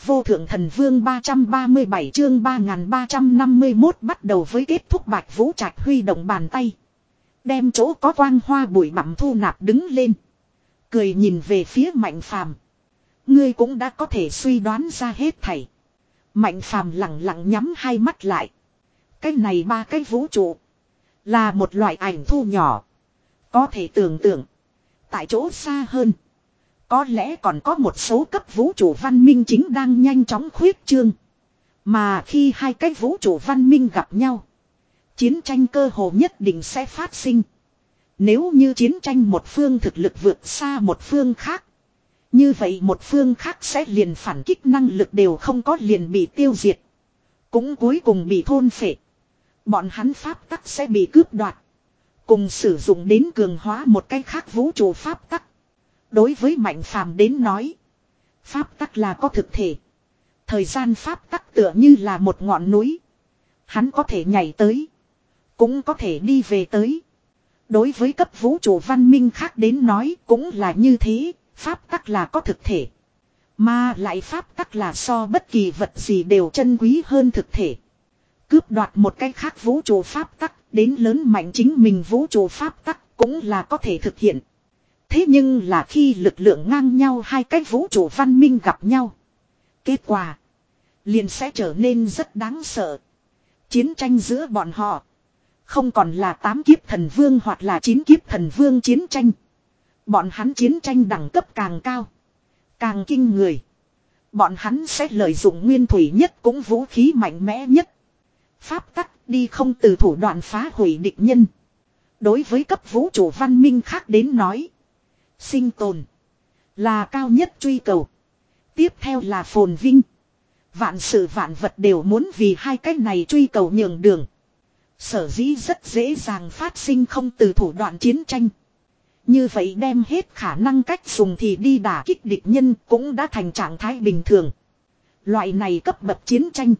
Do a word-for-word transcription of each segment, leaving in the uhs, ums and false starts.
vô thượng thần vương ba trăm ba mươi bảy chương ba nghìn ba trăm năm mươi mốt bắt đầu với kết thúc Bạch Vũ Trạch huy động bàn tay. Đem chỗ có quang hoa bụi bặm thu nạp đứng lên. Cười nhìn về phía Mạnh Phàm. Ngươi cũng đã có thể suy đoán ra hết thảy. Mạnh Phàm lặng lặng nhắm hai mắt lại. Cái này ba cái vũ trụ. Là một loại ảnh thu nhỏ. Có thể tưởng tượng. Tại chỗ xa hơn. Có lẽ còn có một số cấp vũ trụ văn minh chính đang nhanh chóng khuyết trương. Mà khi hai cái vũ trụ văn minh gặp nhau. Chiến tranh cơ hồ nhất định sẽ phát sinh. Nếu như chiến tranh một phương thực lực vượt xa một phương khác. Như vậy một phương khác sẽ liền phản kích năng lực đều không có, liền bị tiêu diệt. Cũng cuối cùng bị thôn phệ. Bọn hắn pháp tắc sẽ bị cướp đoạt. Cùng sử dụng đến cường hóa một cái khác vũ trụ pháp tắc. Đối với Mạnh Phàm đến nói. Pháp tắc là có thực thể. Thời gian pháp tắc tựa như là một ngọn núi. Hắn có thể nhảy tới. Cũng có thể đi về tới. Đối với cấp vũ trụ văn minh khác đến nói cũng là như thế. Pháp tắc là có thực thể. Mà lại pháp tắc là so bất kỳ vật gì đều chân quý hơn thực thể. Cướp đoạt một cái khác vũ trụ pháp tắc. Đến lớn mạnh chính mình vũ trụ pháp tắc cũng là có thể thực hiện. Thế nhưng là khi lực lượng ngang nhau hai cái vũ trụ văn minh gặp nhau. Kết quả. Liền sẽ trở nên rất đáng sợ. Chiến tranh giữa bọn họ. Không còn là tám kiếp thần vương hoặc là chín kiếp thần vương chiến tranh. Bọn hắn chiến tranh đẳng cấp càng cao. Càng kinh người. Bọn hắn sẽ lợi dụng nguyên thủy nhất cũng vũ khí mạnh mẽ nhất. Pháp tắc đi không từ thủ đoạn phá hủy địch nhân. Đối với cấp vũ trụ văn minh khác đến nói. Sinh tồn. Là cao nhất truy cầu. Tiếp theo là phồn vinh. Vạn sự vạn vật đều muốn vì hai cái này truy cầu nhường đường. Sở dĩ rất dễ dàng phát sinh không từ thủ đoạn chiến tranh. Như vậy đem hết khả năng cách dùng thì đi đả kích địch nhân cũng đã thành trạng thái bình thường. Loại này cấp bậc chiến tranh.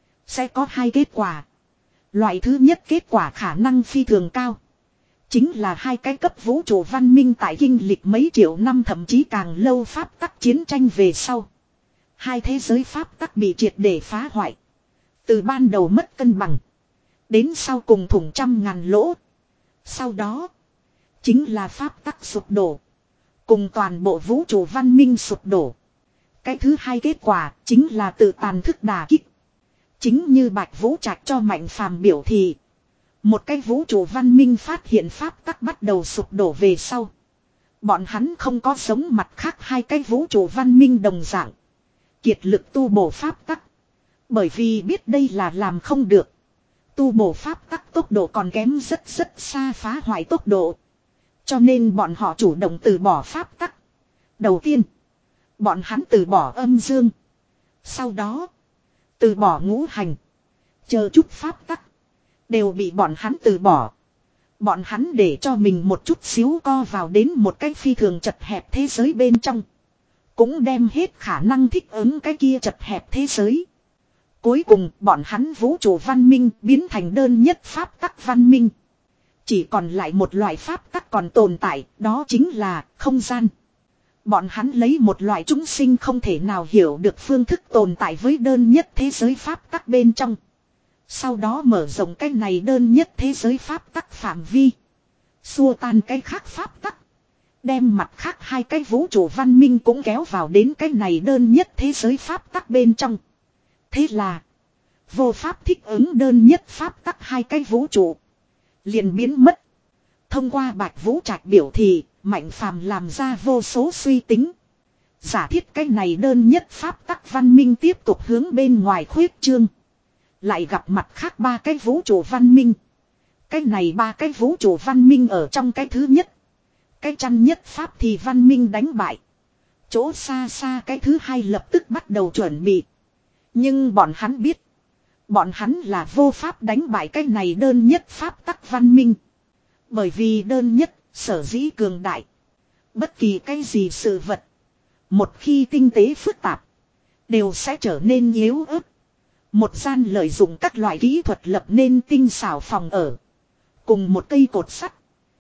Sẽ có hai kết quả. Loại thứ nhất kết quả khả năng phi thường cao. Chính là hai cái cấp vũ trụ văn minh tại kinh lịch mấy triệu năm thậm chí càng lâu pháp tắc chiến tranh về sau. Hai thế giới pháp tắc bị triệt để phá hoại. Từ ban đầu mất cân bằng. Đến sau cùng thủng trăm ngàn lỗ. Sau đó. Chính là pháp tắc sụp đổ. Cùng toàn bộ vũ trụ văn minh sụp đổ. Cái thứ hai kết quả chính là tự tàn thức đả kích. Chính như Bạch Vũ Trạch cho Mạnh Phàm biểu thị. Một cái vũ trụ văn minh phát hiện pháp tắc bắt đầu sụp đổ về sau. Bọn hắn không có sống mặt khác hai cái vũ trụ văn minh đồng dạng. Kiệt lực tu bổ pháp tắc. Bởi vì biết đây là làm không được. Tu bổ pháp tắc tốc độ còn kém rất rất xa phá hoại tốc độ. Cho nên bọn họ chủ động từ bỏ pháp tắc. Đầu tiên. Bọn hắn từ bỏ âm dương. Sau đó. Từ bỏ ngũ hành. Chờ chút pháp tắc. Đều bị bọn hắn từ bỏ. Bọn hắn để cho mình một chút xíu co vào đến một cái phi thường chật hẹp thế giới bên trong. Cũng đem hết khả năng thích ứng cái kia chật hẹp thế giới. Cuối cùng bọn hắn vũ trụ văn minh biến thành đơn nhất pháp tắc văn minh. Chỉ còn lại một loại pháp tắc còn tồn tại, đó chính là không gian. Bọn hắn lấy một loại chúng sinh không thể nào hiểu được phương thức tồn tại với đơn nhất thế giới pháp tắc bên trong. Sau đó mở rộng cái này đơn nhất thế giới pháp tắc phạm vi. Xua tan cái khác pháp tắc. Đem mặt khác hai cái vũ trụ văn minh cũng kéo vào đến cái này đơn nhất thế giới pháp tắc bên trong. Thế là. Vô pháp thích ứng đơn nhất pháp tắc hai cái vũ trụ. Liền biến mất. Thông qua Bạch Vũ Trạch biểu thị. Mạnh Phàm làm ra vô số suy tính. Giả thiết cái này đơn nhất pháp tắc văn minh tiếp tục hướng bên ngoài khuyết trương. Lại gặp mặt khác ba cái vũ trụ văn minh. Cái này ba cái vũ trụ văn minh ở trong cái thứ nhất. Cái chăn nhất pháp thì văn minh đánh bại. Chỗ xa xa cái thứ hai lập tức bắt đầu chuẩn bị. Nhưng bọn hắn biết. Bọn hắn là vô pháp đánh bại cái này đơn nhất pháp tắc văn minh. Bởi vì đơn nhất sở dĩ cường đại. Bất kỳ cái gì sự vật. Một khi tinh tế phức tạp. Đều sẽ trở nên yếu ớt. Một gian lợi dụng các loại kỹ thuật lập nên tinh xảo phòng ở. Cùng một cây cột sắt.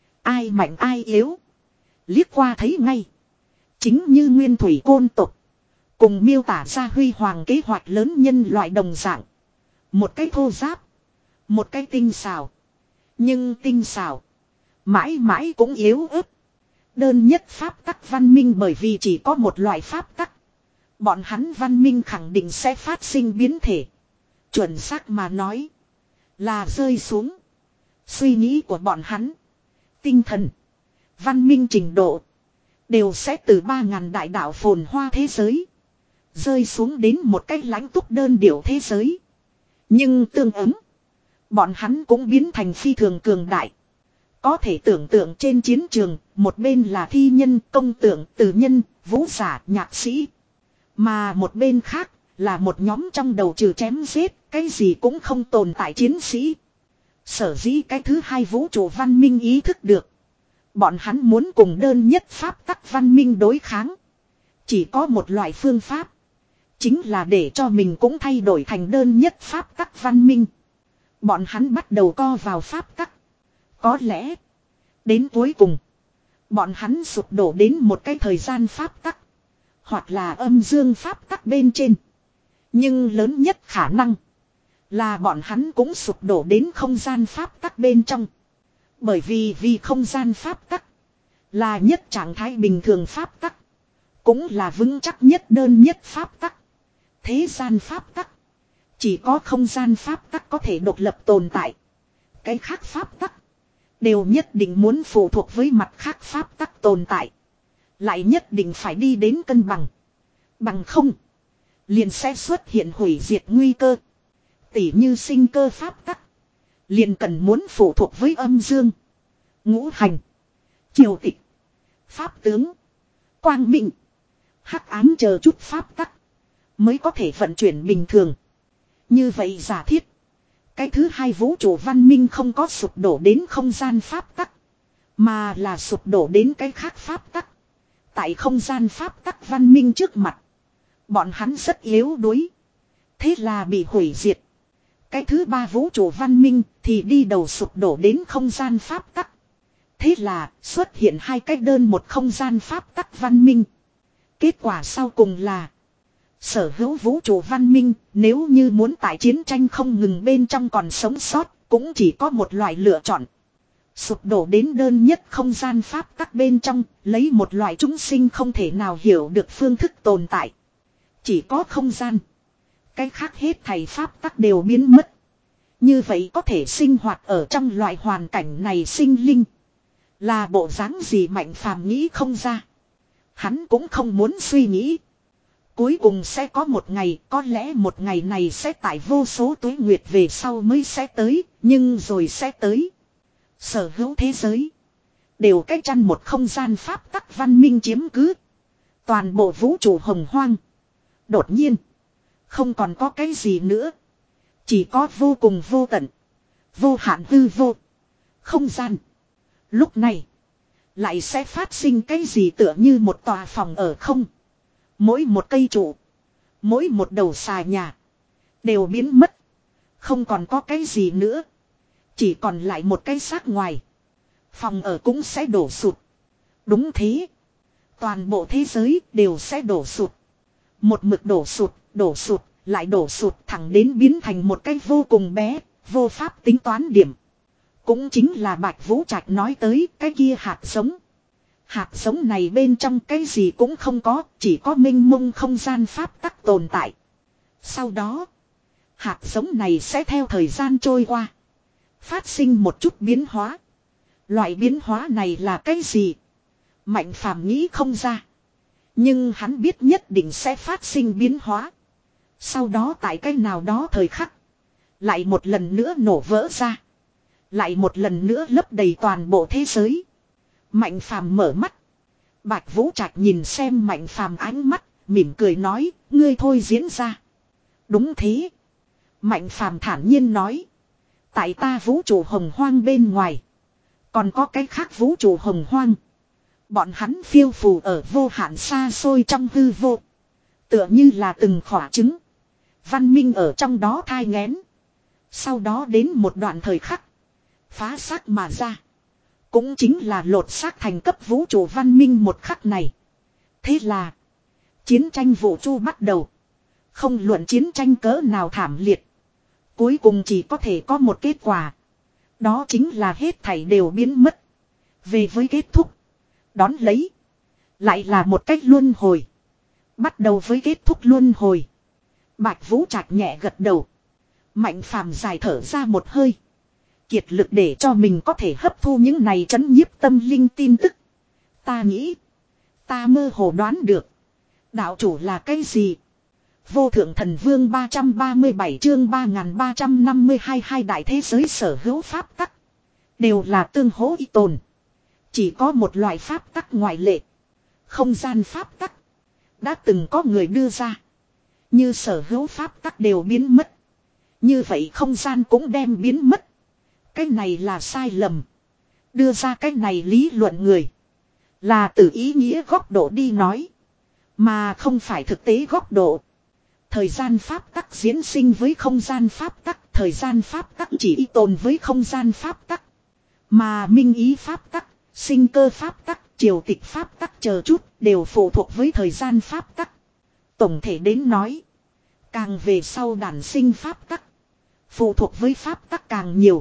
Ai mạnh ai yếu. Liếc qua thấy ngay. Chính như nguyên thủy côn tục. Cùng miêu tả ra huy hoàng kế hoạch lớn nhân loại đồng dạng. Một cái thô giáp. Một cái tinh xảo. Nhưng tinh xảo. Mãi mãi cũng yếu ớt. Đơn nhất pháp tắc văn minh bởi vì chỉ có một loại pháp tắc. Bọn hắn văn minh khẳng định sẽ phát sinh biến thể. Chuẩn xác mà nói. Là rơi xuống. Suy nghĩ của bọn hắn. Tinh thần. Văn minh trình độ. Đều sẽ từ ba ngàn đại đạo phồn hoa thế giới. Rơi xuống đến một cách lãnh túc đơn điệu thế giới. Nhưng tương ứng. Bọn hắn cũng biến thành phi thường cường đại. Có thể tưởng tượng trên chiến trường. Một bên là thi nhân, công tượng, tử nhân, vũ giả, nhạc sĩ. Mà một bên khác là một nhóm trong đầu trừ chém giết. Cái gì cũng không tồn tại chiến sĩ. Sở dĩ cái thứ hai vũ trụ văn minh ý thức được. Bọn hắn muốn cùng đơn nhất pháp tắc văn minh đối kháng. Chỉ có một loại phương pháp. Chính là để cho mình cũng thay đổi thành đơn nhất pháp tắc văn minh. Bọn hắn bắt đầu co vào pháp tắc. Có lẽ. Đến cuối cùng. Bọn hắn sụp đổ đến một cái thời gian pháp tắc. Hoặc là âm dương pháp tắc bên trên. Nhưng lớn nhất khả năng. Là bọn hắn cũng sụp đổ đến không gian pháp tắc bên trong. Bởi vì vì không gian pháp tắc. Là nhất trạng thái bình thường pháp tắc. Cũng là vững chắc nhất đơn nhất pháp tắc. Thế gian pháp tắc. Chỉ có không gian pháp tắc có thể độc lập tồn tại. Cái khác pháp tắc. Đều nhất định muốn phụ thuộc với mặt khác pháp tắc tồn tại. Lại nhất định phải đi đến cân bằng. Bằng không. Liền sẽ xuất hiện hủy diệt nguy cơ. Tỉ như sinh cơ pháp tắc. Liền cần muốn phụ thuộc với âm dương. Ngũ hành. Triều tịch. Pháp tướng. Quang minh. Hắc ám chờ chút pháp tắc. Mới có thể vận chuyển bình thường. Như vậy giả thiết. Cái thứ hai vũ trụ văn minh không có sụp đổ đến không gian pháp tắc. Mà là sụp đổ đến cái khác pháp tắc. Tại không gian pháp tắc văn minh trước mặt. Bọn hắn rất yếu đuối. Thế là bị hủy diệt. Cái thứ ba vũ trụ văn minh thì đi đầu sụp đổ đến không gian pháp tắc. Thế là xuất hiện hai cái đơn một không gian pháp tắc văn minh. Kết quả sau cùng là. Sở hữu vũ trụ văn minh nếu như muốn tại chiến tranh không ngừng bên trong còn sống sót cũng chỉ có một loại lựa chọn. Sụp đổ đến đơn nhất không gian pháp tắc bên trong lấy một loại chúng sinh không thể nào hiểu được phương thức tồn tại. Chỉ có không gian. Cái khác hết thầy pháp tắc đều biến mất. Như vậy có thể sinh hoạt ở trong loại hoàn cảnh này sinh linh. Là bộ dáng gì Mạnh Phàm nghĩ không ra. Hắn cũng không muốn suy nghĩ. Cuối cùng sẽ có một ngày, có lẽ một ngày này sẽ tại vô số tuế nguyệt về sau mới sẽ tới, nhưng rồi sẽ tới. Sở hữu thế giới. Đều cách chăn một không gian pháp tắc văn minh chiếm cứ. Toàn bộ vũ trụ hồng hoang. Đột nhiên. Không còn có cái gì nữa. Chỉ có vô cùng vô tận. Vô hạn hư vô. Không gian. Lúc này. Lại sẽ phát sinh cái gì tựa như một tòa phòng ở không. Mỗi một cây trụ. Mỗi một đầu xà nhà. Đều biến mất. Không còn có cái gì nữa. Chỉ còn lại một cái xác ngoài. Phòng ở cũng sẽ đổ sụt. Đúng thế. Toàn bộ thế giới đều sẽ đổ sụt. Một mực đổ sụt, đổ sụt, lại đổ sụt thẳng đến biến thành một cái vô cùng bé, vô pháp tính toán điểm. Cũng chính là Bạch Vũ Trạch nói tới cái kia hạt giống. Hạt giống này bên trong cái gì cũng không có, chỉ có mênh mông không gian pháp tắc tồn tại. Sau đó, hạt giống này sẽ theo thời gian trôi qua. Phát sinh một chút biến hóa. Loại biến hóa này là cái gì? Mạnh Phàm nghĩ không ra. Nhưng hắn biết nhất định sẽ phát sinh biến hóa. Sau đó tại cái nào đó thời khắc. Lại một lần nữa nổ vỡ ra. Lại một lần nữa lấp đầy toàn bộ thế giới. Mạnh Phàm mở mắt. Bạch Vũ Trạch nhìn xem Mạnh Phàm ánh mắt. Mỉm cười nói. Ngươi thôi diễn ra. Đúng thế. Mạnh Phàm thản nhiên nói. Tại ta vũ trụ hồng hoang bên ngoài. Còn có cái khác vũ trụ hồng hoang. Bọn hắn phiêu phù ở vô hạn xa xôi trong hư vô. Tựa như là từng khỏa trứng. Văn minh ở trong đó thai nghén. Sau đó đến một đoạn thời khắc. Phá xác mà ra. Cũng chính là lột xác thành cấp vũ trụ văn minh một khắc này. Thế là. Chiến tranh vũ trụ bắt đầu. Không luận chiến tranh cỡ nào thảm liệt. Cuối cùng chỉ có thể có một kết quả. Đó chính là hết thảy đều biến mất. Về với kết thúc. Đón lấy. Lại là một cách luân hồi. Bắt đầu với kết thúc luân hồi. Bạch Vũ Trạch nhẹ gật đầu. Mạnh Phàm dài thở ra một hơi. Kiệt lực để cho mình có thể hấp thu những này trấn nhiếp tâm linh tin tức. Ta nghĩ. Ta mơ hồ đoán được. Đạo chủ là cái gì? Vô thượng thần vương ba trăm ba mươi bảy chương ba nghìn ba trăm năm mươi hai hai đại thế giới sở hữu pháp tắc. Đều là tương hỗ y tồn. Chỉ có một loại pháp tắc ngoại lệ. Không gian pháp tắc. Đã từng có người đưa ra. Như sở hữu pháp tắc đều biến mất. Như vậy không gian cũng đem biến mất. Cái này là sai lầm. Đưa ra cái này lý luận người. Là từ ý nghĩa góc độ đi nói. Mà không phải thực tế góc độ. Thời gian pháp tắc diễn sinh với không gian pháp tắc. Thời gian pháp tắc chỉ y tồn với không gian pháp tắc. Mà minh ý pháp tắc, sinh cơ pháp tắc, triều tịch pháp tắc chờ chút đều phụ thuộc với thời gian pháp tắc. Tổng thể đến nói. Càng về sau đản sinh pháp tắc. Phụ thuộc với pháp tắc càng nhiều.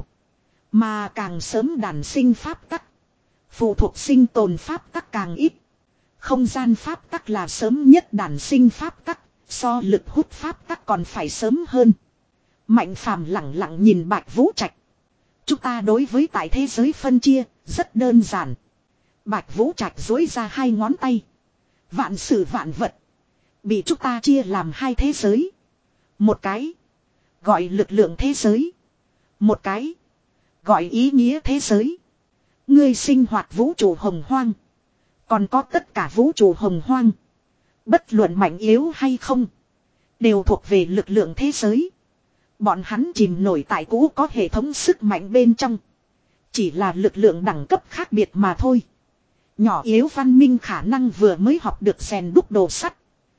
Mà càng sớm đản sinh pháp tắc. Phụ thuộc sinh tồn pháp tắc càng ít. Không gian pháp tắc là sớm nhất đản sinh pháp tắc. So lực hút pháp tắc còn phải sớm hơn. Mạnh Phàm lặng lặng nhìn Bạch Vũ Trạch. Chúng ta đối với tại thế giới phân chia rất đơn giản. Bạch Vũ Trạch duỗi ra hai ngón tay. Vạn sự vạn vật. Bị chúng ta chia làm hai thế giới. Một cái. Gọi lực lượng thế giới. Một cái. Gọi ý nghĩa thế giới. Ngươi sinh hoạt vũ trụ hồng hoang. Còn có tất cả vũ trụ hồng hoang. Bất luận mạnh yếu hay không. Đều thuộc về lực lượng thế giới. Bọn hắn chìm nổi tại cũ có hệ thống sức mạnh bên trong. Chỉ là lực lượng đẳng cấp khác biệt mà thôi. Nhỏ yếu văn minh khả năng vừa mới học được rèn đúc đồ sắt.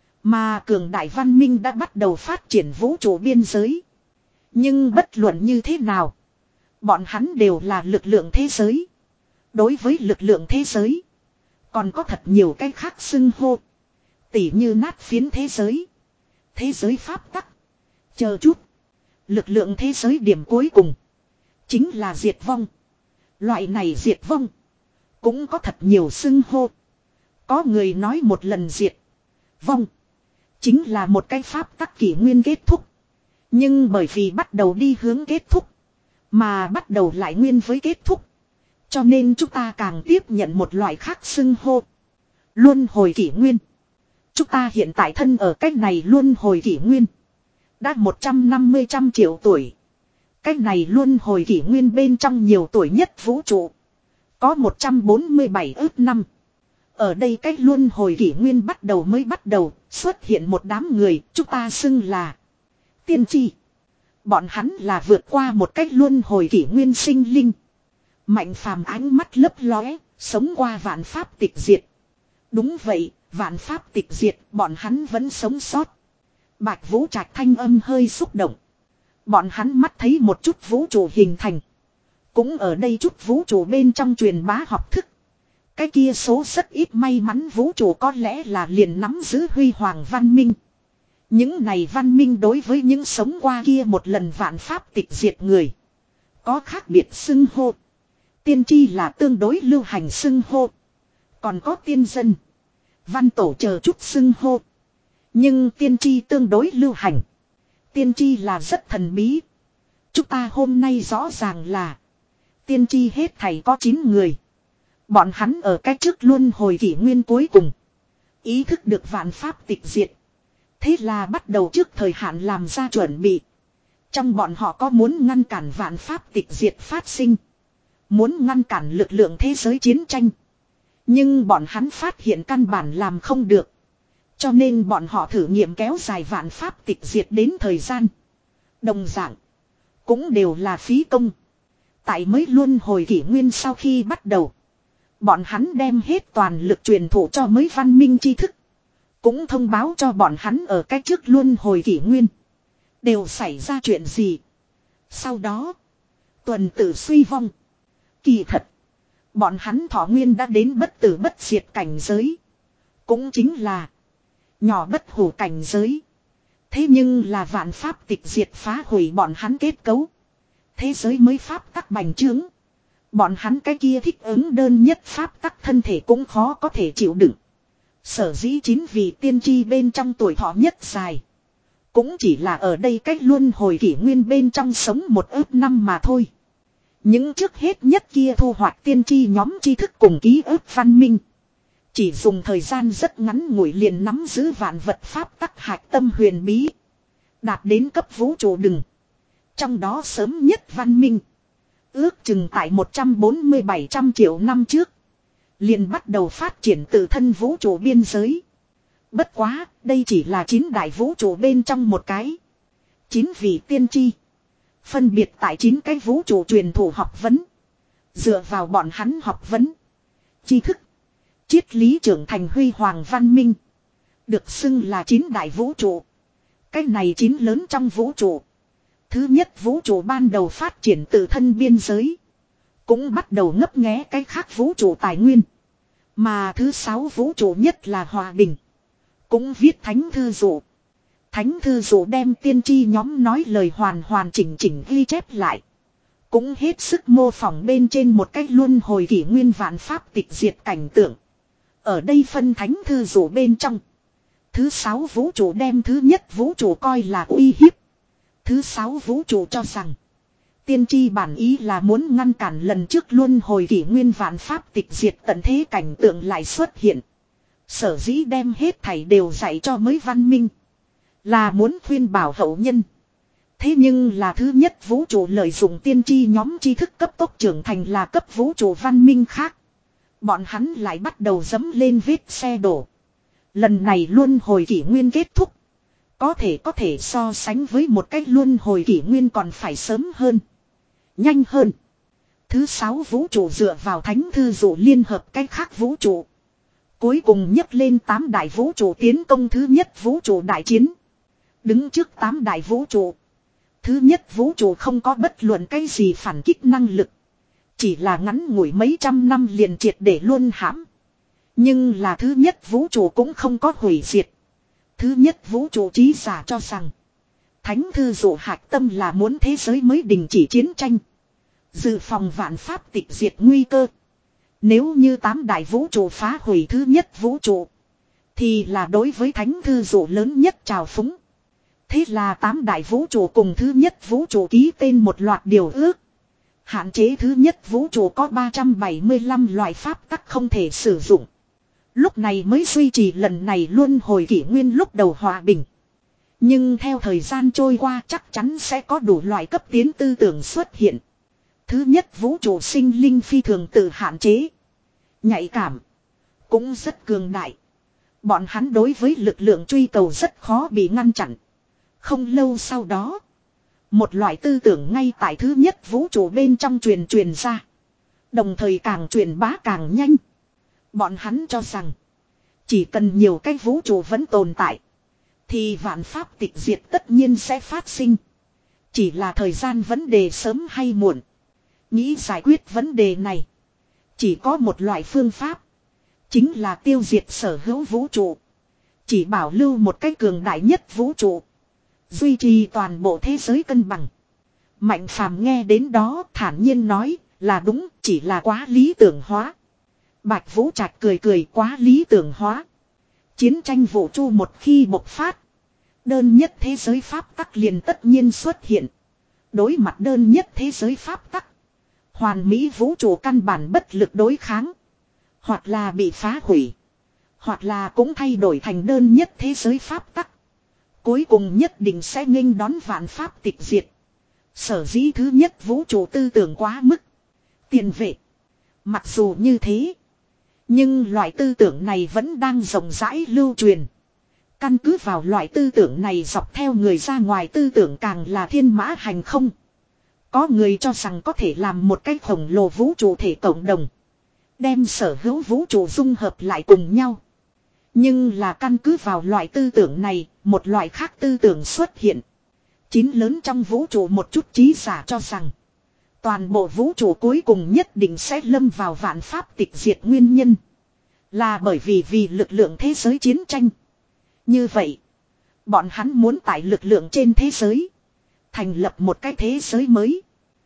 Mà cường đại văn minh đã bắt đầu phát triển vũ trụ biên giới. Nhưng bất luận như thế nào. Bọn hắn đều là lực lượng thế giới. Đối với lực lượng thế giới. Còn có thật nhiều cái khác xưng hô. Tỉ như nát phiến thế giới. Thế giới pháp tắc. Chờ chút. Lực lượng thế giới điểm cuối cùng. Chính là diệt vong. Loại này diệt vong. Cũng có thật nhiều xưng hô. Có người nói một lần diệt. Vong. Chính là một cái pháp tắc kỷ nguyên kết thúc. Nhưng bởi vì bắt đầu đi hướng kết thúc. Mà bắt đầu lại nguyên với kết thúc. Cho nên chúng ta càng tiếp nhận một loại khác xưng hô. Luân hồi kỷ nguyên. Chúng ta hiện tại thân ở cách này luân hồi kỷ nguyên. Đã một trăm năm mươi trăm triệu tuổi. Cách này luân hồi kỷ nguyên bên trong nhiều tuổi nhất vũ trụ. Có một trăm bốn mươi bảy ước năm. Ở đây cách luân hồi kỷ nguyên bắt đầu mới bắt đầu. Xuất hiện một đám người chúng ta xưng là tiên tri. Bọn hắn là vượt qua một cách luân hồi kỷ nguyên sinh linh. Mạnh Phàm ánh mắt lấp lóe. Sống qua vạn pháp tịch diệt. Đúng vậy, vạn pháp tịch diệt bọn hắn vẫn sống sót. Bạch Vũ Trạch thanh âm hơi xúc động. Bọn hắn mắt thấy một chút vũ trụ hình thành. Cũng ở đây chút vũ trụ bên trong truyền bá học thức. Cái kia số rất ít may mắn vũ trụ có lẽ là liền nắm giữ huy hoàng văn minh. Những này văn minh đối với những sống qua kia một lần vạn pháp tịch diệt người. Có khác biệt xưng hô. Tiên tri là tương đối lưu hành xưng hô. Còn có tiên dân. Văn tổ chờ chút xưng hô. Nhưng tiên tri tương đối lưu hành. Tiên tri là rất thần bí. Chúng ta hôm nay rõ ràng là. Tiên tri hết thảy có chín người. Bọn hắn ở cái trước luân hồi kỷ nguyên cuối cùng. Ý thức được vạn pháp tịch diệt. Thế là bắt đầu trước thời hạn làm ra chuẩn bị. Trong bọn họ có muốn ngăn cản vạn pháp tịch diệt phát sinh. Muốn ngăn cản lực lượng thế giới chiến tranh. Nhưng bọn hắn phát hiện căn bản làm không được. Cho nên bọn họ thử nghiệm kéo dài vạn pháp tịch diệt đến thời gian. Đồng dạng. Cũng đều là phí công. Tại mới luân hồi kỷ nguyên sau khi bắt đầu. Bọn hắn đem hết toàn lực truyền thụ cho mới văn minh tri thức. Cũng thông báo cho bọn hắn ở cách trước luân hồi kỷ nguyên. Đều xảy ra chuyện gì. Sau đó. Tuần tự suy vong. Kỳ thật. Bọn hắn thọ nguyên đã đến bất tử bất diệt cảnh giới. Cũng chính là. Nhỏ bất hủ cảnh giới. Thế nhưng là vạn pháp tịch diệt phá hủy bọn hắn kết cấu. Thế giới mới pháp tắc bành trướng. Bọn hắn cái kia thích ứng đơn nhất pháp tắc thân thể cũng khó có thể chịu đựng. Sở dĩ chín vị tiên tri bên trong tuổi thọ nhất dài. Cũng chỉ là ở đây cách luân hồi kỷ nguyên bên trong sống một ước năm mà thôi. Những trước hết nhất kia thu hoạch tiên tri nhóm tri thức cùng ký ức văn minh. Chỉ dùng thời gian rất ngắn ngủi liền nắm giữ vạn vật pháp tắc hạch tâm huyền bí. Đạt đến cấp vũ trụ đừng. Trong đó sớm nhất văn minh. Ước chừng tại một trăm bốn mươi bảy trăm triệu năm trước. Liền bắt đầu phát triển tự thân vũ trụ biên giới. Bất quá, đây chỉ là chín đại vũ trụ bên trong một cái. Chín vị tiên tri. Phân biệt tại chín cái vũ trụ truyền thủ học vấn. Dựa vào bọn hắn học vấn. Tri thức. Triết lý trưởng thành huy hoàng văn minh. Được xưng là chín đại vũ trụ. Cái này chín lớn trong vũ trụ. Thứ nhất vũ trụ ban đầu phát triển tự thân biên giới. Cũng bắt đầu ngấp nghé cái khác vũ trụ tài nguyên. Mà thứ sáu vũ trụ nhất là hòa bình. Cũng viết thánh thư dụ. Thánh thư dụ đem tiên tri nhóm nói lời hoàn hoàn chỉnh chỉnh ghi chép lại. Cũng hết sức mô phỏng bên trên một cách luân hồi kỷ nguyên vạn pháp tịch diệt cảnh tượng. Ở đây phân thánh thư dụ bên trong. Thứ sáu vũ trụ đem thứ nhất vũ trụ coi là uy hiếp. Thứ sáu vũ trụ cho rằng. Tiên tri bản ý là muốn ngăn cản lần trước luân hồi kỷ nguyên vạn pháp tịch diệt tận thế cảnh tượng lại xuất hiện. Sở dĩ đem hết thảy đều dạy cho mới văn minh. Là muốn khuyên bảo hậu nhân. Thế nhưng là thứ nhất vũ trụ lợi dụng tiên tri nhóm tri thức cấp tốc trưởng thành là cấp vũ trụ văn minh khác. Bọn hắn lại bắt đầu dẫm lên vết xe đổ. Lần này luân hồi kỷ nguyên kết thúc. Có thể có thể so sánh với một cách luân hồi kỷ nguyên còn phải sớm hơn. Nhanh hơn. Thứ sáu vũ trụ dựa vào thánh thư dụ liên hợp cách khác vũ trụ. Cuối cùng nhấc lên tám đại vũ trụ tiến công thứ nhất vũ trụ đại chiến. Đứng trước tám đại vũ trụ. Thứ nhất vũ trụ không có bất luận cái gì phản kích năng lực. Chỉ là ngắn ngủi mấy trăm năm liền triệt để luôn hãm. Nhưng là thứ nhất vũ trụ cũng không có hủy diệt. Thứ nhất vũ trụ trí giả cho rằng. Thánh thư dụ hạch tâm là muốn thế giới mới đình chỉ chiến tranh. Dự phòng vạn pháp tịch diệt nguy cơ. Nếu như tám đại vũ trụ phá hủy thứ nhất vũ trụ. Thì là đối với thánh thư dụ lớn nhất trào phúng. Thế là tám đại vũ trụ cùng thứ nhất vũ trụ ký tên một loạt điều ước. Hạn chế thứ nhất vũ trụ có ba trăm bảy mươi lăm loại pháp tắc không thể sử dụng. Lúc này mới duy trì lần này luân hồi kỷ nguyên lúc đầu hòa bình. Nhưng theo thời gian trôi qua chắc chắn sẽ có đủ loại cấp tiến tư tưởng xuất hiện. Thứ nhất vũ trụ sinh linh phi thường tự hạn chế. Nhạy cảm. Cũng rất cường đại. Bọn hắn đối với lực lượng truy cầu rất khó bị ngăn chặn. Không lâu sau đó. Một loại tư tưởng ngay tại thứ nhất vũ trụ bên trong truyền truyền ra. Đồng thời càng truyền bá càng nhanh. Bọn hắn cho rằng. Chỉ cần nhiều cái vũ trụ vẫn tồn tại. Thì vạn pháp tịch diệt tất nhiên sẽ phát sinh. Chỉ là thời gian vấn đề sớm hay muộn. Nghĩ giải quyết vấn đề này. Chỉ có một loại phương pháp. Chính là tiêu diệt sở hữu vũ trụ. Chỉ bảo lưu một cái cường đại nhất vũ trụ. Duy trì toàn bộ thế giới cân bằng. Mạnh Phàm nghe đến đó thản nhiên nói là đúng, chỉ là quá lý tưởng hóa. Bạch Vũ Trạch cười cười, quá lý tưởng hóa. Chiến tranh vũ trụ một khi bộc phát. Đơn nhất thế giới pháp tắc liền tất nhiên xuất hiện. Đối mặt đơn nhất thế giới pháp tắc. Hoàn mỹ vũ trụ căn bản bất lực đối kháng. Hoặc là bị phá hủy. Hoặc là cũng thay đổi thành đơn nhất thế giới pháp tắc. Cuối cùng nhất định sẽ nghênh đón vạn pháp tịch diệt. Sở dĩ thứ nhất vũ trụ tư tưởng quá mức. Tiền vệ. Mặc dù như thế. Nhưng loại tư tưởng này vẫn đang rộng rãi lưu truyền. Căn cứ vào loại tư tưởng này dọc theo người ra ngoài tư tưởng càng là thiên mã hành không. Có người cho rằng có thể làm một cái khổng lồ vũ trụ thể cộng đồng. Đem sở hữu vũ trụ dung hợp lại cùng nhau. Nhưng là căn cứ vào loại tư tưởng này, một loại khác tư tưởng xuất hiện. Chín lớn trong vũ trụ một chút trí giả cho rằng. Toàn bộ vũ trụ cuối cùng nhất định sẽ lâm vào vạn pháp tịch diệt nguyên nhân. Là bởi vì vì lực lượng thế giới chiến tranh. Như vậy, bọn hắn muốn tại lực lượng trên thế giới thành lập một cái thế giới mới.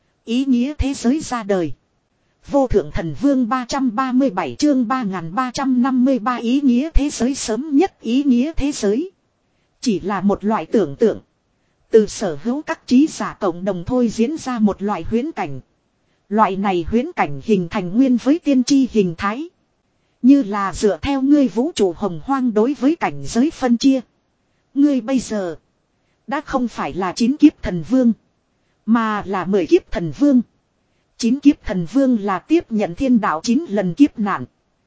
Ý nghĩa thế giới ra đời. Vô thượng thần vương ba trăm ba mươi bảy chương ba nghìn ba trăm năm mươi ba ý nghĩa thế giới sớm nhất ý nghĩa thế giới. Chỉ là một loại tưởng tượng. Từ sở hữu các trí giả cộng đồng thôi diễn ra một loại huyễn cảnh. Loại này huyễn cảnh hình thành nguyên với tiên tri hình thái. Như là dựa theo ngươi vũ trụ hồng hoang đối với cảnh giới phân chia. Ngươi bây giờ đã không phải là chín kiếp thần vương, mà là mười kiếp thần vương. Chín kiếp thần vương là tiếp nhận thiên đạo chín lần kiếp nạn.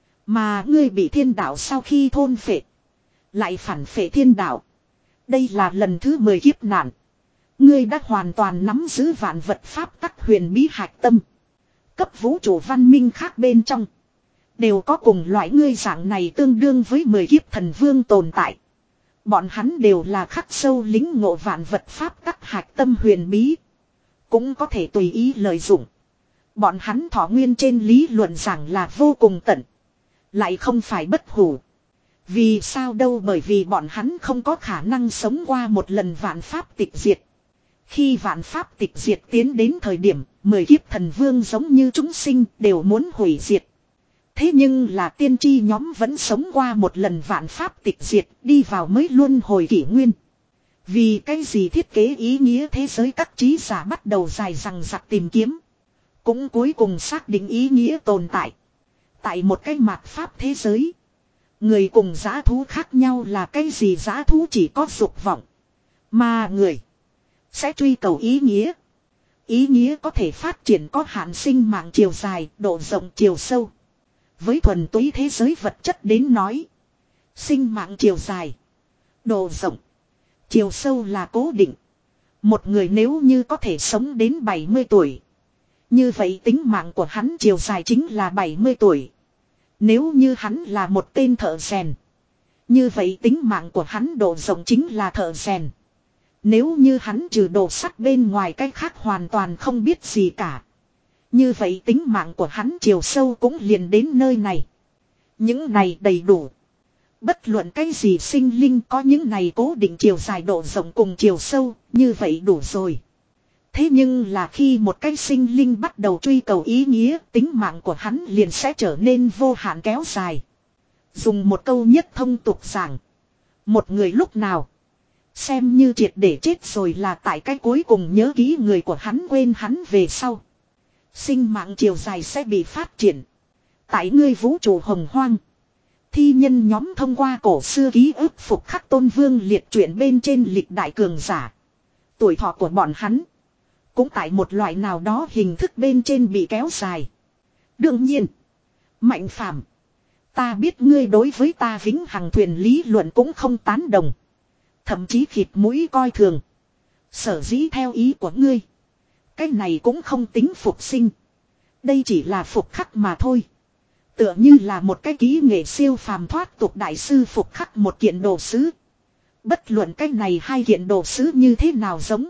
Mà ngươi bị thiên đạo sau khi thôn phệ, lại phản phệ thiên đạo. Đây là lần thứ mười kiếp nạn. Ngươi đã hoàn toàn nắm giữ vạn vật pháp tắc huyền bí hạch tâm. Cấp vũ trụ văn minh khác bên trong đều có cùng loại ngươi dạng này tương đương với mười kiếp thần vương tồn tại. Bọn hắn đều là khắc sâu lính ngộ vạn vật pháp tắc hạch tâm huyền bí. Cũng có thể tùy ý lợi dụng. Bọn hắn thọ nguyên trên lý luận rằng là vô cùng tận. Lại không phải bất hủ. Vì sao đâu, bởi vì bọn hắn không có khả năng sống qua một lần vạn pháp tịch diệt. Khi vạn pháp tịch diệt tiến đến thời điểm, mười kiếp thần vương giống như chúng sinh đều muốn hủy diệt. Thế nhưng là tiên tri nhóm vẫn sống qua một lần vạn pháp tịch diệt, đi vào mới luân hồi kỷ nguyên. Vì cái gì thiết kế ý nghĩa thế giới các trí giả bắt đầu dài dằng dặc tìm kiếm. Cũng cuối cùng xác định ý nghĩa tồn tại. Tại một cái mạt pháp thế giới, người cùng dã thú khác nhau là cái gì? Dã thú chỉ có dục vọng, mà người sẽ truy cầu ý nghĩa. Ý nghĩa có thể phát triển có hạn, sinh mạng chiều dài, độ rộng chiều sâu. Với thuần túy thế giới vật chất đến nói, sinh mạng chiều dài, độ rộng, chiều sâu là cố định. Một người nếu như có thể sống đến bảy mươi tuổi, như vậy tính mạng của hắn chiều dài chính là bảy mươi tuổi. Nếu như hắn là một tên thợ rèn, như vậy tính mạng của hắn độ rộng chính là thợ rèn. Nếu như hắn trừ đồ sắt bên ngoài cái khác hoàn toàn không biết gì cả, như vậy tính mạng của hắn chiều sâu cũng liền đến nơi này. Những này đầy đủ. Bất luận cái gì sinh linh có những này cố định chiều dài độ rộng cùng chiều sâu, như vậy đủ rồi. Thế nhưng là khi một cái sinh linh bắt đầu truy cầu ý nghĩa, tính mạng của hắn liền sẽ trở nên vô hạn kéo dài. Dùng một câu nhất thông tục giảng, một người lúc nào xem như triệt để chết rồi là tại cái cuối cùng nhớ kỹ người của hắn quên hắn về sau. Sinh mạng chiều dài sẽ bị phát triển. Tại ngươi vũ trụ hồng hoang, thi nhân nhóm thông qua cổ xưa ký ức phục khắc tôn vương liệt truyện bên trên lịch đại cường giả. Tuổi thọ của bọn hắn cũng tại một loại nào đó hình thức bên trên bị kéo dài. Đương nhiên, Mạnh Phàm, ta biết ngươi đối với ta vĩnh hằng thuyền lý luận cũng không tán đồng. Thậm chí khịt mũi coi thường. Sở dĩ theo ý của ngươi, cái này cũng không tính phục sinh. Đây chỉ là phục khắc mà thôi. Tựa như là một cái kỹ nghệ siêu phàm thoát tục đại sư phục khắc một kiện đồ sứ. Bất luận cái này hai kiện đồ sứ như thế nào giống,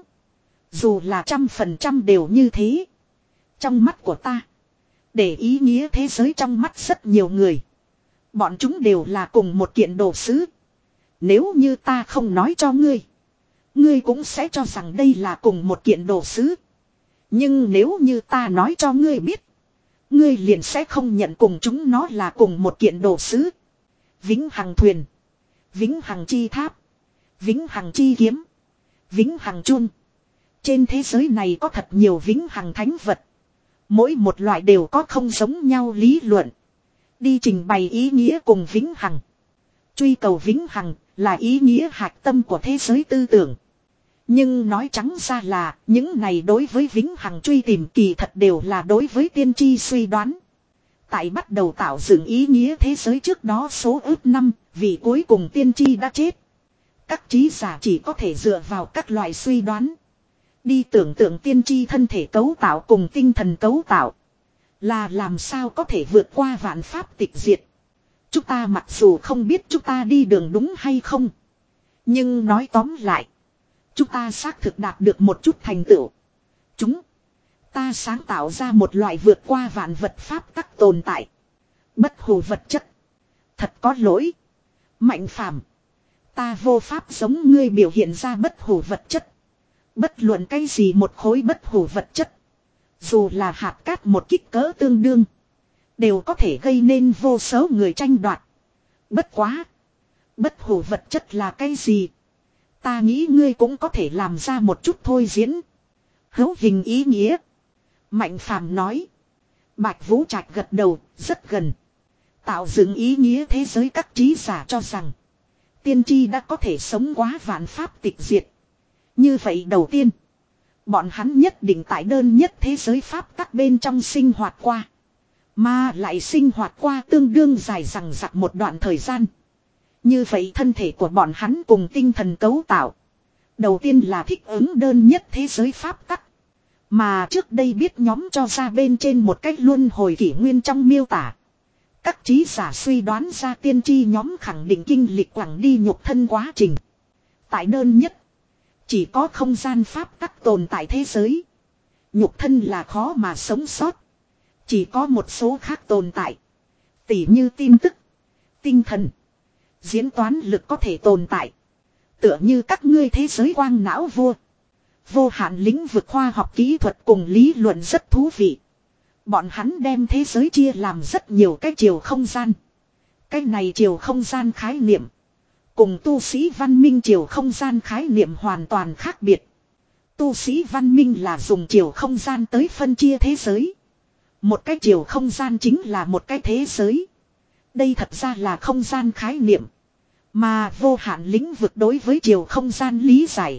dù là trăm phần trăm đều như thế. Trong mắt của ta, để ý nghĩa thế giới trong mắt rất nhiều người, bọn chúng đều là cùng một kiện đồ sứ. Nếu như ta không nói cho ngươi, ngươi cũng sẽ cho rằng đây là cùng một kiện đồ sứ. Nhưng nếu như ta nói cho ngươi biết, ngươi liền sẽ không nhận cùng chúng nó là cùng một kiện đồ sứ. Vĩnh hằng thuyền, vĩnh hằng chi tháp, vĩnh hằng chi kiếm, vĩnh hằng chun. Trên thế giới này có thật nhiều vĩnh hằng thánh vật. Mỗi một loại đều có không giống nhau lý luận, đi trình bày ý nghĩa cùng vĩnh hằng. Truy cầu vĩnh hằng là ý nghĩa hạch tâm của thế giới tư tưởng. Nhưng nói trắng ra là, những này đối với vĩnh hằng truy tìm kỳ thật đều là đối với tiên tri suy đoán. Tại bắt đầu tạo dựng ý nghĩa thế giới trước đó số ước năm, vì cuối cùng tiên tri đã chết. Các trí giả chỉ có thể dựa vào các loại suy đoán, đi tưởng tượng tiên tri thân thể cấu tạo cùng tinh thần cấu tạo, là làm sao có thể vượt qua vạn pháp tịch diệt. Chúng ta mặc dù không biết chúng ta đi đường đúng hay không, nhưng nói tóm lại, chúng ta xác thực đạt được một chút thành tựu. Chúng ta sáng tạo ra một loại vượt qua vạn vật pháp tắc tồn tại. Bất hủ vật chất. Thật có lỗi, Mạnh Phàm, Ta vô pháp giống ngươi biểu hiện ra bất hủ vật chất. Bất luận cái gì một khối bất hủ vật chất. Dù là hạt cát một kích cỡ tương đương. Đều có thể gây nên vô số người tranh đoạt. Bất quá. Bất hủ vật chất là cái gì? Ta nghĩ ngươi cũng có thể làm ra một chút thôi diễn. Hữu hình ý nghĩa. Mạnh Phàm nói. Bạch Vũ Trạch gật đầu, rất gần. Tạo dựng ý nghĩa thế giới các trí giả cho rằng. Tiên tri đã có thể sống quá vạn pháp tịch diệt. Như vậy đầu tiên. Bọn hắn nhất định tại đơn nhất thế giới pháp các bên trong sinh hoạt qua. Mà lại sinh hoạt qua tương đương dài rằng rặc một đoạn thời gian. Như vậy thân thể của bọn hắn cùng tinh thần cấu tạo. Đầu tiên là thích ứng đơn nhất thế giới pháp tắc. Mà trước đây biết nhóm cho ra bên trên một cách luân hồi kỷ nguyên trong miêu tả. Các trí giả suy đoán ra tiên tri nhóm khẳng định kinh lịch quẳng đi nhục thân quá trình. Tại đơn nhất. Chỉ có không gian pháp tắc tồn tại thế giới. Nhục thân là khó mà sống sót. Chỉ có một số khác tồn tại. Tỉ như tin tức. Tinh thần. Diễn toán lực có thể tồn tại. Tựa như các ngươi thế giới quang não vua. Vô hạn lĩnh vực khoa học kỹ thuật cùng lý luận rất thú vị. Bọn hắn đem thế giới chia làm rất nhiều cái chiều không gian. Cái này chiều không gian khái niệm. Cùng tu sĩ văn minh chiều không gian khái niệm hoàn toàn khác biệt. Tu sĩ văn minh là dùng chiều không gian tới phân chia thế giới. Một cái chiều không gian chính là một cái thế giới. Đây thật ra là không gian khái niệm. Mà vô hạn lĩnh vực đối với chiều không gian lý giải.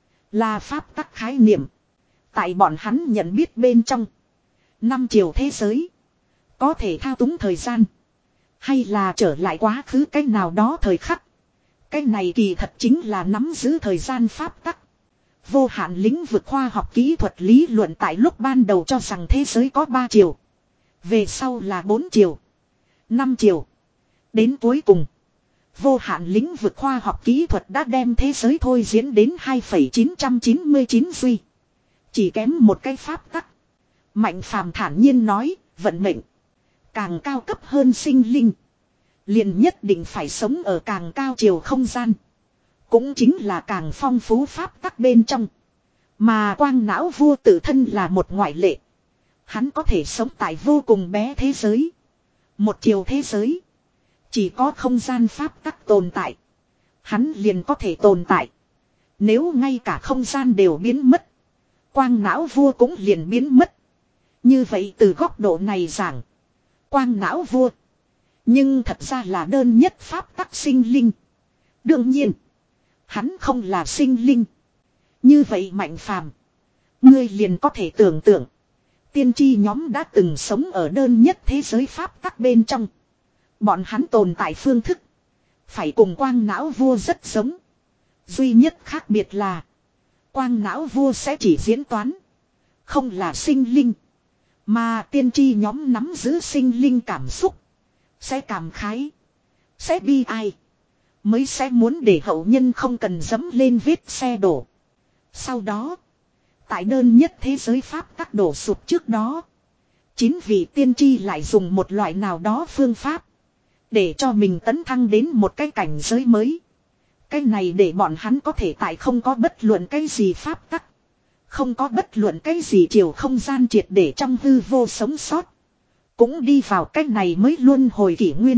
Là pháp tắc khái niệm. Tại bọn hắn nhận biết bên trong. Năm chiều thế giới. Có thể thao túng thời gian. Hay là trở lại quá khứ cách nào đó thời khắc. Cái này kỳ thật chính là nắm giữ thời gian pháp tắc. Vô hạn lĩnh vực khoa học kỹ thuật lý luận tại lúc ban đầu cho rằng thế giới có ba chiều. Về sau là bốn chiều. Năm chiều. Đến cuối cùng. Vô hạn lĩnh vực khoa học kỹ thuật đã đem thế giới thôi diễn đến hai phẩy chín chín chín duy. Chỉ kém một cái pháp tắc. Mạnh Phàm thản nhiên nói, vận mệnh. Càng cao cấp hơn sinh linh. Liền nhất định phải sống ở càng cao chiều không gian. Cũng chính là càng phong phú pháp tắc bên trong. Mà quang não vua tự thân là một ngoại lệ. Hắn có thể sống tại vô cùng bé thế giới. Một chiều thế giới. Chỉ có không gian pháp tắc tồn tại. Hắn liền có thể tồn tại. Nếu ngay cả không gian đều biến mất. Quang não vua cũng liền biến mất. Như vậy từ góc độ này giảng. Quang não vua. Nhưng thật ra là đơn nhất pháp tắc sinh linh. Đương nhiên. Hắn không là sinh linh. Như vậy Mạnh Phàm, ngươi liền có thể tưởng tượng. Tiên tri nhóm đã từng sống ở đơn nhất thế giới pháp tắc bên trong. Bọn hắn tồn tại phương thức. Phải cùng quang não vua rất giống. Duy nhất khác biệt là. Quang não vua sẽ chỉ diễn toán. Không là sinh linh. Mà tiên tri nhóm nắm giữ sinh linh cảm xúc. Sẽ cảm khái. Sẽ bi ai. Mới sẽ muốn để hậu nhân không cần dẫm lên vết xe đổ. Sau đó. Tại đơn nhất thế giới pháp tắc đổ sụp trước đó. Chín vị tiên tri lại dùng một loại nào đó phương pháp. Để cho mình tấn thăng đến một cái cảnh giới mới. Cái này để bọn hắn có thể tại không có bất luận cái gì pháp tắc. Không có bất luận cái gì chiều không gian triệt để trong hư vô sống sót. Cũng đi vào cái này mới luân hồi kỷ nguyên.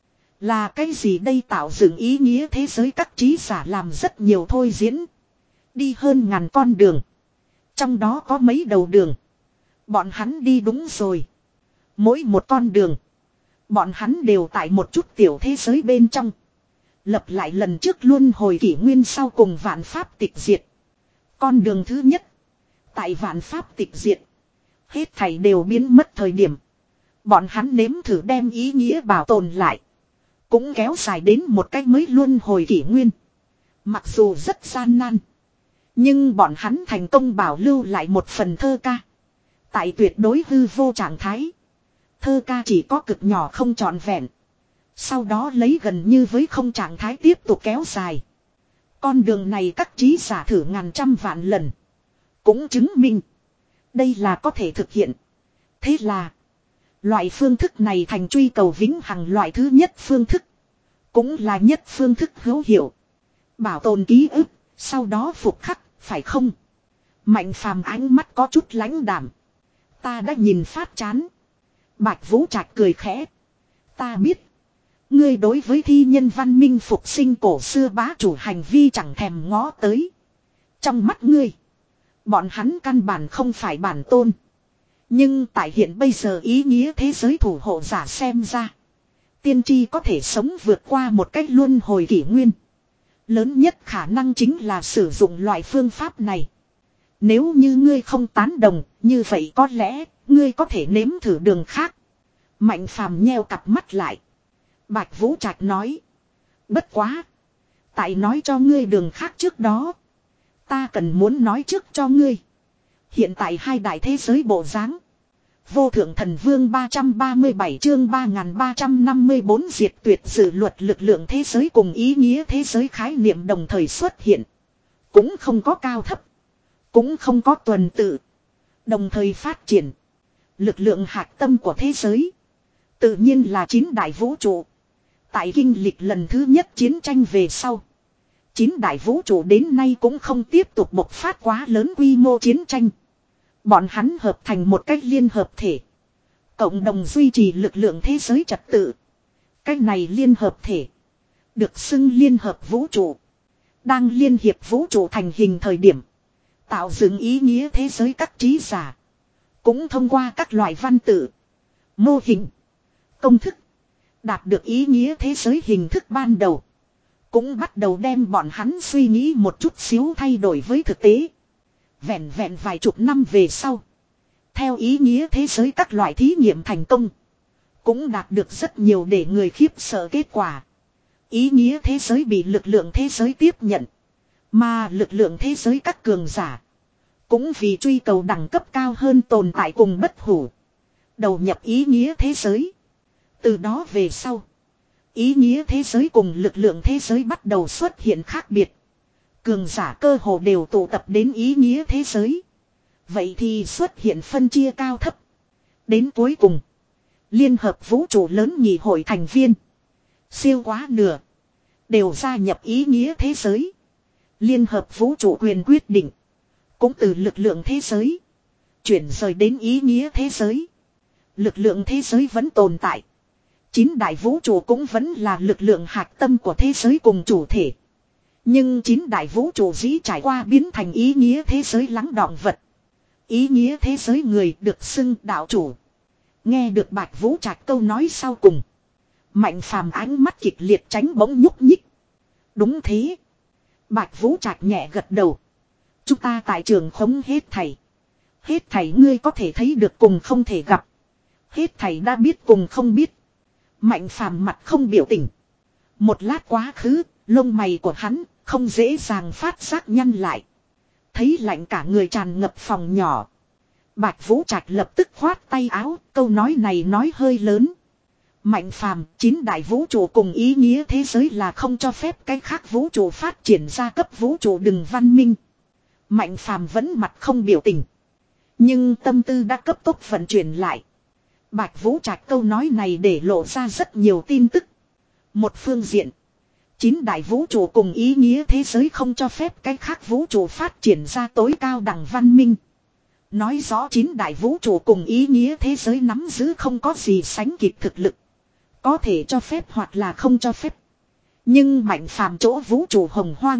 Là cái gì đây tạo dựng ý nghĩa thế giới các trí giả làm rất nhiều thôi diễn. Đi hơn ngàn con đường. Trong đó có mấy đầu đường. Bọn hắn đi đúng rồi. Mỗi một con đường. Bọn hắn đều tại một chút tiểu thế giới bên trong. Lập lại lần trước luân hồi kỷ nguyên sau cùng vạn pháp tịch diệt. Con đường thứ nhất. Tại vạn pháp tịch diệt. Hết thảy đều biến mất thời điểm. Bọn hắn nếm thử đem ý nghĩa bảo tồn lại. Cũng kéo dài đến một cách mới luân hồi kỷ nguyên. Mặc dù rất gian nan. Nhưng bọn hắn thành công bảo lưu lại một phần thơ ca. Tại tuyệt đối hư vô trạng thái. Thơ ca chỉ có cực nhỏ không trọn vẹn. Sau đó lấy gần như với không trạng thái tiếp tục kéo dài. Con đường này các trí giả thử ngàn trăm vạn lần. Cũng chứng minh. Đây là có thể thực hiện. Thế là. Loại phương thức này thành truy cầu vĩnh hằng loại thứ nhất phương thức. Cũng là nhất phương thức hữu hiệu. Bảo tồn ký ức, sau đó phục khắc, phải không? Mạnh Phàm ánh mắt có chút lãnh đạm. Ta đã nhìn phát chán. Bạch Vũ Trạch cười khẽ. Ta biết. Ngươi đối với thi nhân văn minh phục sinh cổ xưa bá chủ hành vi chẳng thèm ngó tới. Trong mắt ngươi. Bọn hắn căn bản không phải bản tôn. Nhưng tại hiện bây giờ ý nghĩa thế giới thủ hộ giả xem ra. Tiên tri có thể sống vượt qua một cách luân hồi kỷ nguyên. Lớn nhất khả năng chính là sử dụng loại phương pháp này. Nếu như ngươi không tán đồng, như vậy có lẽ, ngươi có thể nếm thử đường khác. Mạnh Phàm nheo cặp mắt lại. Bạch Vũ Trạch nói. Bất quá. Tại nói cho ngươi đường khác trước đó. Ta cần muốn nói trước cho ngươi. Hiện tại hai đại thế giới bộ dáng. Vô thượng thần vương ba trăm ba mươi bảy chương ba nghìn ba trăm năm mươi bốn diệt tuyệt dự luật lực lượng thế giới cùng ý nghĩa thế giới khái niệm đồng thời xuất hiện. Cũng không có cao thấp. Cũng không có tuần tự. Đồng thời phát triển. Lực lượng hạt tâm của thế giới. Tự nhiên là chín đại vũ trụ. Tại kinh lịch lần thứ nhất chiến tranh về sau. Chín đại vũ trụ đến nay cũng không tiếp tục bộc phát quá lớn quy mô chiến tranh. Bọn hắn hợp thành một cách liên hợp thể. Cộng đồng duy trì lực lượng thế giới trật tự. Cách này liên hợp thể. Được xưng liên hợp vũ trụ. Đang liên hiệp vũ trụ thành hình thời điểm. Tạo dựng ý nghĩa thế giới các trí giả. Cũng thông qua các loại văn tự. Mô hình. Công thức. Đạt được ý nghĩa thế giới hình thức ban đầu. Cũng bắt đầu đem bọn hắn suy nghĩ một chút xíu thay đổi với thực tế. Vẹn vẹn vài chục năm về sau. Theo ý nghĩa thế giới các loại thí nghiệm thành công. Cũng đạt được rất nhiều để người khiếp sợ kết quả. Ý nghĩa thế giới bị lực lượng thế giới tiếp nhận. Mà lực lượng thế giới các cường giả. Cũng vì truy cầu đẳng cấp cao hơn tồn tại cùng bất hủ. Đầu nhập ý nghĩa thế giới. Từ đó về sau. Ý nghĩa thế giới cùng lực lượng thế giới bắt đầu xuất hiện khác biệt. Cường giả cơ hồ đều tụ tập đến ý nghĩa thế giới. Vậy thì xuất hiện phân chia cao thấp. Đến cuối cùng. Liên hợp vũ trụ lớn nhị hội thành viên. Siêu quá nửa. Đều gia nhập ý nghĩa thế giới. Liên hợp vũ trụ quyền quyết định. Cũng từ lực lượng thế giới. Chuyển rời đến ý nghĩa thế giới. Lực lượng thế giới vẫn tồn tại. Chín đại vũ trụ cũng vẫn là lực lượng hạt tâm của thế giới cùng chủ thể. Nhưng chín đại vũ trụ dĩ trải qua biến thành ý nghĩa thế giới lắng đọng vật. Ý nghĩa thế giới người được xưng đạo chủ. Nghe được Bạch Vũ Trạch câu nói sau cùng. Mạnh Phàm ánh mắt kịch liệt tránh bỗng nhúc nhích. Đúng thế. Bạch Vũ Trạch nhẹ gật đầu. Chúng ta tại trường khống hết thảy. Hết thảy ngươi có thể thấy được cùng không thể gặp. Hết thảy đã biết cùng không biết. Mạnh Phàm mặt không biểu tình. Một lát quá khứ, lông mày của hắn không dễ dàng phát giác nhăn lại. Thấy lạnh cả người tràn ngập phòng nhỏ. Bạch Vũ Trạch lập tức khoát tay áo, câu nói này nói hơi lớn. Mạnh Phàm, chín đại vũ trụ cùng ý nghĩa thế giới là không cho phép cái khác vũ trụ phát triển ra cấp vũ trụ đừng văn minh. Mạnh Phàm vẫn mặt không biểu tình. Nhưng tâm tư đã cấp tốc vận chuyển lại. Bạch Vũ Trạch câu nói này để lộ ra rất nhiều tin tức. Một phương diện. Chín đại vũ trụ cùng ý nghĩa thế giới không cho phép cái khác vũ trụ phát triển ra tối cao đẳng văn minh. Nói rõ chín đại vũ trụ cùng ý nghĩa thế giới nắm giữ không có gì sánh kịp thực lực. Có thể cho phép hoặc là không cho phép. Nhưng Mạnh Phàm chỗ vũ trụ hồng hoang.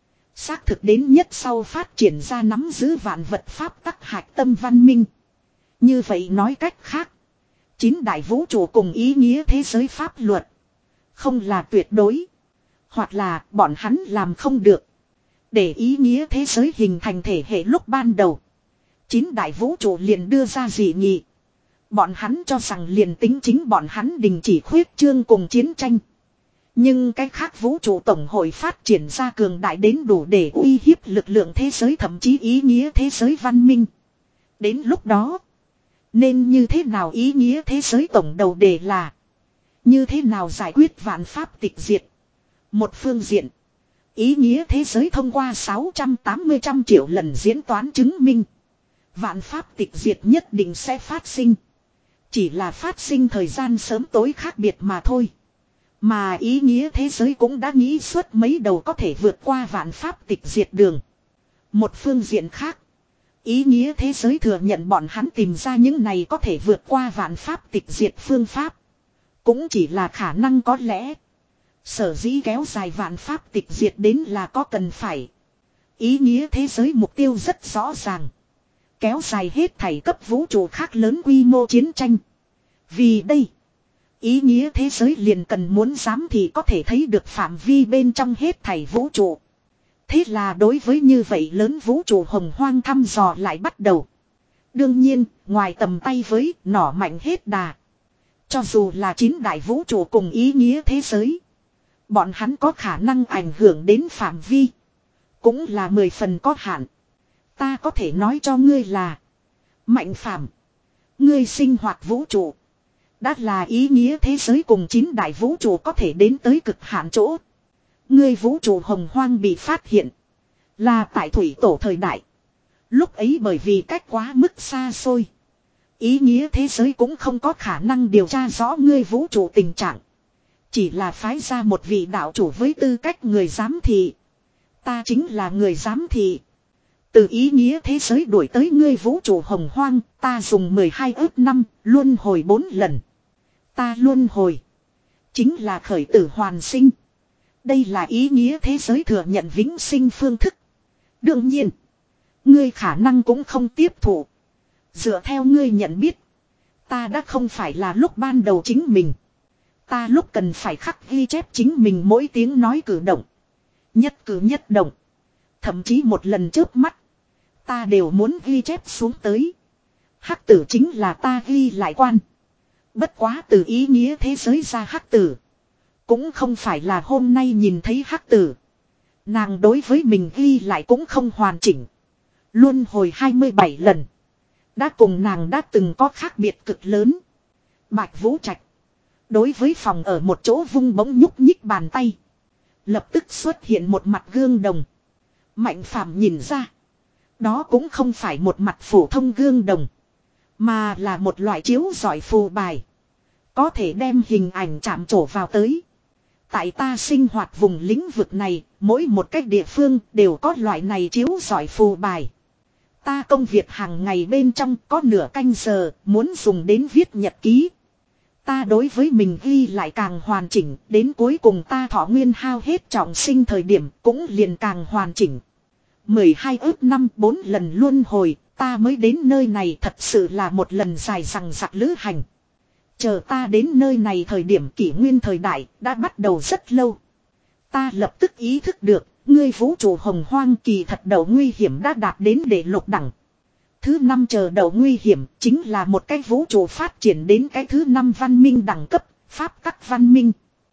Xác thực đến nhất sau phát triển ra nắm giữ vạn vật pháp tắc hạch tâm văn minh. Như vậy nói cách khác. Chín đại vũ trụ cùng ý nghĩa thế giới pháp luật. Không là tuyệt đối. Hoặc là bọn hắn làm không được. Để ý nghĩa thế giới hình thành thể hệ lúc ban đầu. Chín đại vũ trụ liền đưa ra dị nghị. Bọn hắn cho rằng liền tính chính bọn hắn đình chỉ khuyết trương cùng chiến tranh. Nhưng cái khác vũ trụ tổng hội phát triển ra cường đại đến đủ để uy hiếp lực lượng thế giới thậm chí ý nghĩa thế giới văn minh. Đến lúc đó. Nên như thế nào ý nghĩa thế giới tổng đầu đề là. Như thế nào giải quyết vạn pháp tịch diệt. Một phương diện. Ý nghĩa thế giới thông qua sáu trăm tám mươi trăm triệu lần diễn toán chứng minh. Vạn pháp tịch diệt nhất định sẽ phát sinh. Chỉ là phát sinh thời gian sớm tối khác biệt mà thôi. Mà ý nghĩa thế giới cũng đã nghĩ suốt mấy đầu có thể vượt qua vạn pháp tịch diệt đường. Một phương diện khác, ý nghĩa thế giới thừa nhận bọn hắn tìm ra những này có thể vượt qua vạn pháp tịch diệt phương pháp. Cũng chỉ là khả năng có lẽ. Sở dĩ kéo dài vạn pháp tịch diệt đến là có cần phải. Ý nghĩa thế giới mục tiêu rất rõ ràng. Kéo dài hết thảy cấp vũ trụ khác lớn quy mô chiến tranh. Vì đây, ý nghĩa thế giới liền cần muốn dám thì có thể thấy được phạm vi bên trong hết thảy vũ trụ. Thế là đối với như vậy lớn vũ trụ hồng hoang thăm dò lại bắt đầu. Đương nhiên, ngoài tầm tay với nỏ mạnh hết đà. Cho dù là chín đại vũ trụ cùng ý nghĩa thế giới, bọn hắn có khả năng ảnh hưởng đến phạm vi, cũng là mười phần có hạn. Ta có thể nói cho ngươi là Mạnh Phàm, ngươi sinh hoạt vũ trụ đã là ý nghĩa thế giới cùng chín đại vũ trụ có thể đến tới cực hạn chỗ. Ngươi vũ trụ hồng hoang bị phát hiện là tại thủy tổ thời đại. Lúc ấy bởi vì cách quá mức xa xôi, ý nghĩa thế giới cũng không có khả năng điều tra rõ ngươi vũ trụ tình trạng. Chỉ là phái ra một vị đạo chủ với tư cách người giám thị. Ta chính là người giám thị. Từ ý nghĩa thế giới đuổi tới ngươi vũ trụ hồng hoang, ta dùng mười hai ước năm, luân hồi bốn lần. Ta luân hồi chính là khởi tử hoàn sinh. Đây là ý nghĩa thế giới thừa nhận vĩnh sinh phương thức. Đương nhiên, ngươi khả năng cũng không tiếp thụ. Dựa theo ngươi nhận biết, ta đã không phải là lúc ban đầu chính mình. Ta lúc cần phải khắc ghi chép chính mình mỗi tiếng nói cử động. Nhất cử nhất động. Thậm chí một lần chớp mắt, ta đều muốn ghi chép xuống tới. Hắc tử chính là ta ghi lại quan. Bất quá từ ý nghĩa thế giới ra hắc tử, cũng không phải là hôm nay nhìn thấy hắc tử. Nàng đối với mình ghi lại cũng không hoàn chỉnh. Luân hồi hai mươi bảy lần, đã cùng nàng đã từng có khác biệt cực lớn. Bạch Vũ Trạch đối với phòng ở một chỗ vung bỗng nhúc nhích bàn tay, lập tức xuất hiện một mặt gương đồng. Mạnh Phàm nhìn ra, đó cũng không phải một mặt phổ thông gương đồng, mà là một loại chiếu rọi phù bài, có thể đem hình ảnh chạm trổ vào tới. Tại ta sinh hoạt vùng lĩnh vực này, mỗi một cách địa phương đều có loại này chiếu rọi phù bài. Ta công việc hàng ngày bên trong có nửa canh giờ muốn dùng đến viết nhật ký. Ta đối với mình ghi lại càng hoàn chỉnh, đến cuối cùng ta thọ nguyên hao hết trọng sinh thời điểm cũng liền càng hoàn chỉnh. mười hai ước năm bốn lần luân hồi, ta mới đến nơi này, thật sự là một lần dài dằng dặc lữ hành. Chờ ta đến nơi này thời điểm kỷ nguyên thời đại đã bắt đầu rất lâu. Ta lập tức ý thức được, ngươi vũ trụ hồng hoang kỳ thật đầu nguy hiểm đã đạt đến đệ lục đẳng. Thứ năm chờ đầu nguy hiểm chính là một cái vũ trụ phát triển đến cái thứ năm văn minh đẳng cấp, pháp tắc văn minh.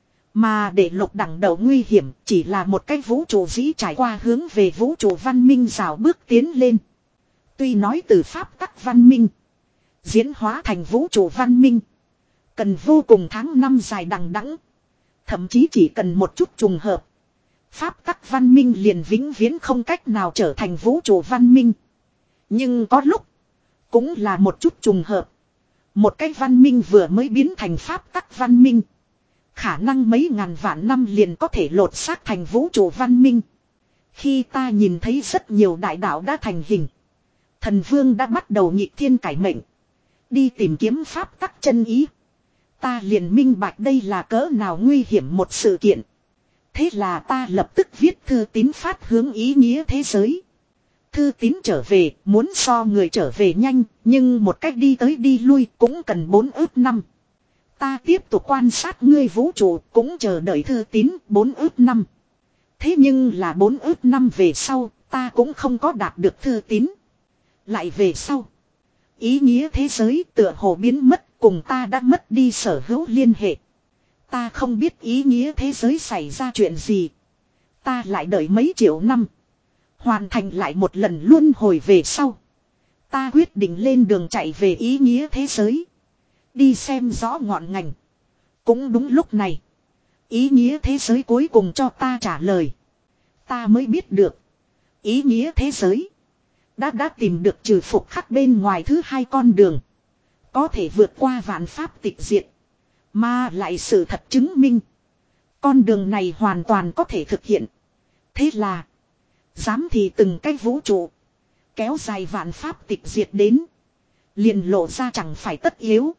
Mà đệ lục đẳng đầu nguy hiểm chỉ là một cái vũ trụ dĩ trải qua hướng về vũ trụ văn minh rào bước tiến lên. Tuy nói từ pháp tắc văn minh diễn hóa thành vũ trụ văn minh cần vô cùng tháng năm dài đằng đẵng, thậm chí chỉ cần một chút trùng hợp, pháp tắc văn minh liền vĩnh viễn không cách nào trở thành vũ trụ văn minh. Nhưng có lúc cũng là một chút trùng hợp, một cái văn minh vừa mới biến thành pháp tắc văn minh, khả năng mấy ngàn vạn năm liền có thể lột xác thành vũ trụ văn minh. Khi ta nhìn thấy rất nhiều đại đạo đã thành hình, thần vương đã bắt đầu nhị thiên cải mệnh, đi tìm kiếm pháp tắc chân ý, ta liền minh bạch đây là cỡ nào nguy hiểm một sự kiện. Thế là ta lập tức viết thư tín phát hướng ý nghĩa thế giới. Thư tín trở về, muốn so người trở về nhanh, nhưng một cách đi tới đi lui cũng cần bốn ước năm. Ta tiếp tục quan sát ngươi vũ trụ, cũng chờ đợi thư tín bốn ước năm. Thế nhưng là bốn ước năm về sau, ta cũng không có đạt được thư tín. Lại về sau, ý nghĩa thế giới tựa hồ biến mất, cùng ta đã mất đi sở hữu liên hệ. Ta không biết ý nghĩa thế giới xảy ra chuyện gì. Ta lại đợi mấy triệu năm, hoàn thành lại một lần luân hồi về sau, ta quyết định lên đường chạy về ý nghĩa thế giới, đi xem rõ ngọn ngành. Cũng đúng lúc này, ý nghĩa thế giới cuối cùng cho ta trả lời. Ta mới biết được, ý nghĩa thế giới đã đã tìm được trừ phục khắc bên ngoài thứ hai con đường, có thể vượt qua vạn pháp tịch diệt. Mà lại sự thật chứng minh, Con đường này hoàn toàn có thể thực hiện. Thế là. Dám thì từng cái vũ trụ. Kéo dài vạn pháp tịch diệt đến. Liền lộ ra chẳng phải tất yếu.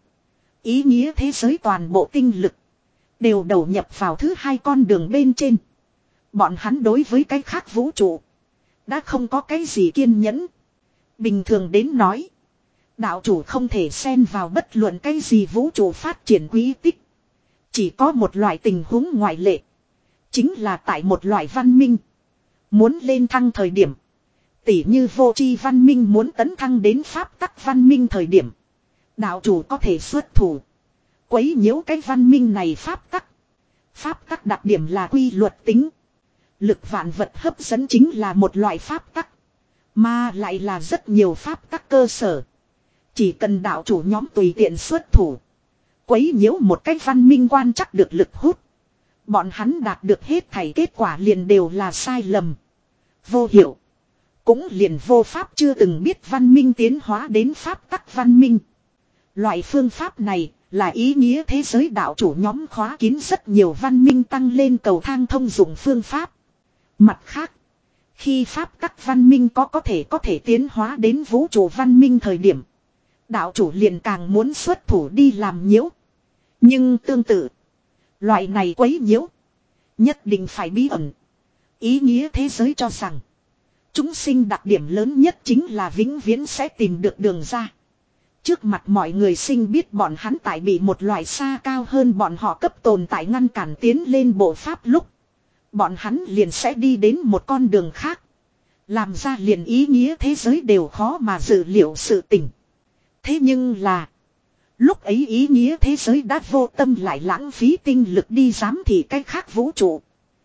Ý nghĩa thế giới toàn bộ tinh lực. Đều đầu nhập vào thứ hai con đường bên trên. Bọn hắn đối với cái khác vũ trụ. Đã không có cái gì kiên nhẫn. Bình thường đến nói. Đạo chủ không thể xen vào bất luận cái gì vũ trụ phát triển quý tích. Chỉ có một loại tình huống ngoại lệ. Chính là tại một loại văn minh. Muốn lên thăng thời điểm. Tỉ như vô tri văn minh muốn tấn thăng đến pháp tắc văn minh thời điểm. Đạo chủ có thể xuất thủ. Quấy nhiễu cái văn minh này pháp tắc. Pháp tắc đặc điểm là quy luật tính. Lực vạn vật hấp dẫn chính là một loại pháp tắc. Mà lại là rất nhiều pháp tắc cơ sở. Chỉ cần đạo chủ nhóm tùy tiện xuất thủ. Quấy nhiễu một cái văn minh quan chắc được lực hút. Bọn hắn đạt được hết thảy kết quả liền đều là sai lầm. Vô hiệu. Cũng liền vô pháp chưa từng biết văn minh tiến hóa đến pháp tắc văn minh. Loại phương pháp này là ý nghĩa thế giới đạo chủ nhóm khóa kín rất nhiều văn minh tăng lên cầu thang thông dụng phương pháp. Mặt khác, khi pháp tắc văn minh có có thể có thể tiến hóa đến vũ trụ văn minh thời điểm, đạo chủ liền càng muốn xuất thủ đi làm nhiễu. Nhưng tương tự, loại này quấy nhiễu, nhất định phải bí ẩn. Ý nghĩa thế giới cho rằng, chúng sinh đặc điểm lớn nhất chính là vĩnh viễn sẽ tìm được đường ra. Trước mặt mọi người sinh biết bọn hắn tại bị một loại xa cao hơn bọn họ cấp tồn tại ngăn cản tiến lên bộ pháp lúc. Bọn hắn liền sẽ đi đến một con đường khác. Làm ra liền ý nghĩa thế giới đều khó mà dự liệu sự tình. Thế nhưng là. Lúc ấy ý nghĩa thế giới đã vô tâm lại lãng phí tinh lực đi giám thị cách khác vũ trụ.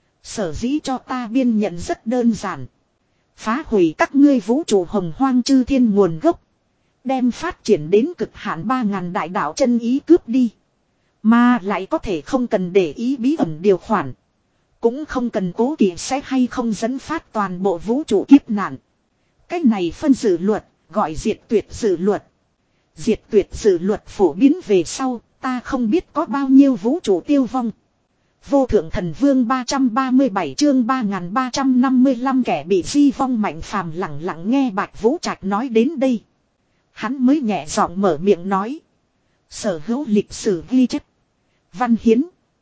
Sở dĩ cho ta biên nhận rất đơn giản. Phá hủy các ngươi vũ trụ hồng hoang chư thiên nguồn gốc. Đem phát triển đến cực hạn ba ngàn đại đạo chân ý cướp đi. Mà lại có thể không cần để ý bí ẩn điều khoản. Cũng không cần cố kỵ sẽ hay không dẫn phát toàn bộ vũ trụ kiếp nạn. Cách này phân dự luật, gọi diệt tuyệt dự luật. Diệt tuyệt dự luật phổ biến về sau, ta không biết có bao nhiêu vũ trụ tiêu vong. Vô thượng thần vương ba trăm ba mươi bảy chương ba nghìn ba trăm năm mươi lăm kẻ bị di vong Mạnh Phàm lặng lặng nghe Bạch Vũ Trạch nói đến đây. Hắn mới nhẹ giọng mở miệng nói. Sở hữu lịch sử ghi chép. Văn hiến.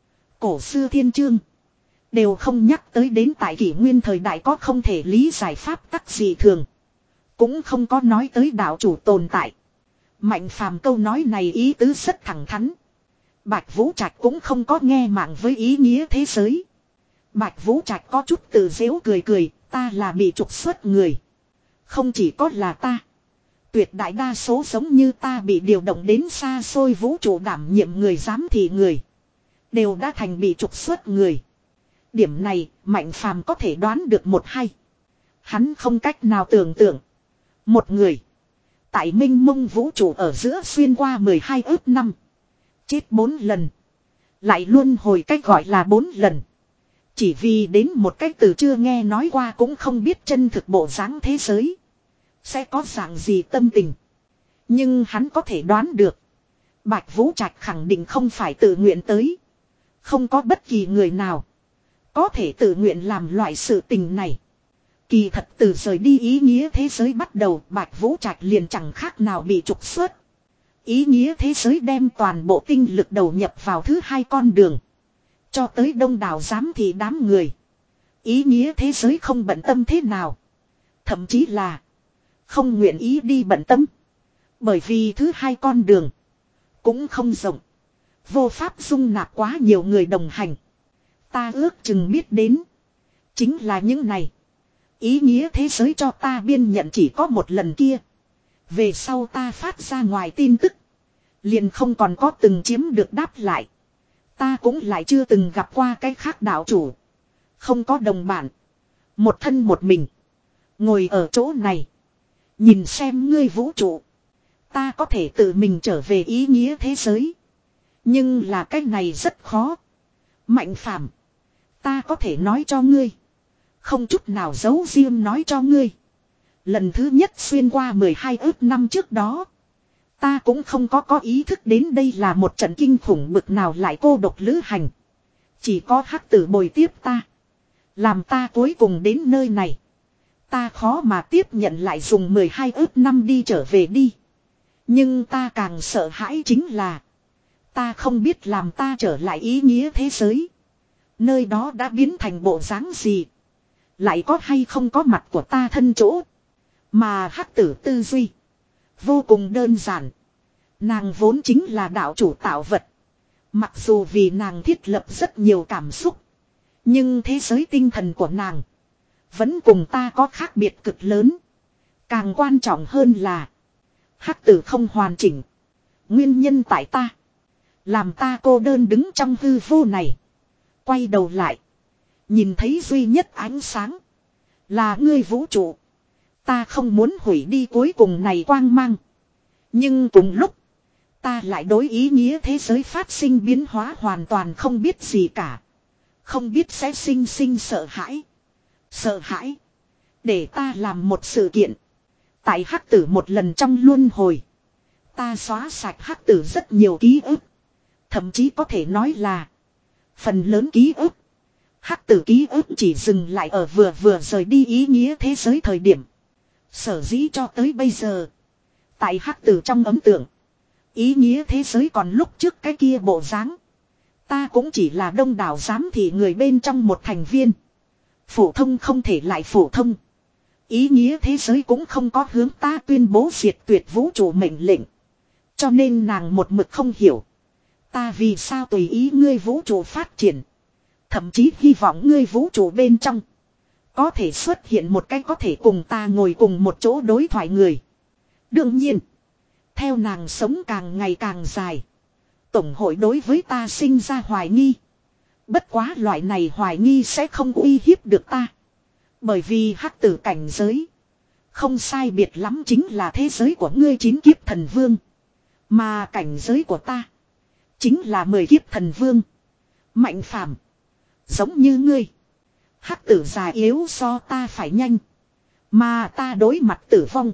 Cổ xưa thiên chương. Đều không nhắc tới đến tại kỷ nguyên thời đại có không thể lý giải pháp tắc gì thường. Cũng không có nói tới đạo chủ tồn tại. Mạnh Phàm câu nói này ý tứ rất thẳng thắn. Bạch Vũ Trạch cũng không có nghe mạng với ý nghĩa thế giới. Bạch Vũ Trạch có chút tự giễu cười cười, ta là bị trục xuất người. Không chỉ có là ta. Tuyệt đại đa số giống như ta bị điều động đến xa xôi vũ trụ đảm nhiệm người giám thị người. Đều đã thành bị trục xuất người. Điểm này, Mạnh Phàm có thể đoán được một hay. Hắn không cách nào tưởng tượng. Một người. Tại minh mông vũ trụ ở giữa xuyên qua mười hai ước năm. Chết bốn lần. Lại luôn hồi cách gọi là bốn lần. Chỉ vì đến một cách từ chưa nghe nói qua cũng không biết chân thực bộ dáng thế giới. Sẽ có dạng gì tâm tình. Nhưng hắn có thể đoán được. Bạch Vũ Trạch khẳng định không phải tự nguyện tới. Không có bất kỳ người nào. Có thể tự nguyện làm loại sự tình này. Kỳ thật từ rời đi ý nghĩa thế giới bắt đầu Bạch Vũ Trạch liền chẳng khác nào bị trục xuất. Ý nghĩa thế giới đem toàn bộ tinh lực đầu nhập vào thứ hai con đường. Cho tới đông đảo giám thị đám người. Ý nghĩa thế giới không bận tâm thế nào. Thậm chí là không nguyện ý đi bận tâm. Bởi vì thứ hai con đường cũng không rộng. Vô pháp dung nạp quá nhiều người đồng hành. Ta ước chừng biết đến. Chính là những này. Ý nghĩa thế giới cho ta biên nhận chỉ có một lần kia. Về sau ta phát ra ngoài tin tức. Liền không còn có từng chiếm được đáp lại. Ta cũng lại chưa từng gặp qua cái khác đạo chủ. Không có đồng bản. Một thân một mình. Ngồi ở chỗ này. Nhìn xem ngươi vũ trụ. Ta có thể tự mình trở về ý nghĩa thế giới. Nhưng là cái này rất khó. Mạnh Phàm, ta có thể nói cho ngươi. Không chút nào giấu riêng nói cho ngươi. Lần thứ nhất xuyên qua mười hai ước năm trước đó. Ta cũng không có có ý thức đến đây là một trận kinh khủng bực nào lại cô độc lữ hành. Chỉ có hắc tử bồi tiếp ta. Làm ta cuối cùng đến nơi này. Ta khó mà tiếp nhận lại dùng mười hai ước năm đi trở về đi. Nhưng ta càng sợ hãi chính là. Ta không biết làm ta trở lại ý nghĩa thế giới. Nơi đó đã biến thành bộ dáng gì. Lại có hay không có mặt của ta thân chỗ. Mà hắc tử tư duy. Vô cùng đơn giản. Nàng vốn chính là đạo chủ tạo vật. Mặc dù vì nàng thiết lập rất nhiều cảm xúc. Nhưng thế giới tinh thần của nàng. Vẫn cùng ta có khác biệt cực lớn. Càng quan trọng hơn là. Hắc tử không hoàn chỉnh. Nguyên nhân tại ta. Làm ta cô đơn đứng trong hư vô này. Quay đầu lại. Nhìn thấy duy nhất ánh sáng. Là ngươi vũ trụ. Ta không muốn hủy đi cuối cùng này quang mang. Nhưng cùng lúc. Ta lại đối ý nghĩa thế giới phát sinh biến hóa hoàn toàn không biết gì cả. Không biết sẽ sinh sinh sợ hãi. Sợ hãi. Để ta làm một sự kiện. Tại hắc tử một lần trong luân hồi. Ta xóa sạch hắc tử rất nhiều ký ức. Thậm chí có thể nói là. Phần lớn ký ức. Hắc tử ký ức chỉ dừng lại ở vừa vừa rời đi ý nghĩa thế giới thời điểm. Sở dĩ cho tới bây giờ. Tại hắc tử trong ấn tượng. Ý nghĩa thế giới còn lúc trước cái kia bộ dáng. Ta cũng chỉ là đông đảo giám thị người bên trong một thành viên. Phổ thông không thể lại phổ thông. Ý nghĩa thế giới cũng không có hướng ta tuyên bố diệt tuyệt vũ trụ mệnh lệnh. Cho nên nàng một mực không hiểu. Ta vì sao tùy ý ngươi vũ trụ phát triển. Thậm chí hy vọng ngươi vũ trụ bên trong. Có thể xuất hiện một cách có thể cùng ta ngồi cùng một chỗ đối thoại người. Đương nhiên. Theo nàng sống càng ngày càng dài. Tổng hội đối với ta sinh ra hoài nghi. Bất quá loại này hoài nghi sẽ không uy hiếp được ta. Bởi vì hắc tử cảnh giới. Không sai biệt lắm chính là thế giới của ngươi chín kiếp thần vương. Mà cảnh giới của ta. Chính là mười kiếp thần vương. Mạnh phàm. Giống như ngươi. Hắc tử già yếu so ta phải nhanh. Mà ta đối mặt tử vong.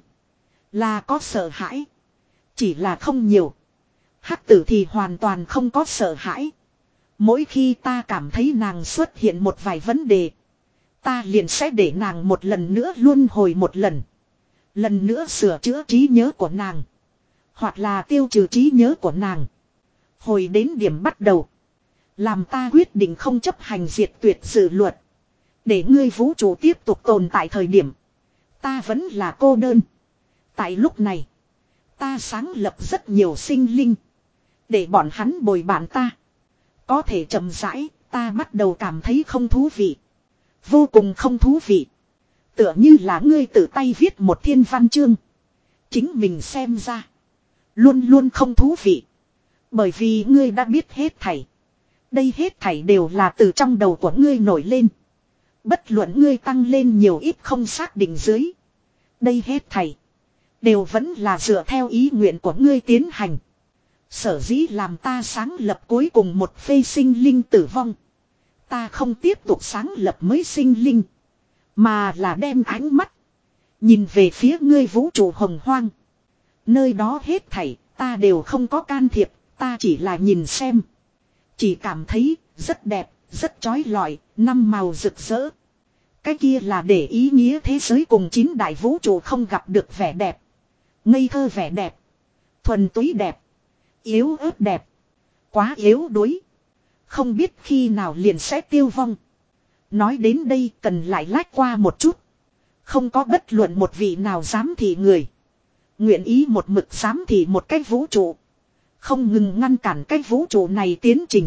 Là có sợ hãi. Chỉ là không nhiều. Hắc tử thì hoàn toàn không có sợ hãi. Mỗi khi ta cảm thấy nàng xuất hiện một vài vấn đề. Ta liền sẽ để nàng một lần nữa luân hồi một lần. Lần nữa sửa chữa trí nhớ của nàng. Hoặc là tiêu trừ trí nhớ của nàng. Hồi đến điểm bắt đầu. Làm ta quyết định không chấp hành diệt tuyệt dự luật. Để ngươi vũ trụ tiếp tục tồn tại thời điểm. Ta vẫn là cô đơn. Tại lúc này. Ta sáng lập rất nhiều sinh linh. Để bọn hắn bồi bạn ta. Có thể chậm rãi. Ta bắt đầu cảm thấy không thú vị. Vô cùng không thú vị. Tựa như là ngươi tự tay viết một thiên văn chương. Chính mình xem ra. Luôn luôn không thú vị. Bởi vì ngươi đã biết hết thảy. Đây hết thảy đều là từ trong đầu của ngươi nổi lên. Bất luận ngươi tăng lên nhiều ít không xác định dưới. Đây hết thảy. Đều vẫn là dựa theo ý nguyện của ngươi tiến hành. Sở dĩ làm ta sáng lập cuối cùng một phê sinh linh tử vong. Ta không tiếp tục sáng lập mới sinh linh. Mà là đem ánh mắt. Nhìn về phía ngươi vũ trụ hồng hoang. Nơi đó hết thảy ta đều không có can thiệp. Ta chỉ là nhìn xem. Chỉ cảm thấy rất đẹp, rất chói lọi, năm màu rực rỡ. Cái kia là để ý nghĩa thế giới cùng chín đại vũ trụ không gặp được vẻ đẹp. Ngây thơ vẻ đẹp. Thuần túy đẹp. Yếu ớt đẹp. Quá yếu đuối. Không biết khi nào liền sẽ tiêu vong. Nói đến đây cần lại lách qua một chút. Không có bất luận một vị nào dám thị người. Nguyện ý một mực dám thị một cái vũ trụ. Không ngừng ngăn cản cái vũ trụ này tiến trình.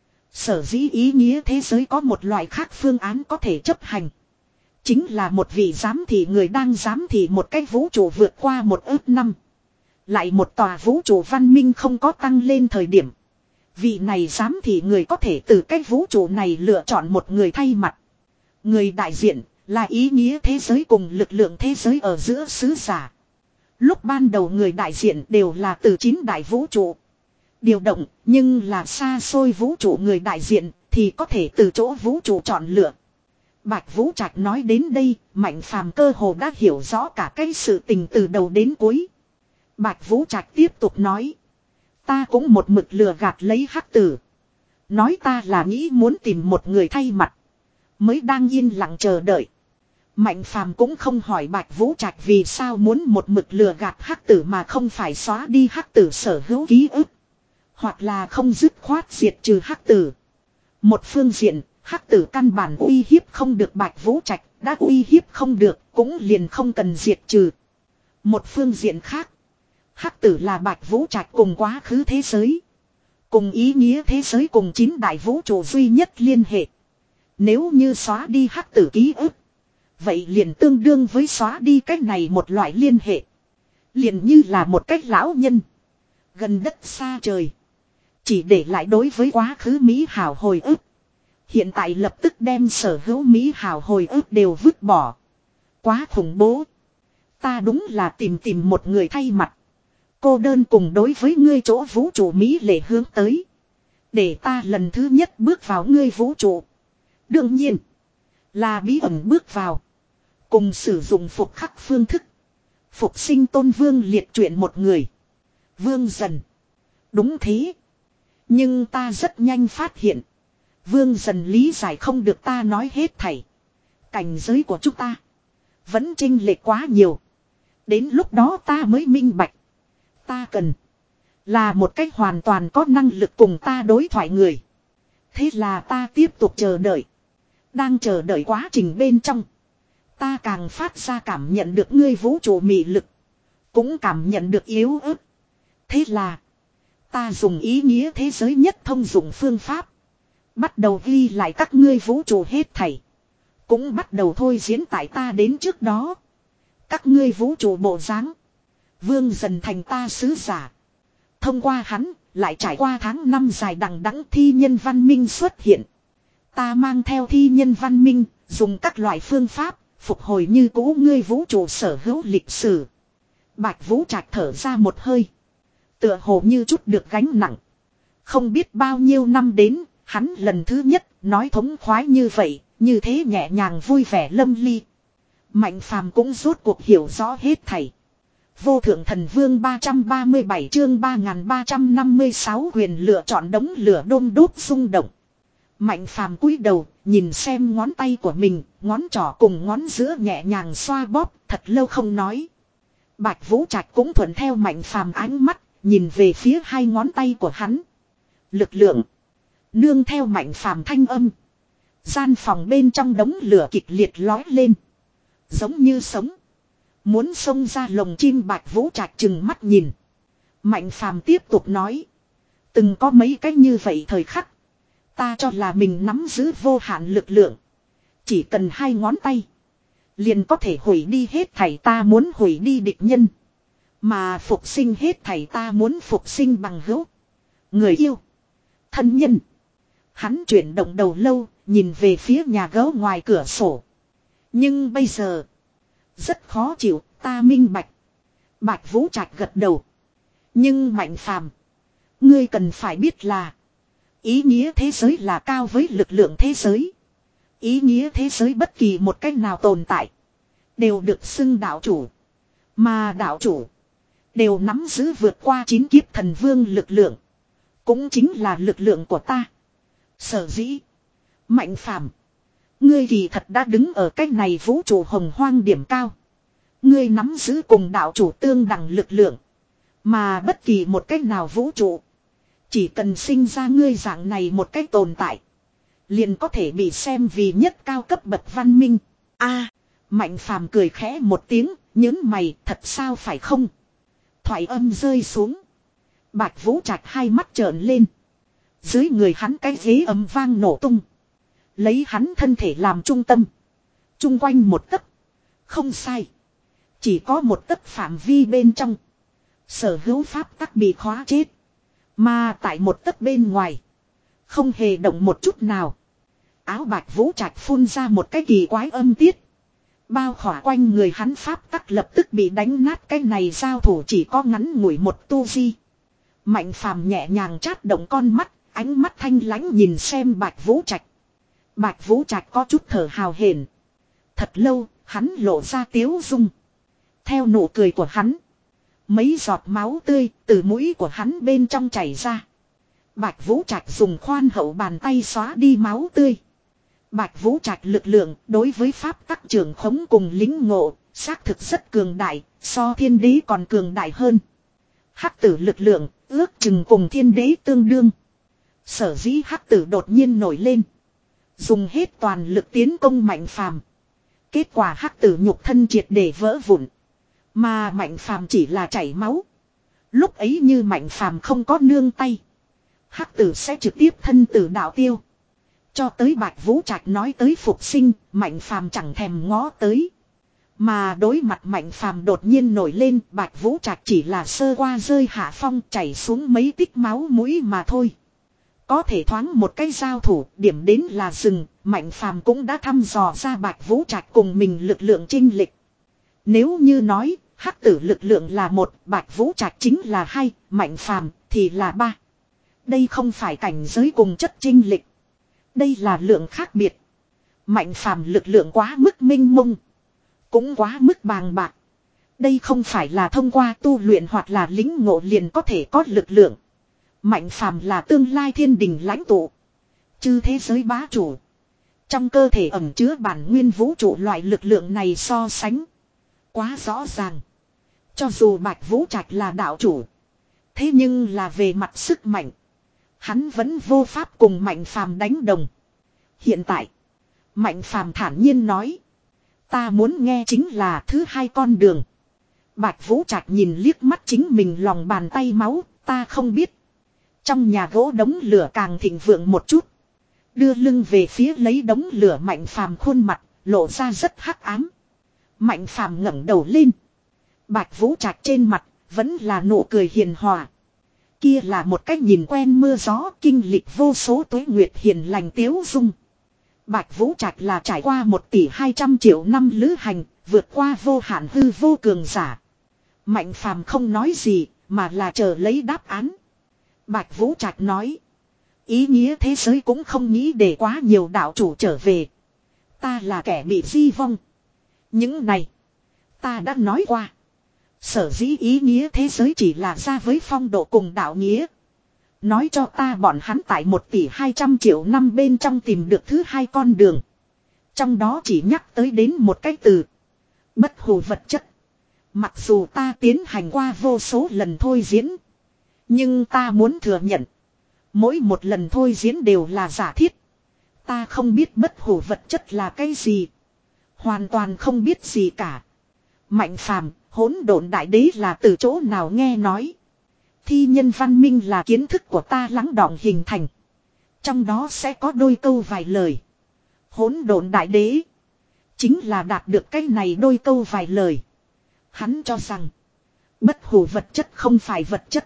Sở dĩ ý nghĩa thế giới có một loại khác phương án có thể chấp hành. Chính là một vị giám thị người đang giám thị một cái vũ trụ vượt qua một ước năm. Lại một tòa vũ trụ văn minh không có tăng lên thời điểm. Vị này giám thị người có thể từ cái vũ trụ này lựa chọn một người thay mặt. Người đại diện là ý nghĩa thế giới cùng lực lượng thế giới ở giữa sứ giả. Lúc ban đầu người đại diện đều là từ chín đại vũ trụ. Điều động nhưng là xa xôi vũ trụ người đại diện thì có thể từ chỗ vũ trụ chọn lựa. Bạch Vũ Trạch nói đến đây, Mạnh Phàm cơ hồ đã hiểu rõ cả cái sự tình từ đầu đến cuối. Bạch Vũ Trạch tiếp tục nói. Ta cũng một mực lừa gạt lấy hắc tử. Nói ta là nghĩ muốn tìm một người thay mặt. Mới đang yên lặng chờ đợi. Mạnh Phàm cũng không hỏi Bạch Vũ Trạch vì sao muốn một mực lừa gạt hắc tử mà không phải xóa đi hắc tử sở hữu ký ức. Hoặc là không dứt khoát diệt trừ hắc tử. Một phương diện, hắc tử căn bản uy hiếp không được Bạch Vũ Trạch, đã uy hiếp không được, cũng liền không cần diệt trừ. Một phương diện khác, hắc tử là Bạch Vũ Trạch cùng quá khứ thế giới. Cùng ý nghĩa thế giới cùng chín đại vũ trụ duy nhất liên hệ. Nếu như xóa đi hắc tử ký ức, vậy liền tương đương với xóa đi cách này một loại liên hệ. Liền như là một cách lão nhân. Gần đất xa trời. Chỉ để lại đối với quá khứ mỹ hảo hồi ức. Hiện tại lập tức đem sở hữu mỹ hảo hồi ức đều vứt bỏ. Quá khủng bố. Ta đúng là tìm tìm một người thay mặt. Cô đơn cùng đối với ngươi chỗ vũ trụ mỹ lệ hướng tới. Để ta lần thứ nhất bước vào ngươi vũ trụ. Đương nhiên. Là bí ẩn bước vào. Cùng sử dụng phục khắc phương thức. Phục sinh tôn vương liệt truyện một người. Vương Dần. Đúng thế. Nhưng ta rất nhanh phát hiện. Vương Dần lý giải không được ta nói hết thảy. Cảnh giới của chúng ta. Vẫn chênh lệch quá nhiều. Đến lúc đó ta mới minh bạch. Ta cần. Là một cách hoàn toàn có năng lực cùng ta đối thoại người. Thế là ta tiếp tục chờ đợi. Đang chờ đợi quá trình bên trong. Ta càng phát ra cảm nhận được ngươi vũ trụ mị lực. Cũng cảm nhận được yếu ớt. Thế là. Ta dùng ý nghĩa thế giới nhất thông dụng phương pháp. Bắt đầu ghi lại các ngươi vũ trụ hết thảy. Cũng bắt đầu thôi diễn tại ta đến trước đó. Các ngươi vũ trụ bộ dáng. Vương Dần thành ta sứ giả. Thông qua hắn, lại trải qua tháng năm dài đằng đẵng thi nhân văn minh xuất hiện. Ta mang theo thi nhân văn minh, dùng các loại phương pháp, phục hồi như cũ ngươi vũ trụ sở hữu lịch sử. Bạch Vũ Trạch thở ra một hơi. Tựa hồ như chút được gánh nặng. Không biết bao nhiêu năm đến, hắn lần thứ nhất nói thống khoái như vậy, như thế nhẹ nhàng vui vẻ lâm ly. Mạnh Phàm cũng rốt cuộc hiểu rõ hết thảy. Vô thượng thần vương ba trăm ba mươi bảy chương ba nghìn ba trăm năm mươi sáu quyền lựa chọn đống lửa đôm đốt rung động. Mạnh Phàm cúi đầu, nhìn xem ngón tay của mình, ngón trỏ cùng ngón giữa nhẹ nhàng xoa bóp, thật lâu không nói. Bạch Vũ Trạch cũng thuận theo Mạnh Phàm ánh mắt, nhìn về phía hai ngón tay của hắn. Lực lượng. Nương theo Mạnh Phàm thanh âm. Gian phòng bên trong đống lửa kịch liệt lói lên. Giống như sống. Muốn xông ra lồng chim Bạch Vũ Trạch chừng mắt nhìn. Mạnh Phàm tiếp tục nói. Từng có mấy cách như vậy thời khắc. Ta cho là mình nắm giữ vô hạn lực lượng. Chỉ cần hai ngón tay. Liền có thể hủy đi hết thảy ta muốn hủy đi địch nhân. Mà phục sinh hết thảy ta muốn phục sinh bằng hữu. Người yêu. Thân nhân. Hắn chuyển động đầu lâu. Nhìn về phía nhà gấu ngoài cửa sổ. Nhưng bây giờ. Rất khó chịu, ta minh bạch. Bạch Vũ Trạch gật đầu. Nhưng Mạnh Phàm, ngươi cần phải biết là. Ý nghĩa thế giới là cao với lực lượng thế giới. Ý nghĩa thế giới bất kỳ một cách nào tồn tại. Đều được xưng đạo chủ. Mà đạo chủ. Đều nắm giữ vượt qua chín kiếp thần vương lực lượng. Cũng chính là lực lượng của ta. Sở dĩ. Mạnh Phàm, ngươi thì thật đã đứng ở cách này vũ trụ hồng hoang điểm cao. Ngươi nắm giữ cùng đạo chủ tương đẳng lực lượng. Mà bất kỳ một cách nào vũ trụ. Chỉ cần sinh ra ngươi dạng này một cách tồn tại. Liền có thể bị xem vì nhất cao cấp bậc văn minh. A, Mạnh Phàm cười khẽ một tiếng, nhớn mày, thật sao phải không? Thoại âm rơi xuống. Bạch Vũ Trạch hai mắt trợn lên. Dưới người hắn cái ghế ầm vang nổ tung. Lấy hắn thân thể làm trung tâm. Trung quanh một tấc. Không sai. Chỉ có một tấc phạm vi bên trong. Sở hữu pháp tắc bị khóa chết. Mà tại một tấc bên ngoài. Không hề động một chút nào. Áo Bạch Vũ Trạch phun ra một cái kỳ quái âm tiết. Bao khỏa quanh người hắn pháp tắc lập tức bị đánh nát. Cái này giao thủ chỉ có ngắn ngủi một tu vi. Mạnh Phàm nhẹ nhàng chát động con mắt. Ánh mắt thanh lãnh nhìn xem Bạch Vũ Trạch. Bạch Vũ Trạch có chút thở hào hển. Thật lâu, hắn lộ ra tiếu dung. Theo nụ cười của hắn, mấy giọt máu tươi từ mũi của hắn bên trong chảy ra. Bạch Vũ Trạch dùng khoan hậu bàn tay xóa đi máu tươi. Bạch Vũ Trạch lực lượng đối với pháp tắc trưởng khống cùng lính ngộ, xác thực rất cường đại, so thiên đế còn cường đại hơn. Hắc tử lực lượng, ước chừng cùng thiên đế tương đương. Sở dĩ hắc tử đột nhiên nổi lên. Dùng hết toàn lực tiến công Mạnh Phàm. Kết quả hắc tử nhục thân triệt để vỡ vụn. Mà Mạnh Phàm chỉ là chảy máu. Lúc ấy như Mạnh Phàm không có nương tay. Hắc tử sẽ trực tiếp thân tử đạo tiêu. Cho tới Bạch Vũ Trạch nói tới phục sinh, Mạnh Phàm chẳng thèm ngó tới. Mà đối mặt Mạnh Phàm đột nhiên nổi lên, Bạch Vũ Trạch chỉ là sơ qua rơi hạ phong chảy xuống mấy tích máu mũi mà thôi. Có thể thoáng một cái giao thủ, điểm đến là rừng, Mạnh Phàm cũng đã thăm dò ra Bạch Vũ Trạch cùng mình lực lượng chênh lệch. Nếu như nói, hắc tử lực lượng là một, Bạch Vũ Trạch chính là hai, Mạnh Phàm thì là ba. Đây không phải cảnh giới cùng chất chênh lệch. Đây là lượng khác biệt. Mạnh Phàm lực lượng quá mức minh mông. Cũng quá mức bàng bạc. Đây không phải là thông qua tu luyện hoặc là lính ngộ liền có thể có lực lượng. Mạnh Phàm là tương lai thiên đình lãnh tụ. Chư thế giới bá chủ. Trong cơ thể ẩn chứa bản nguyên vũ trụ loại lực lượng này so sánh. Quá rõ ràng. Cho dù Bạch Vũ Trạch là đạo chủ. Thế nhưng là về mặt sức mạnh. Hắn vẫn vô pháp cùng Mạnh Phàm đánh đồng. Hiện tại. Mạnh Phàm thản nhiên nói. Ta muốn nghe chính là thứ hai con đường. Bạch Vũ Trạch nhìn liếc mắt chính mình lòng bàn tay máu. Ta không biết. Trong nhà gỗ đống lửa càng thịnh vượng một chút. Đưa lưng về phía lấy đống lửa Mạnh Phàm khuôn mặt. Lộ ra rất hắc ám. Mạnh Phàm ngẩng đầu lên. Bạch Vũ Trạch trên mặt. Vẫn là nụ cười hiền hòa. Kia là một cách nhìn quen mưa gió kinh lịch vô số tuế nguyệt hiền lành tiếu dung. Bạch Vũ Trạch là trải qua một tỷ hai trăm triệu năm lữ hành, vượt qua vô hạn hư vô cường giả. Mạnh Phàm không nói gì, mà là chờ lấy đáp án. Bạch Vũ Trạch nói. Ý nghĩa thế giới cũng không nghĩ để quá nhiều đạo chủ trở về. Ta là kẻ bị di vong. Những này, ta đã nói qua. Sở dĩ ý nghĩa thế giới chỉ là ra với phong độ cùng đạo nghĩa. Nói cho ta bọn hắn tại một tỷ hai trăm triệu năm bên trong tìm được thứ hai con đường. Trong đó chỉ nhắc tới đến một cái từ. Bất hủ vật chất. Mặc dù ta tiến hành qua vô số lần thôi diễn. Nhưng ta muốn thừa nhận. Mỗi một lần thôi diễn đều là giả thiết. Ta không biết bất hủ vật chất là cái gì. Hoàn toàn không biết gì cả. Mạnh Phàm, hỗn độn đại đế là từ chỗ nào nghe nói. Thi nhân văn minh là kiến thức của ta lắng đọng hình thành. Trong đó sẽ có đôi câu vài lời. Hỗn độn đại đế. Chính là đạt được cái này đôi câu vài lời. Hắn cho rằng. Bất hủ vật chất không phải vật chất.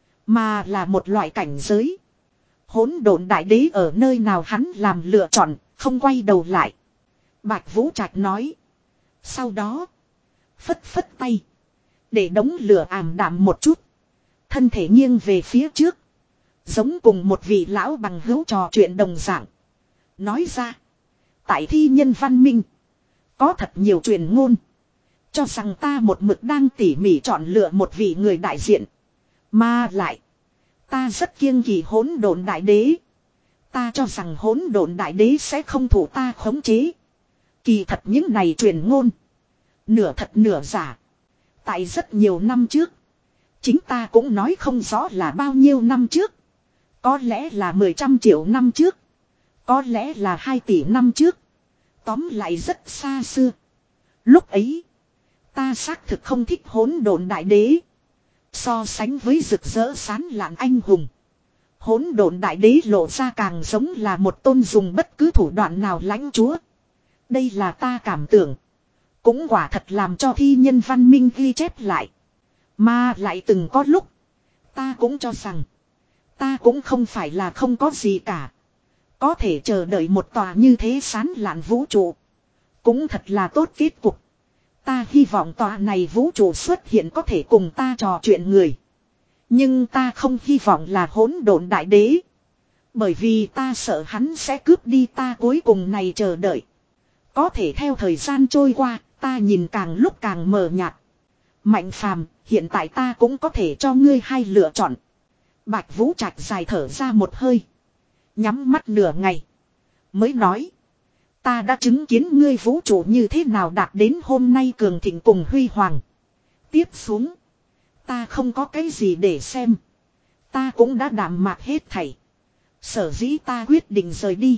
Mà là một loại cảnh giới. Hỗn độn đại đế ở nơi nào hắn làm lựa chọn. Không quay đầu lại. Bạch Vũ Trạch nói. Sau đó. Phất phất tay. Để đống lửa ảm đạm một chút. Thân thể nghiêng về phía trước. Giống cùng một vị lão bằng hữu trò chuyện đồng dạng. Nói ra. Tại thi nhân văn minh. Có thật nhiều truyền ngôn. Cho rằng ta một mực đang tỉ mỉ chọn lựa một vị người đại diện. Mà lại. Ta rất kiêng kỵ hỗn độn đại đế. Ta cho rằng hỗn độn đại đế sẽ không thủ ta khống chế. Kỳ thật những này truyền ngôn. Nửa thật nửa giả. Tại rất nhiều năm trước. Chính ta cũng nói không rõ là bao nhiêu năm trước. Có lẽ là mười trăm triệu năm trước. Có lẽ là hai tỷ năm trước. Tóm lại rất xa xưa. Lúc ấy. Ta xác thực không thích hỗn độn đại đế. So sánh với rực rỡ sán lạn anh hùng. Hỗn độn đại đế lộ ra càng giống là một tôn dùng bất cứ thủ đoạn nào lãnh chúa. Đây là ta cảm tưởng. Cũng quả thật làm cho thi nhân văn minh ghi chép lại. Mà lại từng có lúc. Ta cũng cho rằng. Ta cũng không phải là không có gì cả. Có thể chờ đợi một tòa như thế sán lạn vũ trụ. Cũng thật là tốt kết cục. Ta hy vọng tòa này vũ trụ xuất hiện có thể cùng ta trò chuyện người. Nhưng ta không hy vọng là hỗn độn đại đế. Bởi vì ta sợ hắn sẽ cướp đi ta cuối cùng này chờ đợi. Có thể theo thời gian trôi qua, ta nhìn càng lúc càng mờ nhạt. Mạnh Phàm, hiện tại ta cũng có thể cho ngươi hai lựa chọn. Bạch Vũ Trạch dài thở ra một hơi. Nhắm mắt nửa ngày. Mới nói. Ta đã chứng kiến ngươi vũ trụ như thế nào đạt đến hôm nay cường thịnh cùng huy hoàng. Tiếp xuống. Ta không có cái gì để xem. Ta cũng đã đạm mạc hết thảy. Sở dĩ ta quyết định rời đi.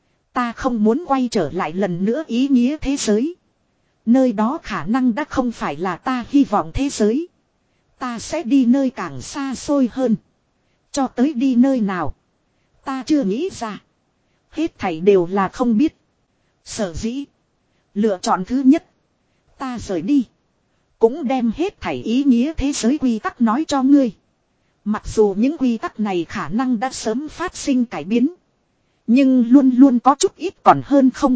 Ta không muốn quay trở lại lần nữa ý nghĩa thế giới. Nơi đó khả năng đã không phải là ta hy vọng thế giới. Ta sẽ đi nơi càng xa xôi hơn. Cho tới đi nơi nào. Ta chưa nghĩ ra. Hết thảy đều là không biết. Sở dĩ. Lựa chọn thứ nhất. Ta rời đi. Cũng đem hết thảy ý nghĩa thế giới quy tắc nói cho ngươi. Mặc dù những quy tắc này khả năng đã sớm phát sinh cải biến. Nhưng luôn luôn có chút ít còn hơn không.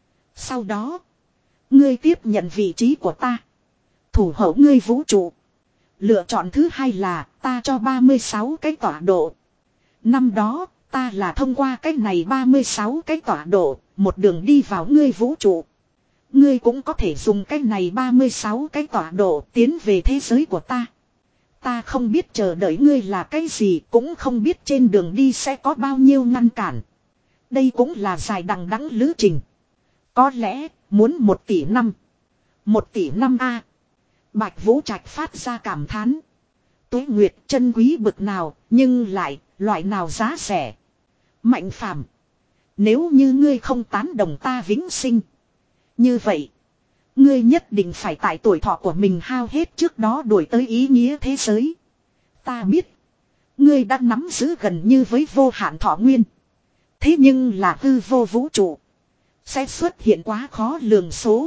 Sau đó. Ngươi tiếp nhận vị trí của ta. Thủ hộ ngươi vũ trụ. Lựa chọn thứ hai là ta cho ba mươi sáu cái tọa độ. Năm đó ta là thông qua cái này ba mươi sáu cái tọa độ. Một đường đi vào ngươi vũ trụ. Ngươi cũng có thể dùng cái này ba mươi sáu cái tọa độ tiến về thế giới của ta. Ta không biết chờ đợi ngươi là cái gì. Cũng không biết trên đường đi sẽ có bao nhiêu ngăn cản. Đây cũng là dài đằng đẵng lữ trình. Có lẽ muốn một tỷ năm. Một tỷ năm a. Bạch Vũ Trạch phát ra cảm thán. Tuế nguyệt chân quý bực nào, nhưng lại, loại nào giá rẻ. Mạnh phàm. Nếu như ngươi không tán đồng ta vĩnh sinh. Như vậy, ngươi nhất định phải tại tuổi thọ của mình hao hết trước đó đuổi tới ý nghĩa thế giới. Ta biết, ngươi đã nắm giữ gần như với vô hạn thọ nguyên. Thế nhưng là hư vô vũ trụ. Sẽ xuất hiện quá khó lường số.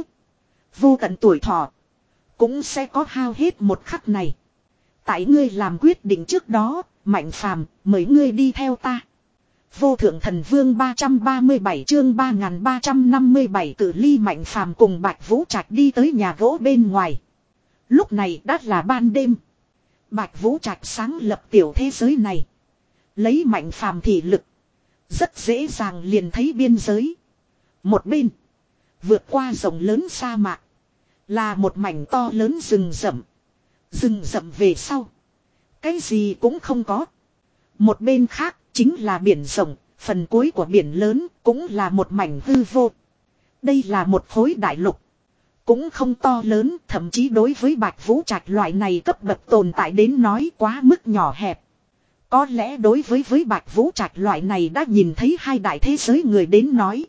Vô tận tuổi thọ. Cũng sẽ có hao hết một khắc này. Tại ngươi làm quyết định trước đó. Mạnh phàm mời ngươi đi theo ta. Vô thượng thần vương ba trăm ba mươi bảy chương ba nghìn ba trăm năm mươi bảy cử ly Mạnh phàm cùng Bạch Vũ Trạch đi tới nhà gỗ bên ngoài. Lúc này đã là ban đêm. Bạch Vũ Trạch sáng lập tiểu thế giới này. Lấy Mạnh phàm thị lực. Rất dễ dàng liền thấy biên giới. Một bên. Vượt qua rộng lớn sa mạc. Là một mảnh to lớn rừng rậm. Rừng rậm về sau. Cái gì cũng không có. Một bên khác chính là biển rộng. Phần cuối của biển lớn cũng là một mảnh hư vô. Đây là một khối đại lục. Cũng không to lớn. Thậm chí đối với Bạch Vũ Trạch loại này cấp bậc tồn tại đến nói quá mức nhỏ hẹp. Có lẽ đối với với Bạch Vũ Trạch loại này đã nhìn thấy hai đại thế giới người đến nói.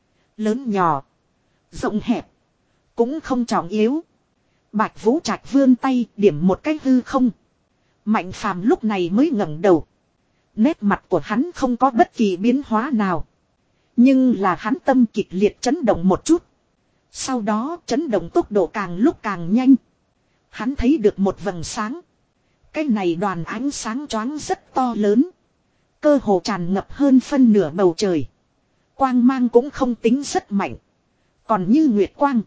Lớn nhỏ. Rộng hẹp. Cũng không trọng yếu. Bạch Vũ Trạch vươn tay điểm một cái hư không. Mạnh phàm lúc này mới ngẩng đầu. Nét mặt của hắn không có bất kỳ biến hóa nào. Nhưng là hắn tâm kịch liệt chấn động một chút. Sau đó chấn động tốc độ càng lúc càng nhanh. Hắn thấy được một vầng sáng. Cái này đoàn ánh sáng choáng rất to lớn. Cơ hồ tràn ngập hơn phân nửa bầu trời. Quang mang cũng không tính rất mạnh. Còn như nguyệt quang.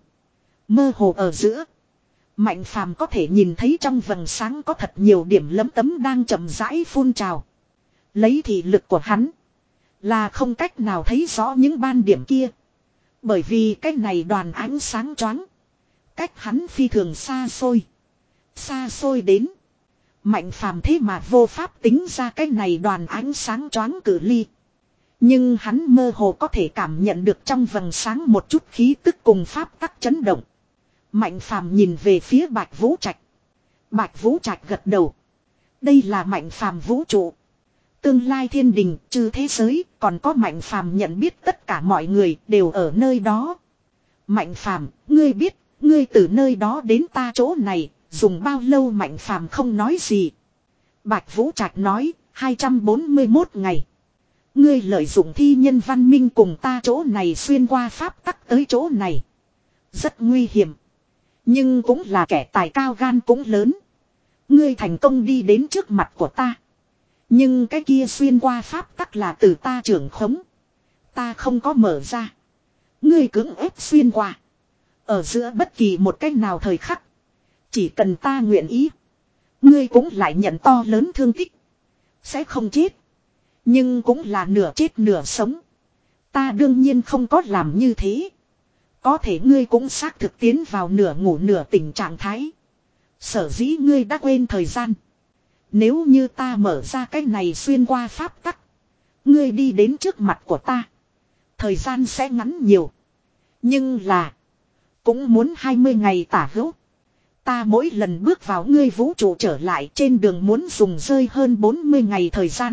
Mơ hồ ở giữa. Mạnh phàm có thể nhìn thấy trong vầng sáng có thật nhiều điểm lấm tấm đang chậm rãi phun trào. Lấy thị lực của hắn. Là không cách nào thấy rõ những ban điểm kia. Bởi vì cái này đoàn ánh sáng choáng. Cách hắn phi thường xa xôi. Xa xôi đến. Mạnh phàm thế mà vô pháp tính ra cái này đoàn ánh sáng choáng cử ly. Nhưng hắn mơ hồ có thể cảm nhận được trong vầng sáng một chút khí tức cùng pháp tắc chấn động. Mạnh phàm nhìn về phía Bạch Vũ Trạch. Bạch Vũ Trạch gật đầu. Đây là Mạnh phàm vũ trụ. Tương lai thiên đình, trừ thế giới, còn có Mạnh phàm nhận biết tất cả mọi người đều ở nơi đó. Mạnh phàm, ngươi biết, ngươi từ nơi đó đến ta chỗ này, dùng bao lâu? Mạnh phàm không nói gì. Bạch Vũ Trạch nói, hai trăm bốn mươi mốt ngày. Ngươi lợi dụng thi nhân văn minh cùng ta chỗ này xuyên qua pháp tắc tới chỗ này. Rất nguy hiểm. Nhưng cũng là kẻ tài cao gan cũng lớn. Ngươi thành công đi đến trước mặt của ta. Nhưng cái kia xuyên qua pháp tắc là từ ta trưởng khống. Ta không có mở ra. Ngươi cưỡng ép xuyên qua. Ở giữa bất kỳ một cách nào thời khắc. Chỉ cần ta nguyện ý. Ngươi cũng lại nhận to lớn thương tích. Sẽ không chết. Nhưng cũng là nửa chết nửa sống. Ta đương nhiên không có làm như thế. Có thể ngươi cũng xác thực tiến vào nửa ngủ nửa tỉnh trạng thái. Sở dĩ ngươi đã quên thời gian. Nếu như ta mở ra cái này xuyên qua pháp tắc. Ngươi đi đến trước mặt của ta. Thời gian sẽ ngắn nhiều. Nhưng là. Cũng muốn hai mươi ngày tả hữu. Ta mỗi lần bước vào ngươi vũ trụ trở lại trên đường muốn dùng rơi hơn bốn mươi ngày thời gian.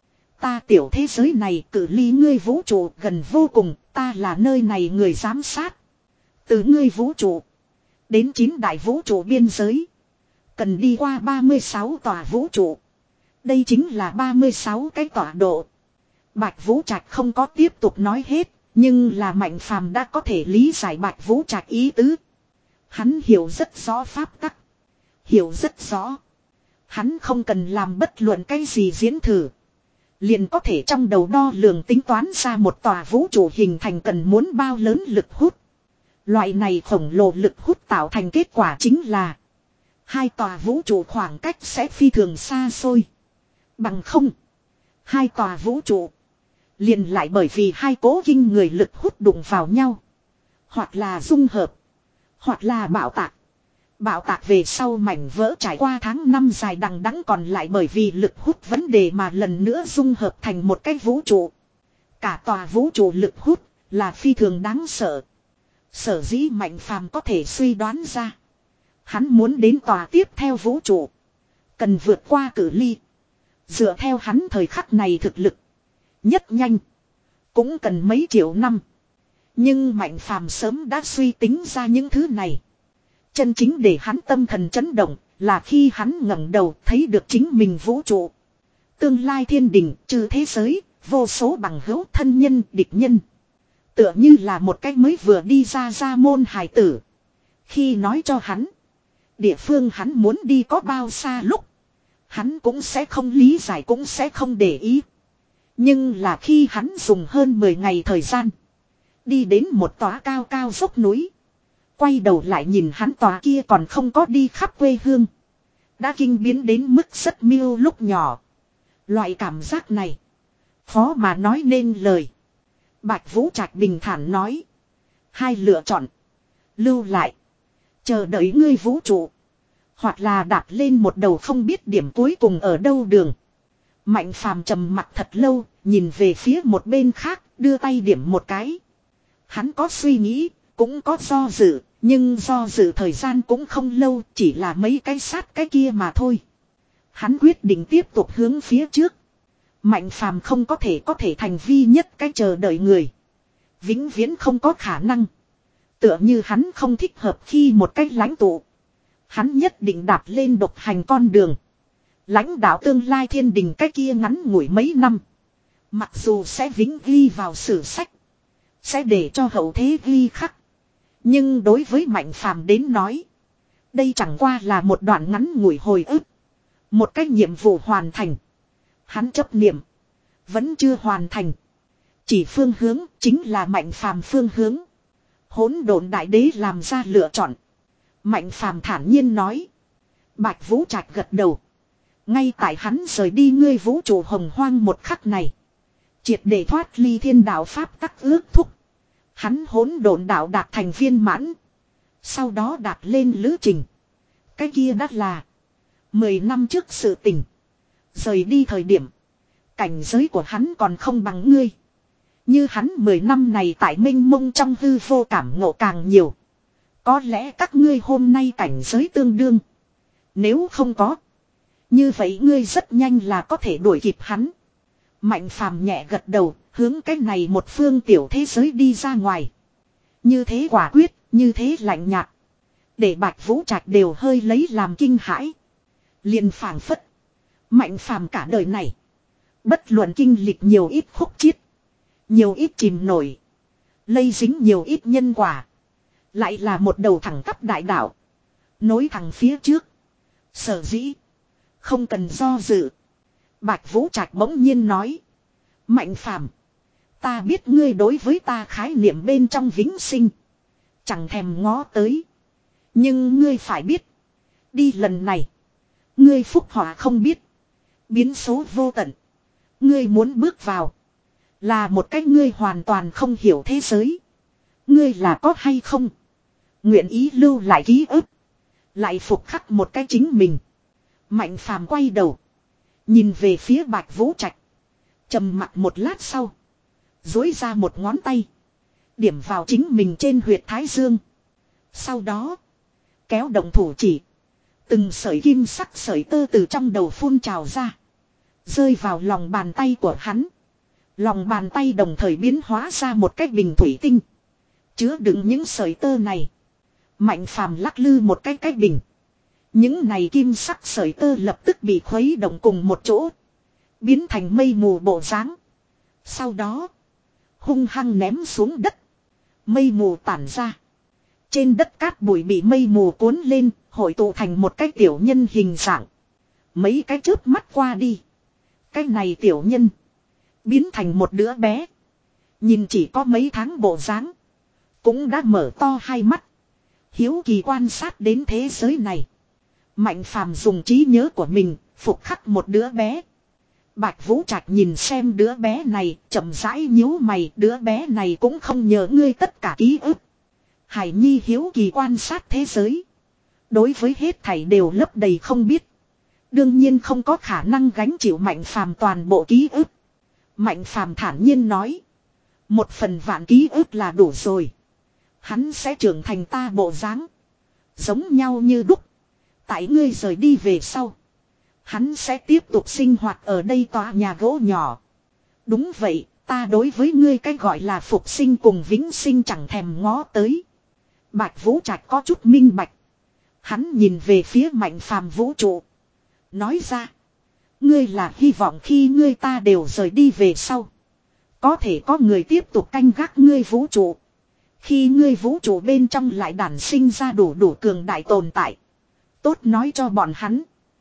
Ta tiểu thế giới này cự ly ngươi vũ trụ gần vô cùng. Ta là nơi này người giám sát. Từ ngươi vũ trụ. Đến chín đại vũ trụ biên giới. Cần đi qua ba mươi sáu tòa vũ trụ. Đây chính là ba mươi sáu cái tọa độ. Bạch Vũ Trạch không có tiếp tục nói hết. Nhưng là Mạnh Phàm đã có thể lý giải Bạch Vũ Trạch ý tứ. Hắn hiểu rất rõ pháp tắc. Hiểu rất rõ. Hắn không cần làm bất luận cái gì diễn thử. Liền có thể trong đầu đo lường tính toán ra một tòa vũ trụ hình thành cần muốn bao lớn lực hút. Loại này khổng lồ lực hút tạo thành kết quả chính là hai tòa vũ trụ khoảng cách sẽ phi thường xa xôi. Bằng không. Hai tòa vũ trụ. Liền lại bởi vì hai cố kinh người lực hút đụng vào nhau. Hoặc là dung hợp. Hoặc là bạo tạc. Bạo tạc về sau mảnh vỡ trải qua tháng năm dài đằng đẵng còn lại bởi vì lực hút vấn đề mà lần nữa dung hợp thành một cái vũ trụ. Cả tòa vũ trụ lực hút là phi thường đáng sợ. Sở dĩ Mạnh Phàm có thể suy đoán ra. Hắn muốn đến tòa tiếp theo vũ trụ. Cần vượt qua cự ly. Dựa theo hắn thời khắc này thực lực. Nhất nhanh. Cũng cần mấy triệu năm. Nhưng Mạnh Phàm sớm đã suy tính ra những thứ này. Chân chính để hắn tâm thần chấn động là khi hắn ngẩng đầu thấy được chính mình vũ trụ. Tương lai thiên đình, trừ thế giới, vô số bằng hữu thân nhân, địch nhân. Tựa như là một cái mới vừa đi ra ra môn hài tử. Khi nói cho hắn. Địa phương hắn muốn đi có bao xa lúc. Hắn cũng sẽ không lý giải cũng sẽ không để ý. Nhưng là khi hắn dùng hơn mười ngày thời gian. Đi đến một tòa cao cao dốc núi. Quay đầu lại nhìn hắn tòa kia còn không có đi khắp quê hương. Đã kinh biến đến mức rất miêu lúc nhỏ. Loại cảm giác này. Khó mà nói nên lời. Bạch Vũ Trạch bình thản nói. Hai lựa chọn. Lưu lại. Chờ đợi ngươi vũ trụ. Hoặc là đạp lên một đầu không biết điểm cuối cùng ở đâu đường. Mạnh Phàm trầm mặt thật lâu. Nhìn về phía một bên khác. Đưa tay điểm một cái. Hắn có suy nghĩ. Cũng có do dự. Nhưng do dự thời gian cũng không lâu. Chỉ là mấy cái sát cái kia mà thôi. Hắn quyết định tiếp tục hướng phía trước. Mạnh Phàm không có thể có thể thành vi nhất cái chờ đợi người. Vĩnh viễn không có khả năng. Tựa như hắn không thích hợp khi một cách lãnh tụ. Hắn nhất định đạp lên độc hành con đường. Lãnh đạo tương lai thiên đình cái kia ngắn ngủi mấy năm. Mặc dù sẽ vĩnh ghi vào sử sách. Sẽ để cho hậu thế ghi khắc. Nhưng đối với Mạnh Phàm đến nói. Đây chẳng qua là một đoạn ngắn ngủi hồi ức. Một cách nhiệm vụ hoàn thành. Hắn chấp niệm. Vẫn chưa hoàn thành. Chỉ phương hướng chính là Mạnh Phàm phương hướng. Hỗn độn đại đế làm ra lựa chọn. Mạnh Phàm thản nhiên nói. Bạch Vũ Trạch gật đầu. Ngay tại hắn rời đi ngươi vũ trụ hồng hoang một khắc này. Triệt để thoát ly thiên đạo pháp tắc ước thúc. Hắn hỗn độn đạo đạt thành viên mãn. Sau đó đạt lên lữ trình. Cái kia đắt là. Mười năm trước sự tình. Rời đi thời điểm. Cảnh giới của hắn còn không bằng ngươi. Như hắn mười năm này tại minh mông trong hư vô cảm ngộ càng nhiều. Có lẽ các ngươi hôm nay cảnh giới tương đương. Nếu không có. Như vậy ngươi rất nhanh là có thể đuổi kịp hắn. Mạnh Phàm nhẹ gật đầu. Hướng cái này một phương tiểu thế giới đi ra ngoài. Như thế quả quyết. Như thế lạnh nhạt. Để Bạch Vũ Trạch đều hơi lấy làm kinh hãi. Liền phảng phất. Mạnh Phàm cả đời này. Bất luận kinh lịch nhiều ít khúc chiết. Nhiều ít chìm nổi. Lây dính nhiều ít nhân quả. Lại là một đầu thẳng tắp đại đạo. Nối thẳng phía trước. Sở dĩ. Không cần do dự. Bạch Vũ Trạch bỗng nhiên nói. Mạnh Phàm, ta biết ngươi đối với ta khái niệm bên trong vĩnh sinh. Chẳng thèm ngó tới. Nhưng ngươi phải biết. Đi lần này. Ngươi phúc họa không biết. Biến số vô tận. Ngươi muốn bước vào. Là một cách ngươi hoàn toàn không hiểu thế giới. Ngươi là có hay không. Nguyện ý lưu lại ký ức. Lại phục khắc một cái chính mình. Mạnh Phàm quay đầu. Nhìn về phía Bạch Vũ Trạch. Trầm mặt một lát sau. Dối ra một ngón tay. Điểm vào chính mình trên huyệt thái dương. Sau đó. Kéo động thủ chỉ. Từng sợi kim sắc sợi tơ từ trong đầu phun trào ra. Rơi vào lòng bàn tay của hắn. Lòng bàn tay đồng thời biến hóa ra một cái bình thủy tinh. Chứa đựng những sợi tơ này. Mạnh Phàm lắc lư một cái cái bình. Những này kim sắc sợi tơ lập tức bị khuấy động cùng một chỗ. Biến thành mây mù bộ dáng. Sau đó. Hung hăng ném xuống đất. Mây mù tản ra. Trên đất cát bụi bị mây mù cuốn lên. Hội tụ thành một cái tiểu nhân hình dạng. Mấy cái chớp mắt qua đi. Cái này tiểu nhân. Biến thành một đứa bé. Nhìn chỉ có mấy tháng bộ dáng. Cũng đã mở to hai mắt. Hiếu kỳ quan sát đến thế giới này. Mạnh Phàm dùng trí nhớ của mình. Phục khắc một đứa bé. Bạch Vũ Trạch nhìn xem đứa bé này. Chậm rãi nhíu mày. Đứa bé này cũng không nhớ ngươi tất cả ký ức. Hải Nhi hiếu kỳ quan sát thế giới. Đối với hết thảy đều lấp đầy không biết. Đương nhiên không có khả năng gánh chịu Mạnh Phàm toàn bộ ký ức. Mạnh Phàm thản nhiên nói. Một phần vạn ký ức là đủ rồi. Hắn sẽ trưởng thành ta bộ dáng. Giống nhau như đúc. Tại ngươi rời đi về sau. Hắn sẽ tiếp tục sinh hoạt ở đây tòa nhà gỗ nhỏ. Đúng vậy, ta đối với ngươi cái gọi là phục sinh cùng vĩnh sinh chẳng thèm ngó tới. Bạch Vũ Trạch có chút minh bạch. Hắn nhìn về phía Mạnh Phàm vũ trụ. Nói ra. Ngươi là hy vọng khi ngươi ta đều rời đi về sau. Có thể có người tiếp tục canh gác ngươi vũ trụ. Khi ngươi vũ trụ bên trong lại đản sinh ra đủ đủ cường đại tồn tại. Tốt nói cho bọn hắn.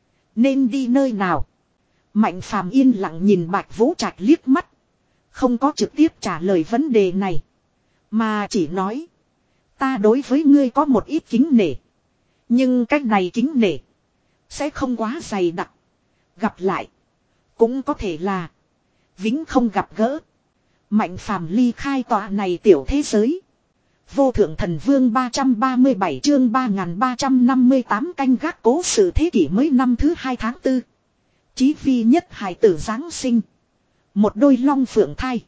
Nên đi nơi nào. Mạnh Phàm yên lặng nhìn Bạch Vũ Trạch liếc mắt. Không có trực tiếp trả lời vấn đề này. Mà chỉ nói. Ta đối với ngươi có một ít kính nể. Nhưng cách này kính nể. Sẽ không quá dày đặc. Gặp lại. Cũng có thể là. Vĩnh không gặp gỡ. Mạnh Phàm ly khai tòa này tiểu thế giới. Vô thượng thần vương ba trăm ba mươi bảy chương ba nghìn ba trăm năm mươi tám canh gác cố sự thế kỷ mới năm thứ hai tháng tư. Chí vi nhất hài tử Giáng sinh. Một đôi long phượng thai.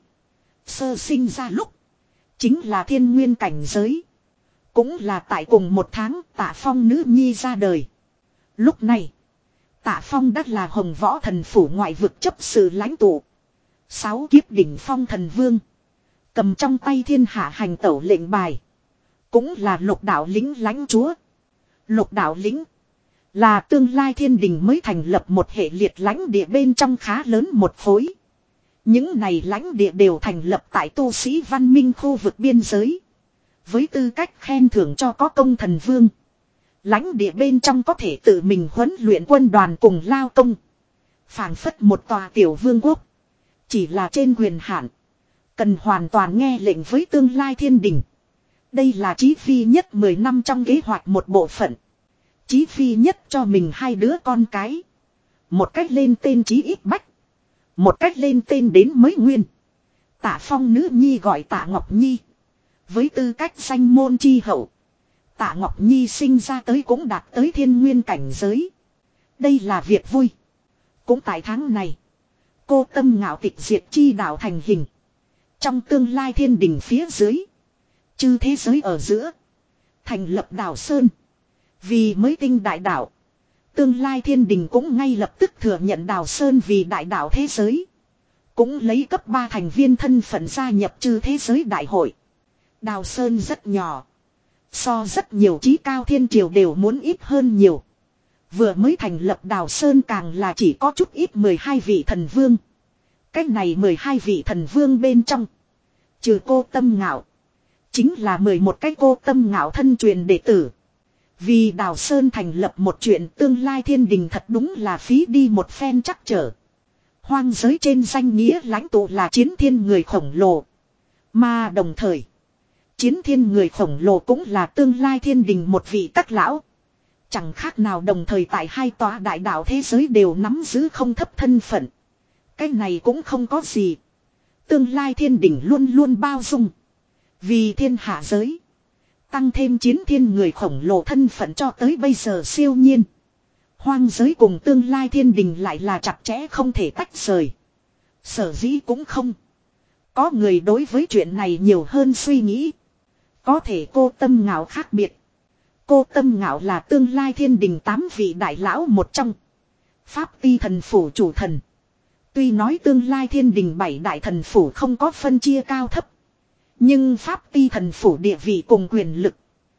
Sơ sinh ra lúc. Chính là thiên nguyên cảnh giới. Cũng là tại cùng một tháng Tạ Phong nữ nhi ra đời. Lúc này. Tạ Phong đã là Hồng Võ thần phủ ngoại vực chấp sự lãnh tụ. Sáu kiếp đỉnh phong thần vương. Cầm trong tay thiên hạ hành tẩu lệnh bài. Cũng là lục đạo lĩnh lãnh chúa. Lục đạo lĩnh. Là tương lai thiên đình mới thành lập một hệ liệt lãnh địa bên trong khá lớn một khối. Những này lãnh địa đều thành lập tại tu sĩ văn minh khu vực biên giới. Với tư cách khen thưởng cho có công thần vương. Lãnh địa bên trong có thể tự mình huấn luyện quân đoàn cùng lao công. Phảng phất một tòa tiểu vương quốc. Chỉ là trên quyền hạn. Cần hoàn toàn nghe lệnh với tương lai thiên đình. Đây là Chí Phi nhất mười năm trong kế hoạch một bộ phận. Chí Phi nhất cho mình hai đứa con cái. Một cách lên tên Chí Ít Bách. Một cách lên tên đến mới nguyên. Tạ Phong nữ nhi gọi Tạ Ngọc Nhi. Với tư cách danh môn chi hậu. Tạ Ngọc Nhi sinh ra tới cũng đạt tới thiên nguyên cảnh giới. Đây là việc vui. Cũng tại tháng này. Cô Tâm Ngạo tịch diệt chi đạo thành hình. Trong tương lai thiên đình phía dưới. Chư thế giới ở giữa. Thành lập đảo Sơn. Vì mới tinh đại đạo. Tương lai thiên đình cũng ngay lập tức thừa nhận đảo Sơn vì đại đạo thế giới. Cũng lấy cấp ba thành viên thân phận gia nhập chư thế giới đại hội. Đào Sơn rất nhỏ. So rất nhiều chí cao thiên triều đều muốn ít hơn nhiều. Vừa mới thành lập Đào Sơn càng là chỉ có chút ít mười hai vị thần vương. Cách này mười hai vị thần vương bên trong. Trừ cô Tâm Ngạo. Chính là mười một cái cô Tâm Ngạo thân truyền đệ tử. Vì Đào Sơn thành lập một chuyện tương lai thiên đình thật đúng là phí đi một phen chắc trở. Hoang giới trên danh nghĩa lãnh tụ là chiến thiên người khổng lồ. Mà đồng thời. Chiến thiên người khổng lồ cũng là tương lai thiên đình một vị các lão. Chẳng khác nào đồng thời tại hai tòa đại đạo thế giới đều nắm giữ không thấp thân phận. Cái này cũng không có gì. Tương lai thiên đình luôn luôn bao dung. Vì thiên hạ giới. Tăng thêm chiến thiên người khổng lồ thân phận cho tới bây giờ siêu nhiên. Hoang giới cùng tương lai thiên đình lại là chặt chẽ không thể tách rời. Sở dĩ cũng không. Có người đối với chuyện này nhiều hơn suy nghĩ. Có thể cô Tâm Ngạo khác biệt. Cô Tâm Ngạo là tương lai thiên đình tám vị đại lão một trong. Pháp ti thần phủ chủ thần. Tuy nói tương lai thiên đình bảy đại thần phủ không có phân chia cao thấp. Nhưng Pháp ti thần phủ địa vị cùng quyền lực.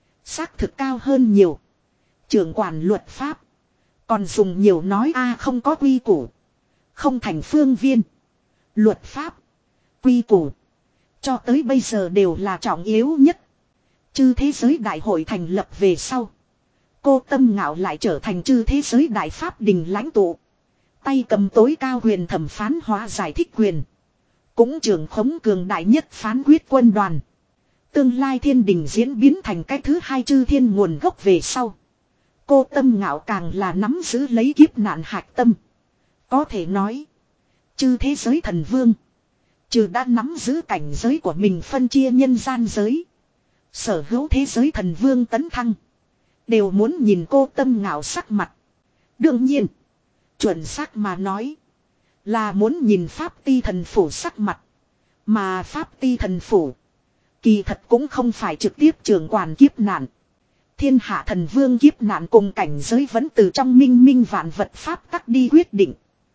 Xác thực cao hơn nhiều. Trưởng quản luật pháp. Còn dùng nhiều nói a không có quy củ. Không thành phương viên. Luật pháp. Quy củ. Cho tới bây giờ đều là trọng yếu nhất. Chư thế giới đại hội thành lập về sau. Cô Tâm Ngạo lại trở thành chư thế giới đại pháp đình lãnh tụ. Tay cầm tối cao quyền thẩm phán hóa giải thích quyền. Cũng trưởng khống cường đại nhất phán quyết quân đoàn. Tương lai thiên đình diễn biến thành cái thứ hai chư thiên nguồn gốc về sau. Cô Tâm Ngạo càng là nắm giữ lấy kiếp nạn hạch tâm. Có thể nói. Chư thế giới thần vương. Trừ đã nắm giữ cảnh giới của mình phân chia nhân gian giới. Sở hữu thế giới thần vương tấn thăng. Đều muốn nhìn cô Tâm Ngạo sắc mặt. Đương nhiên. Chuẩn xác mà nói. Là muốn nhìn Pháp ti thần phủ sắc mặt. Mà Pháp ti thần phủ. Kỳ thật cũng không phải trực tiếp trưởng quản kiếp nạn. Thiên hạ thần vương kiếp nạn cùng cảnh giới vẫn từ trong minh minh vạn vật Pháp tắc đi quyết định.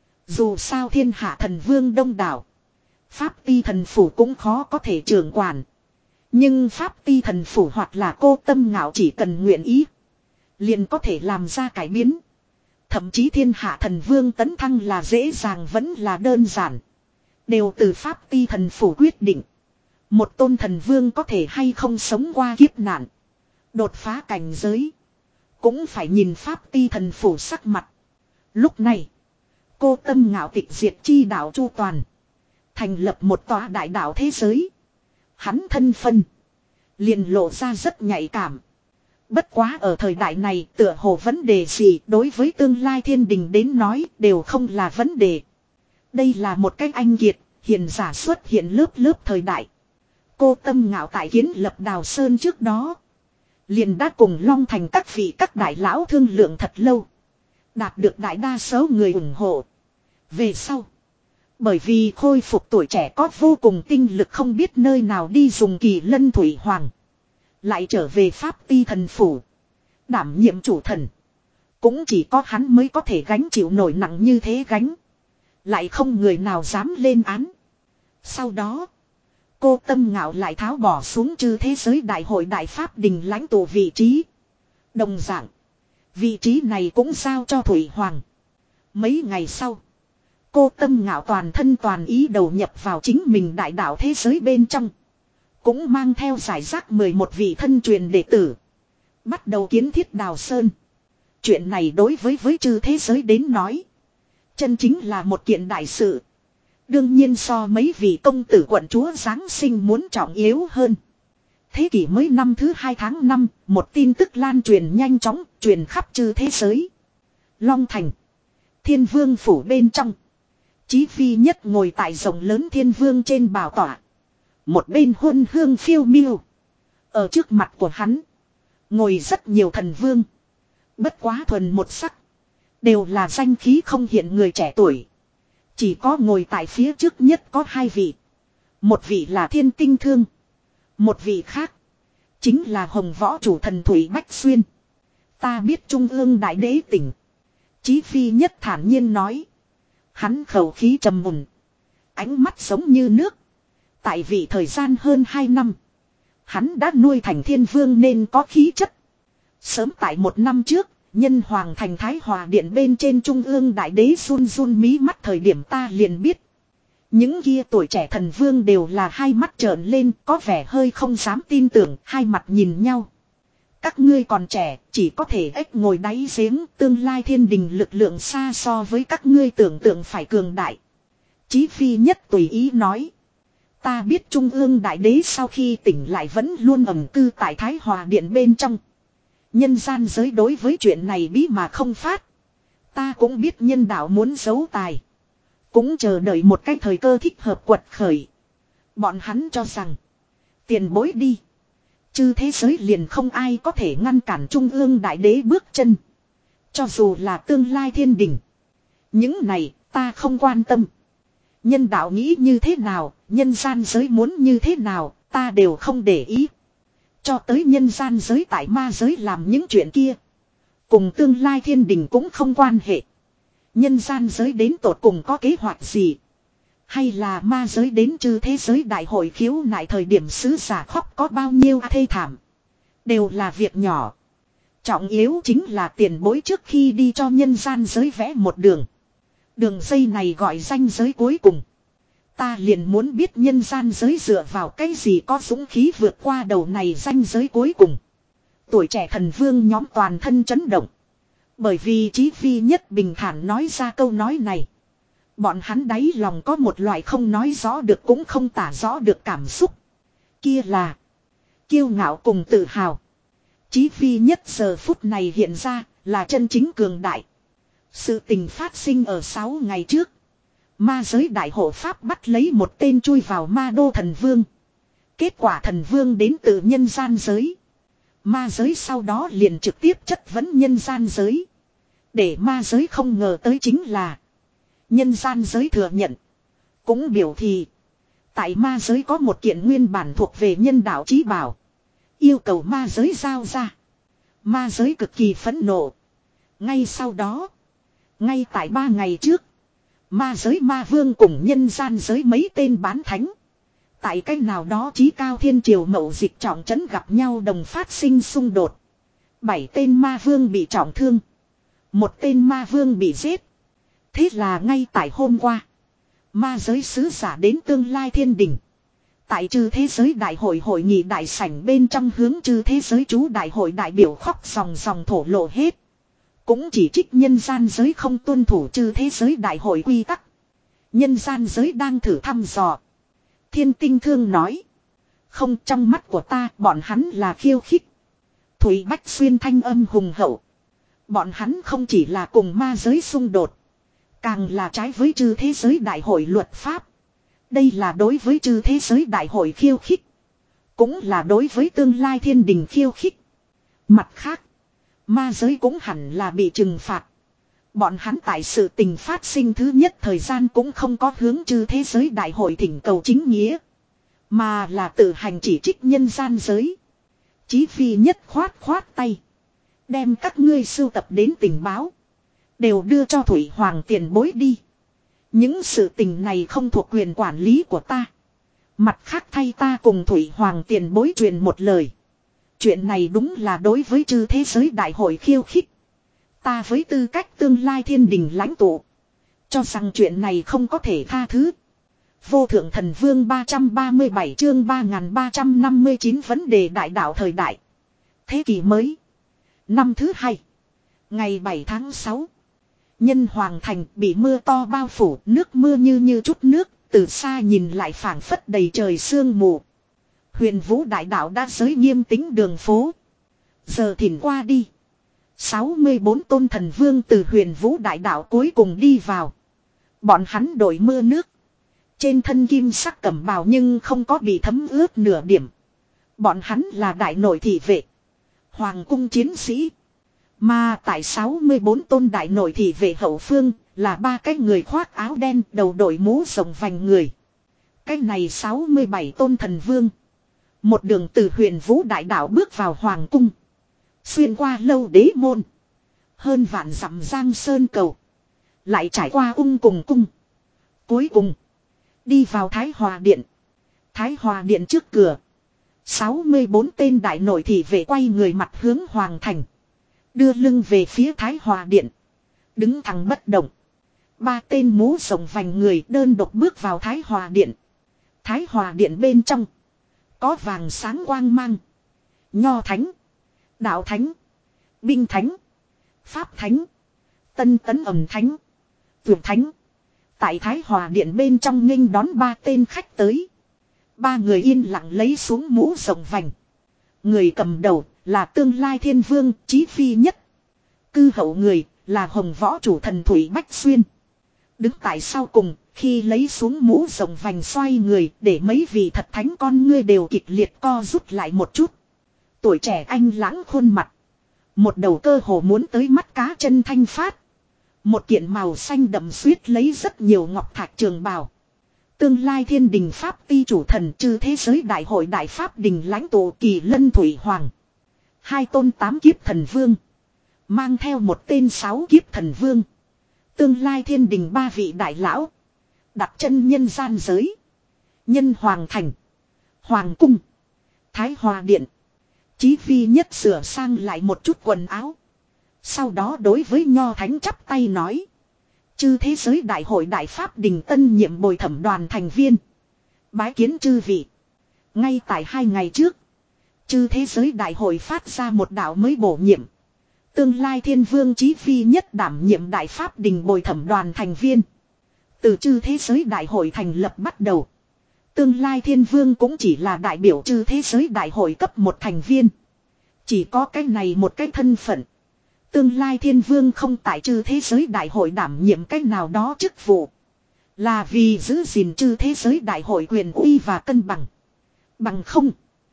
Dù sao thiên hạ thần vương đông đảo. Pháp ti thần phủ cũng khó có thể trưởng quản. Nhưng Pháp ti thần phủ hoặc là cô Tâm Ngạo chỉ cần nguyện ý. Liền có thể làm ra cải biến. Thậm chí thiên hạ thần vương tấn thăng là dễ dàng vẫn là đơn giản. Đều từ Pháp ti thần phủ quyết định. Một tôn thần vương có thể hay không sống qua kiếp nạn. Đột phá cảnh giới. Cũng phải nhìn Pháp ti thần phủ sắc mặt. Lúc này. Cô Tâm Ngạo tịch diệt chi đạo chu toàn. Thành lập một tòa đại đạo thế giới. Hắn thân phân. Liền lộ ra rất nhạy cảm. Bất quá ở thời đại này tựa hồ vấn đề gì đối với tương lai thiên đình đến nói đều không là vấn đề. Đây là một cách anh kiệt, hiền giả xuất hiện lớp lớp thời đại. Cô Tâm Ngạo tại kiến lập Đào Sơn trước đó. Liền đã cùng Long Thành các vị các đại lão thương lượng thật lâu. Đạt được đại đa số người ủng hộ. Về sau. Bởi vì khôi phục tuổi trẻ có vô cùng tinh lực không biết nơi nào đi dùng Kỳ Lân Thủy Hoàng. Lại trở về Pháp ti thần phủ. Đảm nhiệm chủ thần. Cũng chỉ có hắn mới có thể gánh chịu nổi nặng như thế gánh. Lại không người nào dám lên án. Sau đó. Cô Tâm Ngạo lại tháo bỏ xuống chư thế giới đại hội đại pháp đình lãnh tụ vị trí. Đồng dạng. Vị trí này cũng giao cho Thủy Hoàng. Mấy ngày sau. Cô Tâm Ngạo toàn thân toàn ý đầu nhập vào chính mình đại đạo thế giới bên trong. Cũng mang theo giải rác mười một vị thân truyền đệ tử. Bắt đầu kiến thiết Đào Sơn. Chuyện này đối với với chư thế giới đến nói. Chân chính là một kiện đại sự. Đương nhiên so mấy vị công tử quận chúa Giáng sinh muốn trọng yếu hơn. Thế kỷ mới năm thứ hai tháng năm, một tin tức lan truyền nhanh chóng, truyền khắp chư thế giới. Long Thành. Thiên Vương phủ bên trong. Chí Phi Nhất ngồi tại rộng lớn thiên vương trên bảo tọa. Một bên huân hương phiêu miêu. Ở trước mặt của hắn. Ngồi rất nhiều thần vương. Bất quá thuần một sắc. Đều là danh khí không hiện người trẻ tuổi. Chỉ có ngồi tại phía trước nhất có hai vị. Một vị là Thiên Tinh Thương. Một vị khác. Chính là Hồng Võ chủ thần Thủy Bách Xuyên. Ta biết Trung ương Đại Đế tỉnh. Chí Phi Nhất thản nhiên nói. Hắn khẩu khí trầm mùn. Ánh mắt giống như nước. Tại vị thời gian hơn hai năm. Hắn đã nuôi thành thiên vương nên có khí chất. Sớm tại một năm trước. Nhân hoàng thành Thái Hòa Điện bên trên Trung ương Đại Đế run run mí mắt thời điểm ta liền biết. Những kia tuổi trẻ thần vương đều là hai mắt trợn lên có vẻ hơi không dám tin tưởng hai mặt nhìn nhau. Các ngươi còn trẻ chỉ có thể ếch ngồi đáy giếng tương lai thiên đình lực lượng xa so với các ngươi tưởng tượng phải cường đại. Chí Phi Nhất tùy ý nói. Ta biết Trung ương Đại Đế sau khi tỉnh lại vẫn luôn ẩn cư tại Thái Hòa Điện bên trong. Nhân gian giới đối với chuyện này bí mà không phát. Ta cũng biết nhân đạo muốn giấu tài. Cũng chờ đợi một cái thời cơ thích hợp quật khởi. Bọn hắn cho rằng. Tiền bối đi. Chư thế giới liền không ai có thể ngăn cản Trung ương Đại Đế bước chân. Cho dù là tương lai thiên đình. Những này ta không quan tâm. Nhân đạo nghĩ như thế nào, nhân gian giới muốn như thế nào, ta đều không để ý. Cho tới nhân gian giới tại ma giới làm những chuyện kia. Cùng tương lai thiên đình cũng không quan hệ. Nhân gian giới đến tột cùng có kế hoạch gì. Hay là ma giới đến chư thế giới đại hội khiếu nại thời điểm sứ giả khóc có bao nhiêu thê thảm. Đều là việc nhỏ. Trọng yếu chính là tiền bối trước khi đi cho nhân gian giới vẽ một đường. Đường dây này gọi danh giới cuối cùng. Ta liền muốn biết nhân gian giới dựa vào cái gì có dũng khí vượt qua đầu này danh giới cuối cùng. Tuổi trẻ thần vương nhóm toàn thân chấn động. Bởi vì Chí Phi Nhất bình thản nói ra câu nói này. Bọn hắn đáy lòng có một loại không nói rõ được cũng không tả rõ được cảm xúc. Kia là kiêu ngạo cùng tự hào. Chí Phi Nhất giờ phút này hiện ra là chân chính cường đại. Sự tình phát sinh ở sáu ngày trước. Ma giới đại hộ pháp bắt lấy một tên chui vào ma đô thần vương. Kết quả thần vương đến từ nhân gian giới. Ma giới sau đó liền trực tiếp chất vấn nhân gian giới. Để ma giới không ngờ tới chính là. Nhân gian giới thừa nhận. Cũng biểu thị. Tại ma giới có một kiện nguyên bản thuộc về nhân đạo chí bảo. Yêu cầu ma giới giao ra. Ma giới cực kỳ phẫn nộ. Ngay sau đó. Ngay tại ba ngày trước. Ma giới ma vương cùng nhân gian giới mấy tên bán thánh. Tại cách nào đó chí cao thiên triều mậu dịch trọng trấn gặp nhau đồng phát sinh xung đột. Bảy tên ma vương bị trọng thương. Một tên ma vương bị giết. Thế là ngay tại hôm qua. Ma giới sứ giả đến tương lai thiên đình. Tại chư thế giới đại hội hội nghị đại sảnh bên trong hướng chư thế giới chú đại hội đại biểu khóc dòng dòng thổ lộ hết. Cũng chỉ trích nhân gian giới không tuân thủ chư thế giới đại hội quy tắc. Nhân gian giới đang thử thăm dò. Thiên Tinh Thương nói. Không, trong mắt của ta bọn hắn là khiêu khích. Thủy Bách Xuyên thanh âm hùng hậu. Bọn hắn không chỉ là cùng ma giới xung đột. Càng là trái với chư thế giới đại hội luật pháp. Đây là đối với chư thế giới đại hội khiêu khích. Cũng là đối với tương lai thiên đình khiêu khích. Mặt khác. Ma giới cũng hẳn là bị trừng phạt. Bọn hắn tại sự tình phát sinh thứ nhất thời gian cũng không có hướng chư thế giới đại hội thỉnh cầu chính nghĩa. Mà là tự hành chỉ trích nhân gian giới. Chí Phi Nhất khoát khoát tay. Đem các ngươi sưu tập đến tình báo. Đều đưa cho Thủy Hoàng tiền bối đi. Những sự tình này không thuộc quyền quản lý của ta. Mặt khác thay ta cùng Thủy Hoàng tiền bối truyền một lời. Chuyện này đúng là đối với chư thế giới đại hội khiêu khích. Ta với tư cách tương lai thiên đình lãnh tụ. Cho rằng chuyện này không có thể tha thứ. Vô thượng thần vương ba trăm ba mươi bảy chương ba nghìn ba trăm năm mươi chín vấn đề đại đạo thời đại. Thế kỷ mới. Năm thứ hai. Ngày bảy tháng sáu. Nhân Hoàng Thành bị mưa to bao phủ, nước mưa như như chút nước, từ xa nhìn lại phảng phất đầy trời sương mù. Huyền Vũ đại đạo đã giới nghiêm tính đường phố. Giờ thìn qua đi. sáu mươi bốn tôn thần vương từ Huyền Vũ đại đạo cuối cùng đi vào. Bọn hắn đổi mưa nước. Trên thân kim sắc cẩm bào nhưng không có bị thấm ướt nửa điểm. Bọn hắn là đại nội thị vệ. Hoàng cung chiến sĩ. Mà tại sáu mươi bốn tôn đại nội thị vệ hậu phương là ba cái người khoác áo đen đầu đội mũ rộng vành người. Cái này sáu mươi bảy tôn thần vương. Một đường từ Huyền Vũ đại đạo bước vào hoàng cung. Xuyên qua lâu đế môn. Hơn vạn dặm giang sơn cầu. Lại trải qua ung cùng cung. Cuối cùng. Đi vào Thái Hòa Điện. Thái Hòa Điện trước cửa. sáu mươi bốn tên đại nội thị vệ quay người mặt hướng hoàng thành. Đưa lưng về phía Thái Hòa Điện. Đứng thẳng bất động. Ba tên mũ rộng vành người đơn độc bước vào Thái Hòa Điện. Thái Hòa Điện bên trong. Có vàng sáng quang mang. Nho thánh. Đạo thánh. Binh thánh. Pháp thánh. Tân tấn ẩm thánh. Vượt thánh. Tại Thái Hòa Điện bên trong nghênh đón ba tên khách tới. Ba người yên lặng lấy xuống mũ rộng vành. Người cầm đầu là tương lai thiên vương Chí Phi Nhất. Cư hậu người là Hồng Võ chủ thần Thủy Bách Xuyên. Đứng tại sau cùng khi lấy xuống mũ rộng vành xoay người để mấy vị thật thánh con ngươi đều kịch liệt co rút lại một chút. Tuổi trẻ anh lãng khuôn mặt. Một đầu cơ hồ muốn tới mắt cá chân thanh phát. Một kiện màu xanh đậm suýt lấy rất nhiều ngọc thạch trường bào. Tương lai thiên đình Pháp ti chủ thần chư thế giới đại hội đại Pháp đình lãnh tụ Kỳ Lân Thủy Hoàng. Hai tôn tám kiếp thần vương. Mang theo một tên sáu kiếp thần vương. Tương lai thiên đình ba vị đại lão. Đặt chân nhân gian giới. Nhân Hoàng Thành. Hoàng Cung. Thái Hòa Điện. Chí Phi nhất sửa sang lại một chút quần áo. Sau đó đối với Nho Thánh chắp tay nói. Chư thế giới đại hội đại Pháp đình tân nhiệm bồi thẩm đoàn thành viên. Bái kiến chư vị. Ngay tại hai ngày trước. Chư thế giới đại hội phát ra một đạo mới bổ nhiệm. Tương lai thiên vương Chí Phi nhất đảm nhiệm đại Pháp đình bồi thẩm đoàn thành viên. Từ chư thế giới đại hội thành lập bắt đầu. Tương lai thiên vương cũng chỉ là đại biểu chư thế giới đại hội cấp một thành viên. Chỉ có cái này một cái thân phận. Tương lai thiên vương không tại chư thế giới đại hội đảm nhiệm cách nào đó chức vụ. Là vì giữ gìn chư thế giới đại hội quyền uy và cân bằng. Bằng không.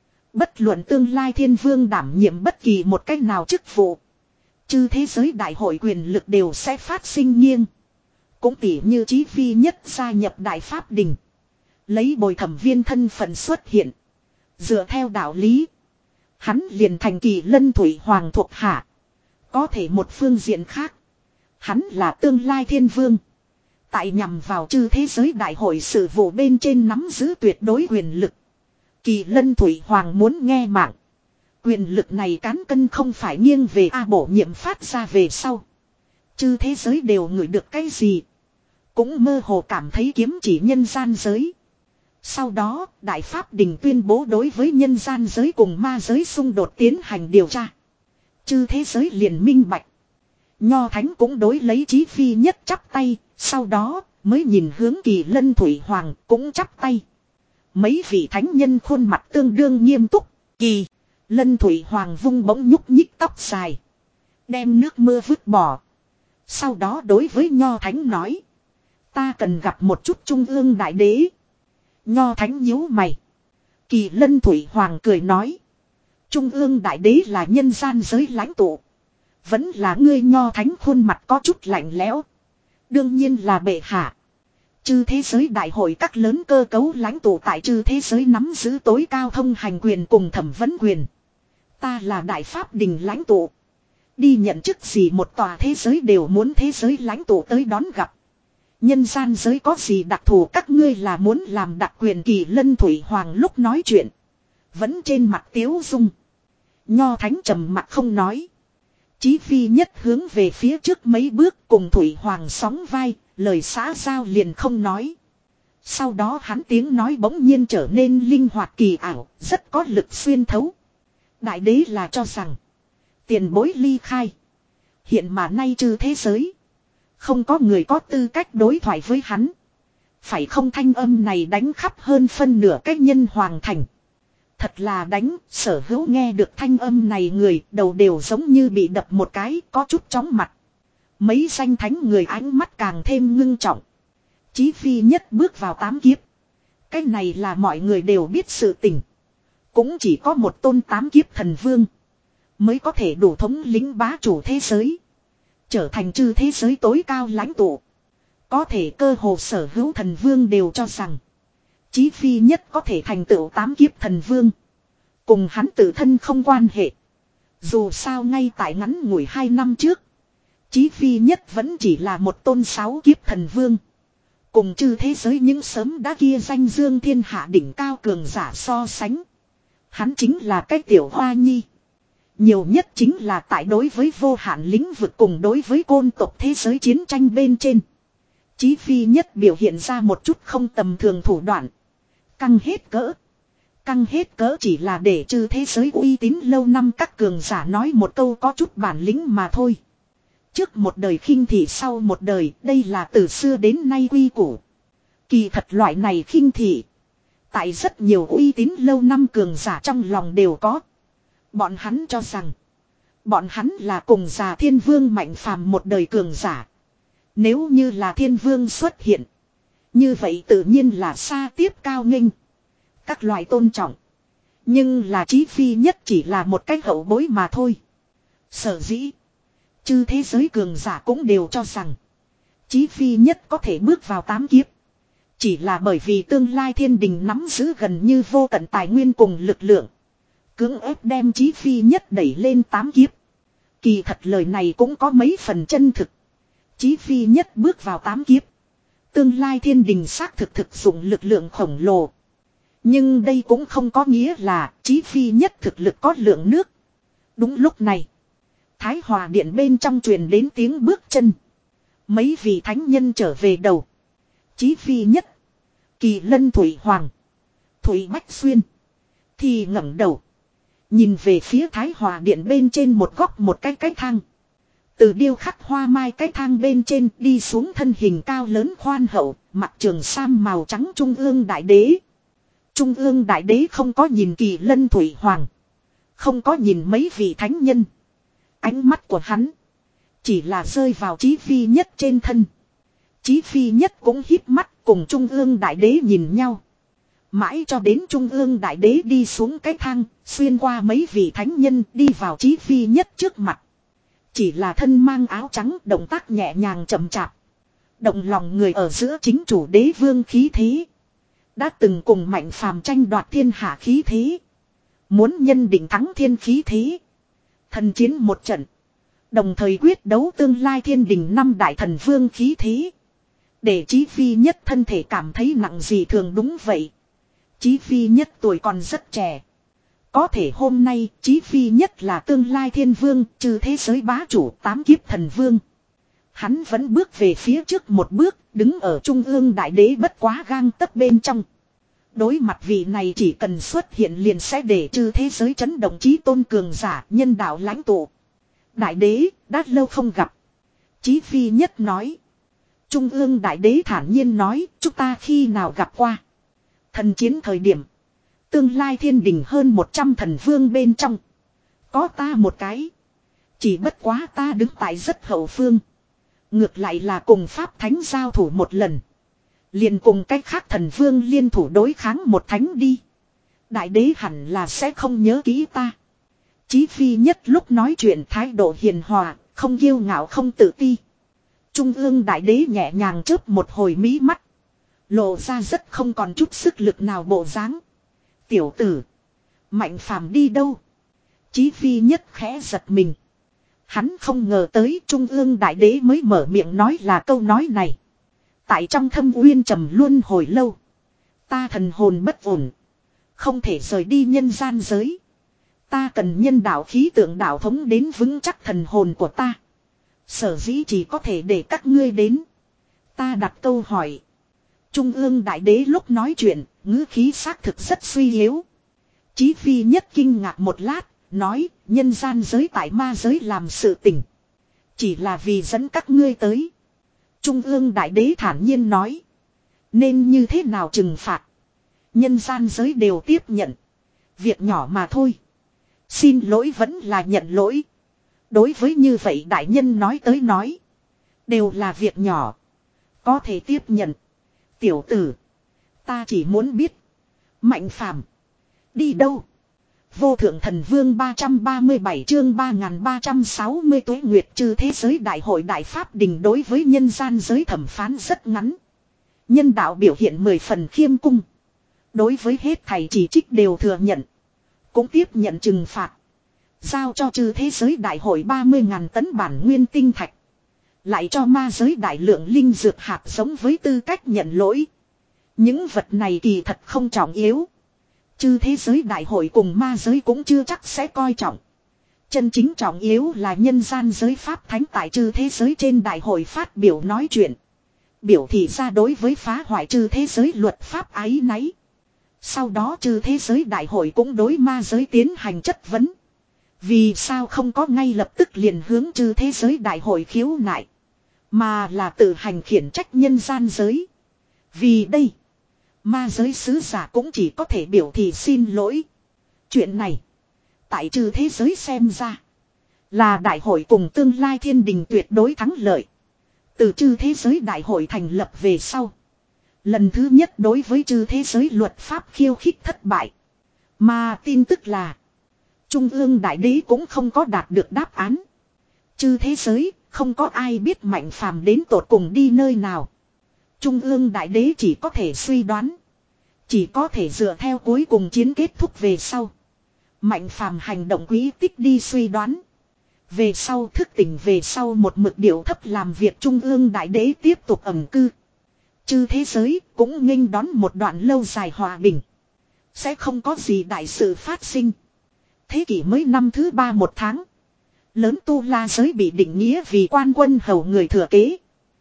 Bất luận tương lai thiên vương đảm nhiệm bất kỳ một cách nào chức vụ. Chư thế giới đại hội quyền lực đều sẽ phát sinh nghiêng. Cũng tỉ như Chí Phi nhất gia nhập đại Pháp đình. Lấy bồi thẩm viên thân phận xuất hiện. Dựa theo đạo lý. Hắn liền thành Kỳ Lân Thủy Hoàng thuộc hạ. Có thể một phương diện khác. Hắn là tương lai thiên vương. Tại nhằm vào chư thế giới đại hội sự vụ bên trên nắm giữ tuyệt đối quyền lực. Kỳ Lân Thủy Hoàng muốn nghe mạng. Quyền lực này cán cân không phải nghiêng về A bổ nhiệm phát ra về sau. Chư thế giới đều ngửi được cái gì. Cũng mơ hồ cảm thấy kiếm chỉ nhân gian giới. Sau đó, Đại Pháp đình tuyên bố đối với nhân gian giới cùng ma giới xung đột tiến hành điều tra. Chư thế giới liền minh bạch. Nho Thánh cũng đối lấy Chí Phi nhất chắp tay, sau đó mới nhìn hướng Kỳ Lân Thủy Hoàng cũng chắp tay. Mấy vị thánh nhân khuôn mặt tương đương nghiêm túc. Kỳ Lân Thủy Hoàng vung bỗng nhúc nhích tóc dài. Đem nước mưa vứt bỏ. Sau đó đối với Nho Thánh nói. Ta cần gặp một chút Trung ương Đại Đế. Nho Thánh nhíu mày. Kỳ Lân Thủy Hoàng cười nói. Trung ương Đại Đế là nhân gian giới lãnh tụ. Vẫn là ngươi. Nho Thánh khuôn mặt có chút lạnh lẽo. Đương nhiên là bệ hạ. Chư thế giới đại hội các lớn cơ cấu lãnh tụ tại chư thế giới nắm giữ tối cao thông hành quyền cùng thẩm vấn quyền. Ta là đại Pháp đình lãnh tụ. Đi nhận chức gì một tòa thế giới đều muốn thế giới lãnh tụ tới đón gặp. Nhân gian giới có gì đặc thù các ngươi là muốn làm đặc quyền. Kỳ Lân Thủy Hoàng lúc nói chuyện. Vẫn trên mặt tiếu dung. Nho Thánh trầm mặt không nói. Chí Phi nhất hướng về phía trước mấy bước cùng Thủy Hoàng sóng vai. Lời xã giao liền không nói. Sau đó hắn tiếng nói bỗng nhiên trở nên linh hoạt kỳ ảo. Rất có lực xuyên thấu. Đại đế là cho rằng. Tiền bối ly khai. Hiện mà nay chư thế giới. Không có người có tư cách đối thoại với hắn. Phải không thanh âm này đánh khắp hơn phân nửa cách nhân Hoàng Thành. Thật là đánh, sở hữu nghe được thanh âm này người đầu đều giống như bị đập một cái có chút chóng mặt. Mấy danh thánh người ánh mắt càng thêm ngưng trọng. Chí Phi nhất bước vào tám kiếp. Cái này là mọi người đều biết sự tình. Cũng chỉ có một tôn tám kiếp thần vương. Mới có thể đủ thống lĩnh bá chủ thế giới. Trở thành chư thế giới tối cao lãnh tụ. Có thể cơ hồ sở hữu thần vương đều cho rằng. Chí Phi nhất có thể thành tựu tám kiếp thần vương. Cùng hắn tự thân không quan hệ. Dù sao ngay tại ngắn ngủi hai năm trước. Chí Phi nhất vẫn chỉ là một tôn sáu kiếp thần vương. Cùng chư thế giới những sớm đã kia danh dương thiên hạ đỉnh cao cường giả so sánh. Hắn chính là cái tiểu hoa nhi. Nhiều nhất chính là tại đối với vô hạn lĩnh vực cùng đối với côn tộc thế giới chiến tranh bên trên. Chí Phi nhất biểu hiện ra một chút không tầm thường thủ đoạn. Căng hết cỡ. Căng hết cỡ chỉ là để chư thế giới uy tín lâu năm các cường giả nói một câu có chút bản lĩnh mà thôi. Trước một đời khinh thị sau một đời, đây là từ xưa đến nay quy củ. Kỳ thật loại này khinh thị. Tại rất nhiều uy tín lâu năm cường giả trong lòng đều có. Bọn hắn cho rằng. Bọn hắn là cùng già thiên vương mạnh phàm một đời cường giả. Nếu như là thiên vương xuất hiện. Như vậy tự nhiên là xa tiếp cao nghênh. Các loại tôn trọng. Nhưng là Chí Phi nhất chỉ là một cách hậu bối mà thôi. Sở dĩ. Chư thế giới cường giả cũng đều cho rằng. Chí Phi Nhất có thể bước vào tám kiếp. Chỉ là bởi vì tương lai thiên đình nắm giữ gần như vô tận tài nguyên cùng lực lượng. Cưỡng ép đem Chí Phi Nhất đẩy lên tám kiếp. Kỳ thật lời này cũng có mấy phần chân thực. Chí Phi Nhất bước vào tám kiếp. Tương lai thiên đình xác thực thực dụng lực lượng khổng lồ. Nhưng đây cũng không có nghĩa là Chí Phi Nhất thực lực có lượng nước. Đúng lúc này. Thái Hòa Điện bên trong truyền đến tiếng bước chân. Mấy vị thánh nhân trở về đầu. Chí Phi Nhất. Kỳ Lân Thủy Hoàng. Thủy Bách Xuyên. Thì ngẩng đầu. Nhìn về phía Thái Hòa Điện bên trên một góc một cái cái thang. Từ điêu khắc hoa mai cái thang bên trên đi xuống thân hình cao lớn khoan hậu, mặc trường sam màu trắng Trung ương Đại Đế. Trung ương Đại Đế không có nhìn Kỳ Lân Thủy Hoàng. Không có nhìn mấy vị thánh nhân. Ánh mắt của hắn chỉ là rơi vào Chí Phi Nhất trên thân. Chí Phi Nhất cũng híp mắt cùng Trung ương Đại Đế nhìn nhau. Mãi cho đến Trung ương Đại Đế đi xuống cái thang, xuyên qua mấy vị thánh nhân đi vào Chí Phi Nhất trước mặt. Chỉ là thân mang áo trắng, động tác nhẹ nhàng chậm chạp. Động lòng người ở giữa chính chủ đế vương khí thế. Đã từng cùng Mạnh Phàm tranh đoạt thiên hạ khí thế. Muốn nhân định thắng thiên khí thế. Thần chiến một trận. Đồng thời quyết đấu tương lai thiên đình năm đại thần vương khí thế. Để Chí Phi Nhất thân thể cảm thấy nặng gì thường đúng vậy. Chí Phi Nhất tuổi còn rất trẻ. Có thể hôm nay Chí Phi Nhất là tương lai thiên vương, trừ thế giới bá chủ tám kiếp thần vương. Hắn vẫn bước về phía trước một bước, đứng ở Trung ương Đại Đế bất quá gang tấc bên trong. Đối mặt vị này chỉ cần xuất hiện liền sẽ để trừ thế giới chấn động chí tôn cường giả, nhân đạo lãnh tụ. Đại Đế, đã lâu không gặp. Chí Phi Nhất nói. Trung ương Đại Đế thản nhiên nói, chúng ta khi nào gặp qua. Thần chiến thời điểm. Tương lai thiên đình hơn một trăm thần vương bên trong. Có ta một cái. Chỉ bất quá ta đứng tại rất hậu phương. Ngược lại là cùng Pháp Thánh giao thủ một lần. Liền cùng cách khác thần vương liên thủ đối kháng một thánh đi. Đại Đế hẳn là sẽ không nhớ kỹ ta. Chí Phi Nhất lúc nói chuyện thái độ hiền hòa, không kiêu ngạo không tự ti. Trung ương Đại Đế nhẹ nhàng chớp một hồi mí mắt. Lộ ra rất không còn chút sức lực nào bộ dáng. Tiểu tử. Mạnh Phàm đi đâu? Chí Phi Nhất khẽ giật mình. Hắn không ngờ tới Trung ương Đại Đế mới mở miệng nói là câu nói này. Tại trong thâm uyên trầm luôn hồi lâu. Ta thần hồn bất ổn. Không thể rời đi nhân gian giới. Ta cần nhân đạo khí tượng đạo thống đến vững chắc thần hồn của ta. Sở dĩ chỉ có thể để các ngươi đến. Ta đặt câu hỏi. Trung ương Đại Đế lúc nói chuyện, ngữ khí xác thực rất suy yếu. Chí Phi Nhất kinh ngạc một lát, nói, nhân gian giới tại ma giới làm sự tình. Chỉ là vì dẫn các ngươi tới. Trung ương Đại Đế thản nhiên nói. Nên như thế nào trừng phạt. Nhân gian giới đều tiếp nhận. Việc nhỏ mà thôi. Xin lỗi vẫn là nhận lỗi. Đối với như vậy đại nhân nói tới nói. Đều là việc nhỏ. Có thể tiếp nhận. Tiểu tử. Ta chỉ muốn biết. Mạnh Phàm đi đâu? Vô thượng thần vương ba trăm ba mươi bảy chương ba nghìn ba trăm sáu mươi tuế nguyệt trừ thế giới đại hội đại pháp đình đối với nhân gian giới thẩm phán rất ngắn. Nhân đạo biểu hiện mười phần khiêm cung. Đối với hết thầy chỉ trích đều thừa nhận. Cũng tiếp nhận trừng phạt. Giao cho trừ thế giới đại hội ba mươi ngàn tấn bản nguyên tinh thạch. Lại cho ma giới đại lượng linh dược hạt giống với tư cách nhận lỗi. Những vật này kỳ thật không trọng yếu. Chư thế giới đại hội cùng ma giới cũng chưa chắc sẽ coi trọng. Chân chính trọng yếu là nhân gian giới pháp thánh tại chư thế giới trên đại hội phát biểu nói chuyện. Biểu thị ra đối với phá hoại chư thế giới luật pháp áy náy. Sau đó chư thế giới đại hội cũng đối ma giới tiến hành chất vấn. Vì sao không có ngay lập tức liền hướng chư thế giới đại hội khiếu nại. Mà là tự hành khiển trách nhân gian giới. Vì đây. Ma giới sứ giả cũng chỉ có thể biểu thị xin lỗi. Chuyện này. Tại trừ thế giới xem ra. Là đại hội cùng tương lai thiên đình tuyệt đối thắng lợi. Từ trừ thế giới đại hội thành lập về sau. Lần thứ nhất đối với trừ thế giới luật pháp khiêu khích thất bại. Mà tin tức là. Trung ương đại đế cũng không có đạt được đáp án. Chư thế giới, không có ai biết Mạnh Phàm đến tột cùng đi nơi nào. Trung ương đại đế chỉ có thể suy đoán. Chỉ có thể dựa theo cuối cùng chiến kết thúc về sau. Mạnh Phàm hành động quý tích đi suy đoán. Về sau thức tỉnh về sau một mực điệu thấp làm việc Trung ương đại đế tiếp tục ẩn cư. Chư thế giới cũng nghênh đón một đoạn lâu dài hòa bình. Sẽ không có gì đại sự phát sinh. Thế kỷ mới năm thứ ba một tháng. Lớn Tu La giới bị định nghĩa vì quan quân hầu người thừa kế.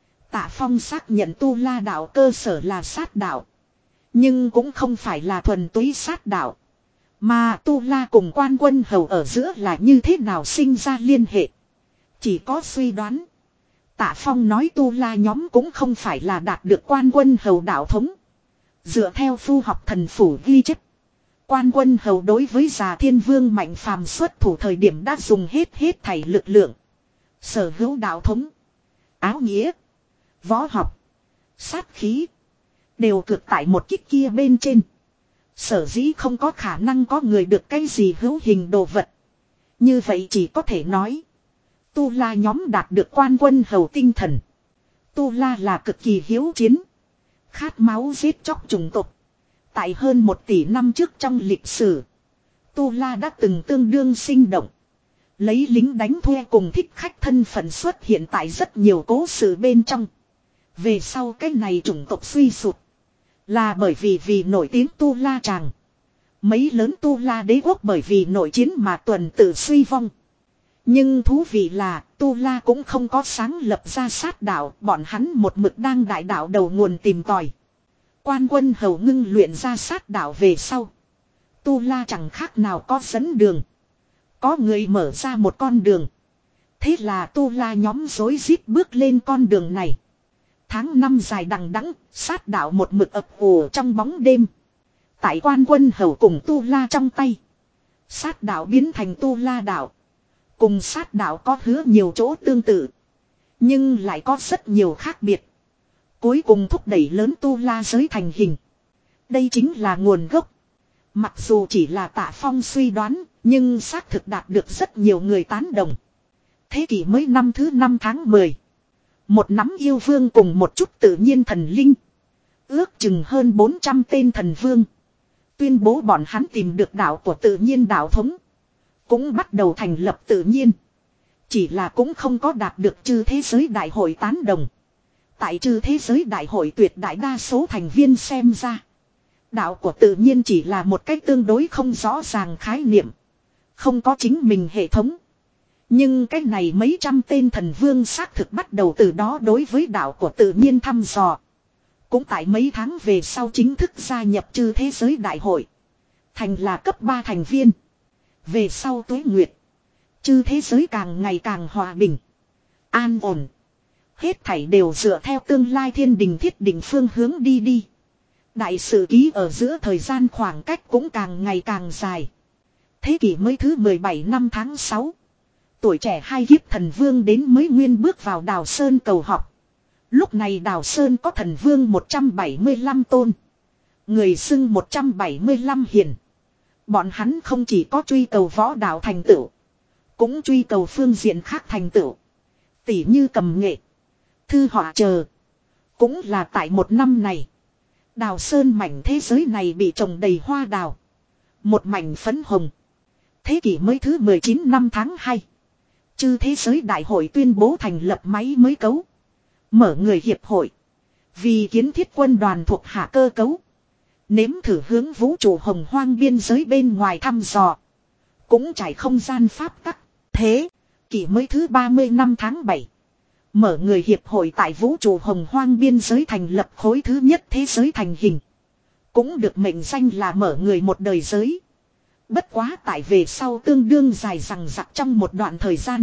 Tạ Phong xác nhận Tu La đạo cơ sở là sát đạo. Nhưng cũng không phải là thuần túy sát đạo. Mà Tu La cùng quan quân hầu ở giữa là như thế nào sinh ra liên hệ. Chỉ có suy đoán. Tạ Phong nói Tu La nhóm cũng không phải là đạt được quan quân hầu đạo thống. Dựa theo phu học thần phủ ghi chép. Quan quân hầu đối với già thiên vương Mạnh Phàm xuất thủ thời điểm đã dùng hết hết thảy lực lượng. Sở hữu đạo thống. Áo nghĩa. Võ học. Sát khí. Đều cực tại một kích kia bên trên. Sở dĩ không có khả năng có người được cái gì hữu hình đồ vật. Như vậy chỉ có thể nói. Tu La nhóm đạt được quan quân hầu tinh thần. Tu La là cực kỳ hiếu chiến. Khát máu giết chóc chủng tộc. Tại hơn một tỷ năm trước trong lịch sử. Tu La đã từng tương đương sinh động. Lấy lính đánh thuê cùng thích khách thân phận xuất hiện tại rất nhiều cố sự bên trong. Về sau cái này chủng tộc suy sụt. Là bởi vì vì nổi tiếng Tu La tràng. Mấy lớn Tu La đế quốc bởi vì nội chiến mà tuần tự suy vong. Nhưng thú vị là Tu La cũng không có sáng lập ra sát đạo. Bọn hắn một mực đang đại đạo đầu nguồn tìm tòi. Quan quân hầu ngưng luyện ra sát đạo về sau. Tu La chẳng khác nào có dẫn đường. Có người mở ra một con đường. Thế là Tu La nhóm rối rít bước lên con đường này. Tháng năm dài đằng đẵng, sát đạo một mực ập ùa trong bóng đêm. Tại quan quân hầu cùng Tu La trong tay. Sát đạo biến thành Tu La đạo. Cùng sát đạo có hứa nhiều chỗ tương tự. Nhưng lại có rất nhiều khác biệt. Cuối cùng thúc đẩy lớn Tu La giới thành hình. Đây chính là nguồn gốc. Mặc dù chỉ là Tạ Phong suy đoán, nhưng xác thực đạt được rất nhiều người tán đồng. Thế kỷ mới năm thứ năm tháng mười. Một nắm yêu vương cùng một chút tự nhiên thần linh. Ước chừng hơn bốn trăm tên thần vương. Tuyên bố bọn hắn tìm được đạo của tự nhiên đạo thống. Cũng bắt đầu thành lập tự nhiên. Chỉ là cũng không có đạt được chư thế giới đại hội tán đồng. Tại chư thế giới đại hội tuyệt đại đa số thành viên xem ra. Đạo của tự nhiên chỉ là một cách tương đối không rõ ràng khái niệm. Không có chính mình hệ thống. Nhưng cái này mấy trăm tên thần vương xác thực bắt đầu từ đó đối với đạo của tự nhiên thăm dò. Cũng tại mấy tháng về sau chính thức gia nhập chư thế giới đại hội. Thành là cấp ba thành viên. Về sau tuế nguyệt. Chư thế giới càng ngày càng hòa bình. An ổn. Hết thảy đều dựa theo tương lai thiên đình thiết định phương hướng đi đi. Đại sự ký ở giữa thời gian khoảng cách cũng càng ngày càng dài. Thế kỷ mới thứ mười bảy năm tháng sáu. Tuổi trẻ hai kiếp thần vương đến mới nguyên bước vào Đào Sơn cầu học. Lúc này Đào Sơn có thần vương một trăm bảy mươi lăm tôn. Người xưng một trăm bảy mươi lăm hiền. Bọn hắn không chỉ có truy cầu võ đạo thành tựu. Cũng truy cầu phương diện khác thành tựu. Tỉ như cầm nghệ. Thư họa chờ. Cũng là tại một năm này. Đào Sơn mảnh thế giới này bị trồng đầy hoa đào. Một mảnh phấn hồng. Thế kỷ mới thứ mười chín năm tháng hai. Chư thế giới đại hội tuyên bố thành lập máy mới cấu. Mở người hiệp hội. Vì kiến thiết quân đoàn thuộc hạ cơ cấu. Nếm thử hướng vũ trụ hồng hoang biên giới bên ngoài thăm dò. Cũng trải không gian pháp tắc. Thế, kỷ mới thứ ba mươi năm tháng bảy. Mở người hiệp hội tại vũ trụ hồng hoang biên giới thành lập khối thứ nhất thế giới thành hình. Cũng được mệnh danh là mở người một đời giới. Bất quá tại về sau tương đương dài rằng rặc trong một đoạn thời gian.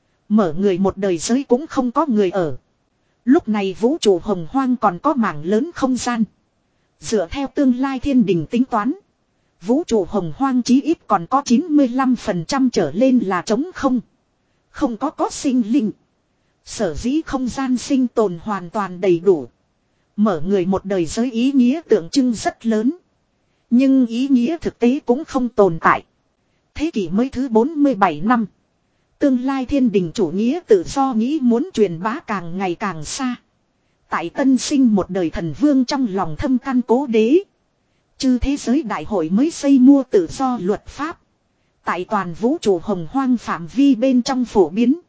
Mở người một đời giới cũng không có người ở. Lúc này vũ trụ hồng hoang còn có mảng lớn không gian. Dựa theo tương lai thiên đình tính toán. Vũ trụ hồng hoang chí ít còn có chín mươi lăm phần trăm trở lên là trống không. Không có có sinh linh. Sở dĩ không gian sinh tồn hoàn toàn đầy đủ. Mở người một đời giới ý nghĩa tượng trưng rất lớn. Nhưng ý nghĩa thực tế cũng không tồn tại. Thế kỷ mới thứ bốn mươi bảy năm. Tương lai thiên đình chủ nghĩa tự do nghĩ muốn truyền bá càng ngày càng xa. Tại tân sinh một đời thần vương trong lòng thâm căn cố đế. Chư thế giới đại hội mới xây mua tự do luật pháp. Tại toàn vũ trụ hồng hoang phạm vi bên trong phổ biến.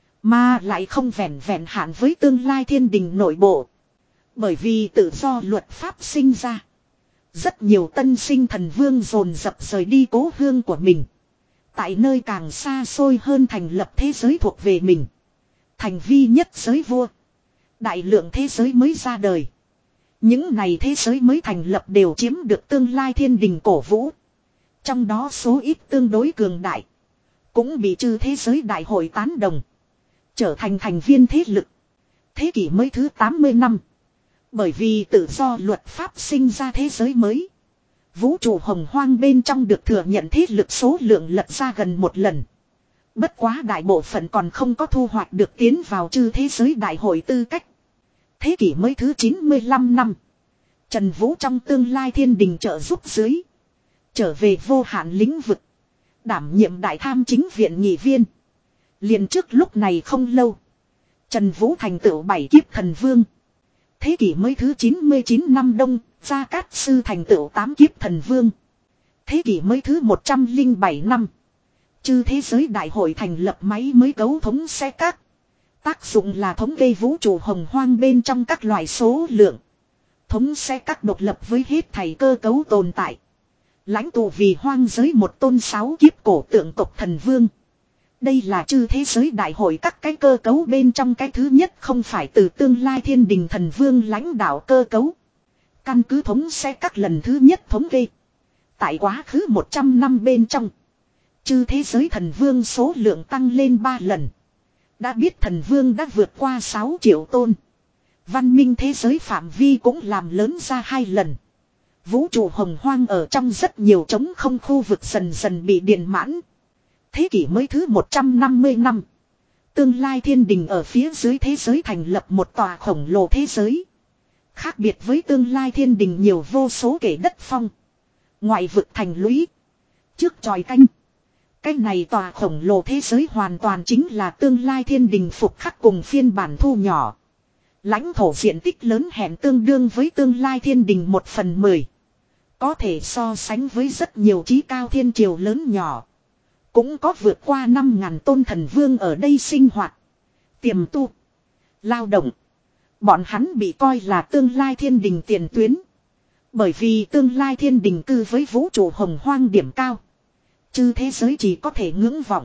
Mà lại không vẹn vẹn hạn với tương lai thiên đình nội bộ. Bởi vì tự do luật pháp sinh ra. Rất nhiều tân sinh thần vương dồn dập rời đi cố hương của mình. Tại nơi càng xa xôi hơn thành lập thế giới thuộc về mình. Thành vi nhất giới vua. Đại lượng thế giới mới ra đời. Những này thế giới mới thành lập đều chiếm được tương lai thiên đình cổ vũ. Trong đó số ít tương đối cường đại. Cũng bị chư thế giới đại hội tán đồng. Trở thành thành viên thế lực. Thế kỷ mới thứ tám mươi năm. Bởi vì tự do luật pháp sinh ra thế giới mới. Vũ trụ hồng hoang bên trong được thừa nhận thế lực số lượng lật ra gần một lần. Bất quá đại bộ phận còn không có thu hoạch được tiến vào chư thế giới đại hội tư cách. Thế kỷ mới thứ chín mươi lăm năm. Trần Vũ trong tương lai thiên đình trợ giúp dưới. Trở về vô hạn lĩnh vực. Đảm nhiệm đại tham chính viện nghị viên. Liền trước lúc này không lâu. Trần Vũ thành tựu bảy kiếp thần vương. Thế kỷ mới thứ chín mươi chín năm đông. Gia Cát Sư thành tựu tám kiếp thần vương. Thế kỷ mới thứ một trăm lẻ bảy năm. Chư thế giới đại hội thành lập máy mới cấu thống xe các. Tác dụng là thống kê vũ trụ hồng hoang bên trong các loại số lượng. Thống xe các độc lập với hết thảy cơ cấu tồn tại. Lãnh tụ vì hoang giới một tôn sáu kiếp cổ tượng tộc thần vương. Đây là chư thế giới đại hội các cái cơ cấu bên trong cái thứ nhất không phải từ tương lai thiên đình thần vương lãnh đạo cơ cấu. Căn cứ thống xe các lần thứ nhất thống kê. Tại quá khứ một trăm năm bên trong. Chư thế giới thần vương số lượng tăng lên ba lần. Đã biết thần vương đã vượt qua sáu triệu tôn. Văn minh thế giới phạm vi cũng làm lớn ra hai lần. Vũ trụ hồng hoang ở trong rất nhiều trống không khu vực dần dần bị điền mãn. Thế kỷ mới thứ một trăm năm mươi năm. Tương lai thiên đình ở phía dưới thế giới thành lập một tòa khổng lồ thế giới. Khác biệt với tương lai thiên đình nhiều vô số kể đất phong. Ngoại vực thành lũy. Trước tròi canh. Cái này tòa khổng lồ thế giới hoàn toàn chính là tương lai thiên đình phục khắc cùng phiên bản thu nhỏ. Lãnh thổ diện tích lớn hẹn tương đương với tương lai thiên đình một phần mười. Có thể so sánh với rất nhiều trí cao thiên triều lớn nhỏ. Cũng có vượt qua năm ngàn tôn thần vương ở đây sinh hoạt. Tiềm tu. Lao động. Bọn hắn bị coi là tương lai thiên đình tiền tuyến. Bởi vì tương lai thiên đình cư với vũ trụ hồng hoang điểm cao. Chư thế giới chỉ có thể ngưỡng vọng.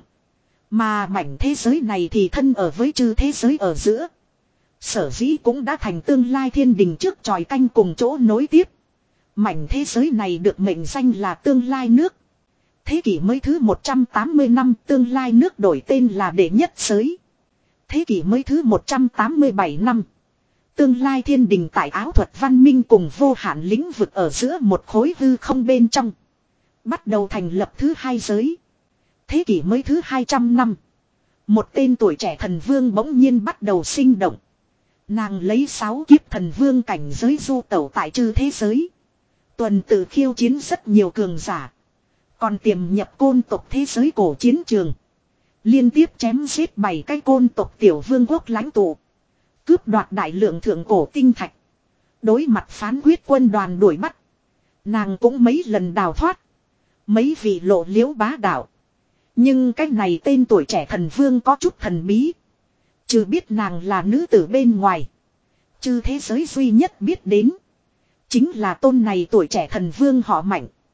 Mà mảnh thế giới này thì thân ở với chư thế giới ở giữa. Sở dĩ cũng đã thành tương lai thiên đình trước tròi canh cùng chỗ nối tiếp. Mảnh thế giới này được mệnh danh là tương lai nước. Thế kỷ mới thứ một trăm tám mươi năm tương lai nước đổi tên là đệ nhất giới. Thế kỷ mới thứ một trăm tám mươi bảy năm. Tương lai thiên đình tại áo thuật văn minh cùng vô hạn lĩnh vực ở giữa một khối hư không bên trong. Bắt đầu thành lập thứ hai giới. Thế kỷ mới thứ hai trăm năm. Một tên tuổi trẻ thần vương bỗng nhiên bắt đầu sinh động. Nàng lấy sáu kiếp thần vương cảnh giới du tẩu tại chư thế giới. Tuần tự khiêu chiến rất nhiều cường giả. Còn tiềm nhập côn tộc thế giới cổ chiến trường. Liên tiếp chém giết bảy cái côn tộc tiểu vương quốc lãnh tụ. Cướp đoạt đại lượng thượng cổ tinh thạch. Đối mặt phán quyết quân đoàn đuổi bắt. Nàng cũng mấy lần đào thoát. Mấy vị lộ liễu bá đạo. Nhưng cái này tên tuổi trẻ thần vương có chút thần bí. Chứ biết nàng là nữ tử bên ngoài. Chứ thế giới duy nhất biết đến. Chính là tôn này tuổi trẻ thần vương họ Mạnh.